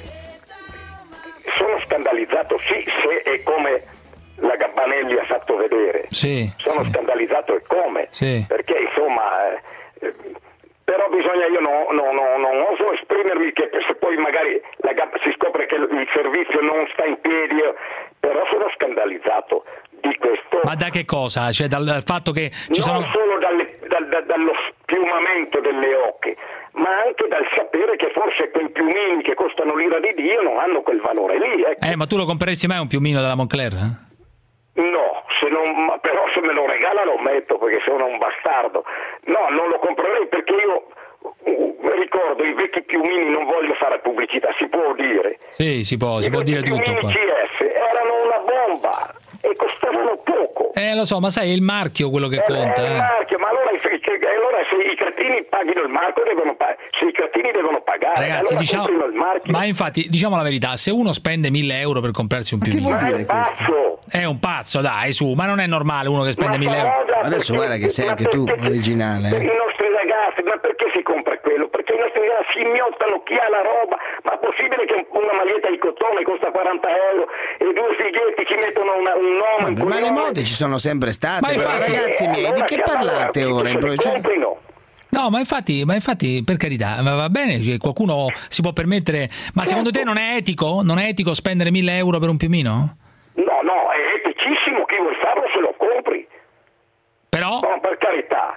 Sono scandalizzato sì se è come la Gabbanelli ha fatto vedere. Sì, Sono scandalizzato e come. Sì. Perché insomma eh, eh, però bisogna, io no, no, no, non oso esprimermi, che se poi magari la Gab- si scopre che il servizio non sta in piedi, eh, però sono scandalizzato di questo. ma da che cosa? Cioè, dal fatto che ci non sono... solo dalle- dal- da- dallo spiumamento delle oche, ma anche dal sapere che forse quei piumini che costano l'ira di Dio non hanno quel valore lì. Ecco. Eh, ma tu lo compreresti mai un piumino della Moncler? Eh? No, se non, ma però se me lo regala lo metto perché sono un bastardo. No, non lo comprerei perché io uh, ricordo i vecchi piumini, non voglio fare pubblicità, si può dire. Sì, si può, si può dire tutto I qua. C F erano una bomba e costavano poco. Eh, lo so, ma sai, è il marchio quello che Eh, conta. è il Eh. marchio, ma allora, se, allora se i cretini paghino il marchio devono pagare, se i cretini devono pagare, Ragazzi, allora diciamo, comprino il marchio. ma infatti, diciamo la verità, se uno spende mille euro per comprarsi un piumino, Ma è pazzo. è un pazzo, dai, su, ma non è normale uno che spende mille euro. Adesso guarda che sei anche tu originale. I eh. nostri ragazzi, ma perché si compra quello? Perché i nostri ragazzi si immiottano chi ha la roba, ma è possibile che una maglietta di cotone costa quaranta euro e due fighetti ci mettono una, un nome? Vabbè, ma le mode ci sono sempre state, Ma però, infatti- ragazzi miei, di che parlate ora? In pro- cioè- No, ma infatti, ma infatti, per carità, ma va bene, cioè, qualcuno si può permettere, ma secondo te non è etico? Non è etico spendere mille euro per un piumino? No, no, è eticissimo, chi vuol farlo se lo compri. Però? No, per carità.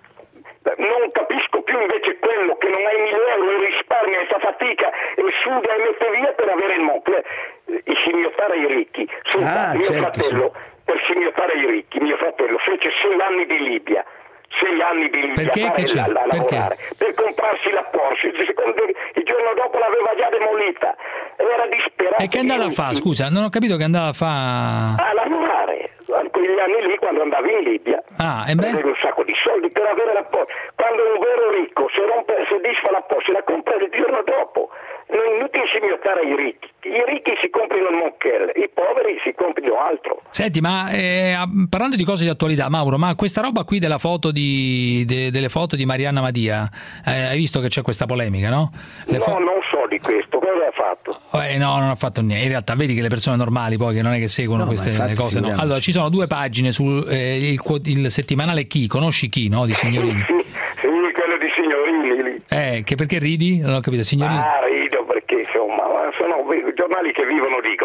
Non capisco più invece quello che non hai mille euro e risparmia e fa fatica e suda e mette via per avere il Moncler. I scimmiottare i ricchi. Senta, Ah, mio certo, fratello, per scimmiottare i ricchi, mio fratello fece sei anni di Libia. Sei anni di Libia Perché? a fare Che c'è? la- a Perché? lavorare per comprarsi la Porsche. Secondo, il giorno dopo l'aveva già demolita. era disperata. E che è andata a fare? Scusa, non ho capito che andava a fare. A lavorare. A quegli anni lì, quando andavo in Libia, ah, e beh? avevo un sacco di soldi per avere la posta. Quando un vero ricco se, rompe, se disfa la posta, la compra il giorno dopo. Non è inutile scimmiottare i ricchi. I ricchi si comprino il Monchel, i poveri si comprino altro. Senti, ma eh, parlando di cose di attualità, Mauro, ma questa roba qui della foto di, de, delle foto di Marianna Madia, eh, hai visto che c'è questa polemica, no? Le no, fo- non so di questo, cosa ha fatto? Eh, no, non ha fatto niente. In realtà vedi che le persone normali poi che non è che seguono No, queste infatti, cose, no. Allora, ci sono due pagine sul eh, il, il settimanale Chi, conosci Chi, no? Di Signorini. Sì, sì, quello di Signorini lì. Eh, che perché ridi? Non ho capito, Signorini. Ah, rido perché insomma, sono giornali che vivono di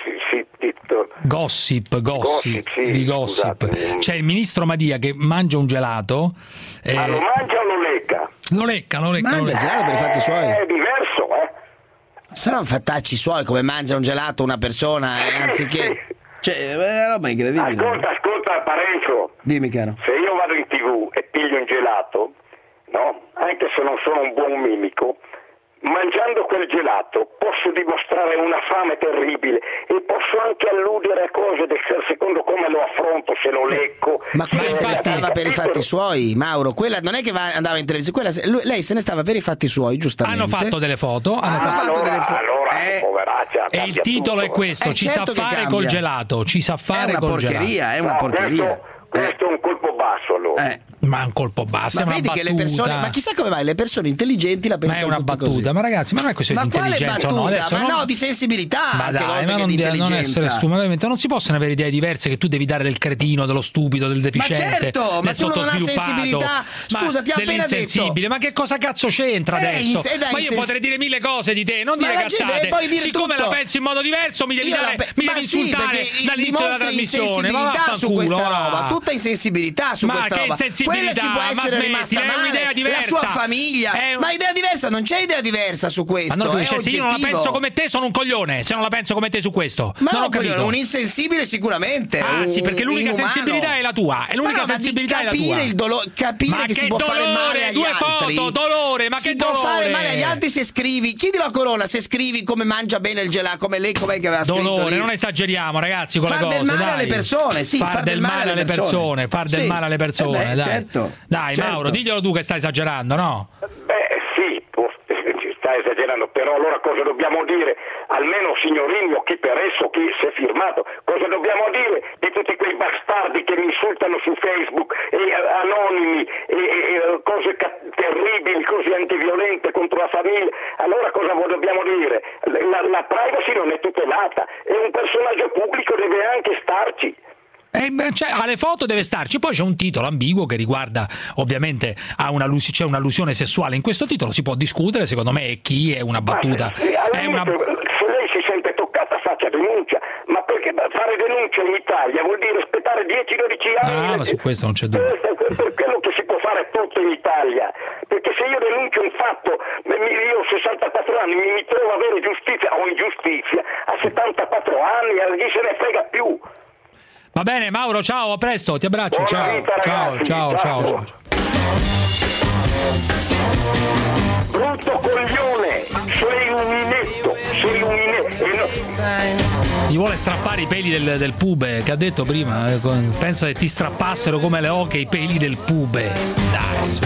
Gossip, gossip, gossip, gossip, sì, di gossip. scusate. C'è il ministro Madia che mangia un gelato. Eh, Ma lo mangia o lo lecca? Lo lecca, lo lecca. Mangia lo il lecca. gelato per i fatti suoi. È diverso, eh? Saranno fattacci suoi come mangia un gelato una persona eh, anziché. Cioè, è una roba incredibile. Ascolta, ascolta Parenzo. Dimmi, caro. Se io vado in tv e piglio un gelato, no? Anche se non sono un buon mimico, mangiando quel gelato posso dimostrare una fame terribile e posso anche alludere a cose del secondo come lo affronto, se lo lecco. Ma quella se se ne stava per i fatti suoi, Mauro. Quella non è che va, andava in televisione, quella se- lui- lei se ne stava per i fatti suoi, giustamente. Hanno fatto delle foto. Hanno Hanno fatto- fatto delle allora, fo- allora Eh, poveraccia, E il cambia titolo tutto. è questo: Eh, ci certo sa che fare cambia. col gelato. Ci sa È fare una col gelato. porcheria, è una No, porcheria. questo, questo è un colpo basso allora. Eh. Ma un colpo basso. Ma è una vedi che le battuta. persone, ma chissà come mai le persone intelligenti la Ma è pensano una tutti battuta, così. ma ragazzi, ma non è questione Ma di quale intelligenza, battuta? no? Adesso ma non- no, di sensibilità, Ma anche dai, volte ma che non, di di- non intelligenza. essere stupido, non si possono avere idee diverse, che tu devi dare del cretino, dello stupido, del deficiente, Ma certo, ma del tu non hai sottosviluppato, sensibilità. ma Scusa, ti ho appena dell'insensibile. Ma che cosa cazzo c'entra Eh, adesso? ins- eh, dai, Ma io sens- potrei dire mille cose di te, non Ma dire la gente cazzate. puoi dire Siccome tutto. la pensi in modo diverso, mi devi, Io dare, la pe- mi ma devi sì, insultare perché dall'inizio della dimostri trasmissione. Ma insensibilità su vaffanculo, questa va. roba, tutta insensibilità su Ma questa che roba. insensibilità? Quella ci può Ma essere smetti, rimasta è male, un'idea diversa. la sua famiglia. È un- Ma idea diversa, non c'è idea diversa su questo, Ma non è capisce, se io non la oggettivo. penso come te sono un coglione, se non la penso come te su questo. Ma non no, ho capito. coglione, un insensibile sicuramente. Ah, un- sì, perché l'unica inumano. sensibilità è la tua. È l'unica Ma no, ma di sensibilità è la capire tua. il dolore, capire Ma che, si che può fare dolore, male agli due altri. foto, dolore, ma si che può dolore. fare male agli altri se scrivi. Chiedilo a Corona se scrivi come mangia bene il gelato, come lei com'è che aveva scritto Dolore, lì. non esageriamo, ragazzi, con Far le cose. del male dai. alle persone, sì, far, del male alle persone, far del Sì. male alle persone, Eh beh, dai. certo, Dai, certo. Mauro, diglielo tu che stai esagerando, no? Beh sì, può- ci sta esagerando, però allora cosa dobbiamo dire? Almeno Signorini o chi per esso, chi si è firmato, cosa dobbiamo dire di tutti quei bastardi che mi insultano su Facebook e eh, anonimi e, e- e cose ca- terribili, così antiviolente contro la famiglia? Allora cosa vo- dobbiamo dire? La, la privacy non è tutelata e un personaggio pubblico deve anche starci. Eh, beh, cioè, alle foto deve starci, poi c'è un titolo ambiguo che riguarda, ovviamente, a una, c'è un'allusione sessuale in questo titolo, si può discutere, secondo me è chi è una battuta. Ma se, alla È una... limite, se lei si sente toccata faccia denuncia, ma perché fare denuncia in Italia vuol dire aspettare dieci dodici anni? Ah, ma su questo non c'è dubbio. Per quello che si può fare tutto in Italia, perché se io denuncio un fatto, mi- io ho sessantaquattro anni, mi, mi trovo a avere giustizia o ingiustizia a settantaquattro anni, a chi se ne frega più. Va bene, Mauro, ciao, a presto, ti abbraccio. Buona Ciao, vita, ciao, ragazzi, ciao, ciao, ciao. ciao. Brutto coglione, sei un inetto, sei un inetto. E no- Gli vuole strappare i peli del, del pube, che ha detto prima, eh, con- pensa che ti strappassero come le oche i peli del pube. Dai, su.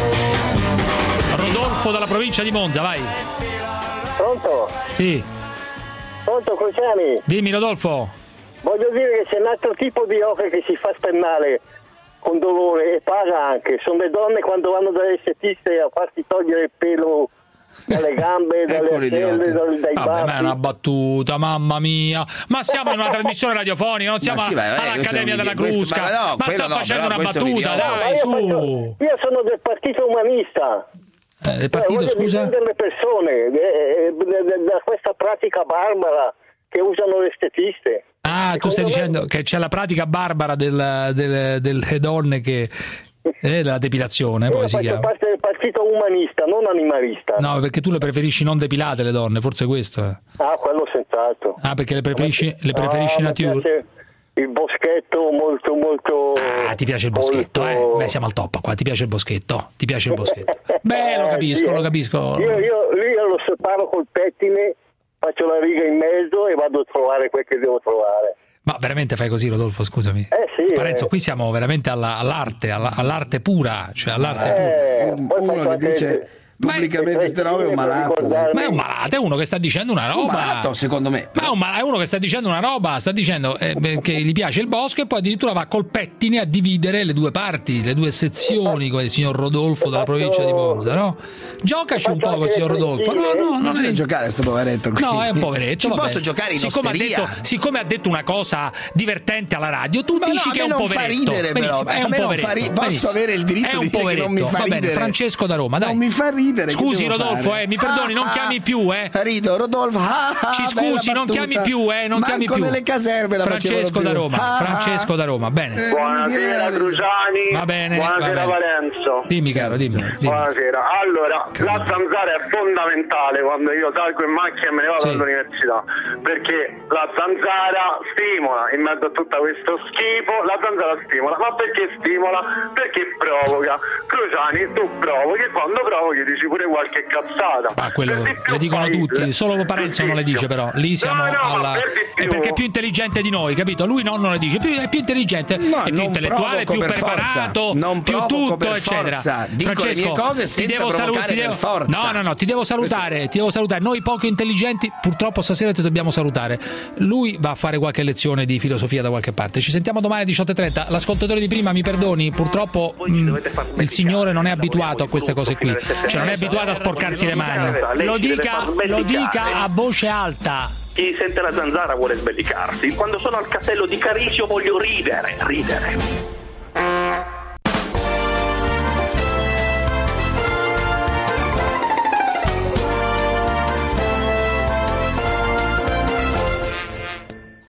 Rodolfo dalla provincia di Monza, vai. Pronto? Sì, Pronto, Cruciani? dimmi Rodolfo. Voglio dire che c'è un altro tipo di oche che si fa spennare con dolore e paga anche. Sono le donne quando vanno dalle estetiste a farti togliere il pelo dalle gambe, dalle Ecco l'idiota. ascelle, dai, dai Vabbè, ma è baffi. una battuta, mamma mia. Ma siamo in una trasmissione radiofonica, non siamo Ma sì, vai, vai, all'Accademia questo è della un- questo- Crusca. ma no, Ma quello sta no, facendo però una questo è un battuta, idiota. Ma dai, io, su. faccio- io sono del partito umanista. Eh, del Cioè, partito, voglio scusa? difendere le persone eh, eh, da, da questa pratica barbara che usano le estetiste. Ah, tu stai Secondo me- dicendo che c'è la pratica barbara del- del- delle donne che è la depilazione, Io poi si faccio chiama. parte del partito umanista, non animalista. No, perché tu le preferisci non depilate le donne, forse questo è. Ah, quello senz'altro. Ah, perché le preferisci, le preferisci Ah, mi nature? piace il boschetto molto molto. Ah, ti piace il boschetto, molto- eh? Beh, siamo al top qua, ti piace il boschetto? Ti piace il boschetto? Beh, lo Eh, capisco, sì, lo eh. capisco. Io, io, io lo separo col pettine faccio la riga in mezzo e vado a trovare quel che devo trovare. Ma veramente fai così, Rodolfo, scusami? Eh sì. Parenzo, eh. qui siamo veramente alla- all'arte, alla- all'arte pura, cioè all'arte Eh, pura. poi Uno faccio che dice anche- pubblicamente queste robe è un malato. Ma è un malato, è uno che sta dicendo una roba. Un malato, secondo me. Ma è, un mal- è uno che sta dicendo una roba, sta dicendo eh, beh, che gli piace il bosco e poi addirittura va col pettine a dividere le due parti, le due sezioni, come il signor Rodolfo della provincia di Monza, no? Giocaci un po' col signor Rodolfo. No, no, Non non c'è da è... giocare sto poveretto qui. No, è un poveretto. Ci va posso bene. giocare in siccome ha, osteria? detto, siccome ha detto una cosa divertente alla radio, tu Ma no, dici a che me è un non poveretto. fa ridere, però. Benissimo, è A un me non poveretto. fa ri- posso Benissimo. avere il diritto È di un dire che poveretto. non mi fa Va bene, ridere. Francesco da Roma, dai. Non mi fa ridere. che Scusi devo Rodolfo, fare? eh, mi perdoni, non Ah, chiami più, eh. Rido, Rodolfo. Ah, ah, Ci bella scusi, non battuta. chiami più, eh, non Manco chiami più. nelle caserme la Francesco facevano da più. Roma, Ah, Francesco da Roma, bene. Eh, Buonasera Cruciani. Va bene, Buonasera va bene. Valenzo. Dimmi caro, dimmi. dimmi. Buonasera. Allora, la zanzara è fondamentale quando io salgo in macchina e me ne vado Sì. all'università, perché la zanzara stimola in mezzo a tutto questo schifo, la zanzara stimola. Ma perché stimola? Perché provoca. Cruciani, tu provochi e quando provochi dici pure qualche cazzata. Ah, quello Per di più le dicono fai- tutti, solo Parenzo non le dice però, lì siamo No, no, alla... ma per di più. è perché è più intelligente di noi, capito? Lui no, non le dice, più- è più intelligente, No, è più non intellettuale, provoco più per preparato, forza. Non più provoco tutto, per eccetera. forza. Dico le mie cose ti senza devo salu- provocare ti devo- per forza. No, no, no, ti devo salutare, ti devo salutare. Noi poco intelligenti, purtroppo stasera ti dobbiamo salutare. Lui va a fare qualche lezione di filosofia da qualche parte. Ci sentiamo domani alle diciotto e trenta. L'ascoltatore di prima, mi perdoni, purtroppo mh, il signore non è abituato a queste cose qui. Cioè non è abituato a sporcarsi le mani. Lo dica, lo dica a voce alta. Chi sente la zanzara vuole sbellicarsi. Quando sono al castello di Carisio voglio ridere, ridere.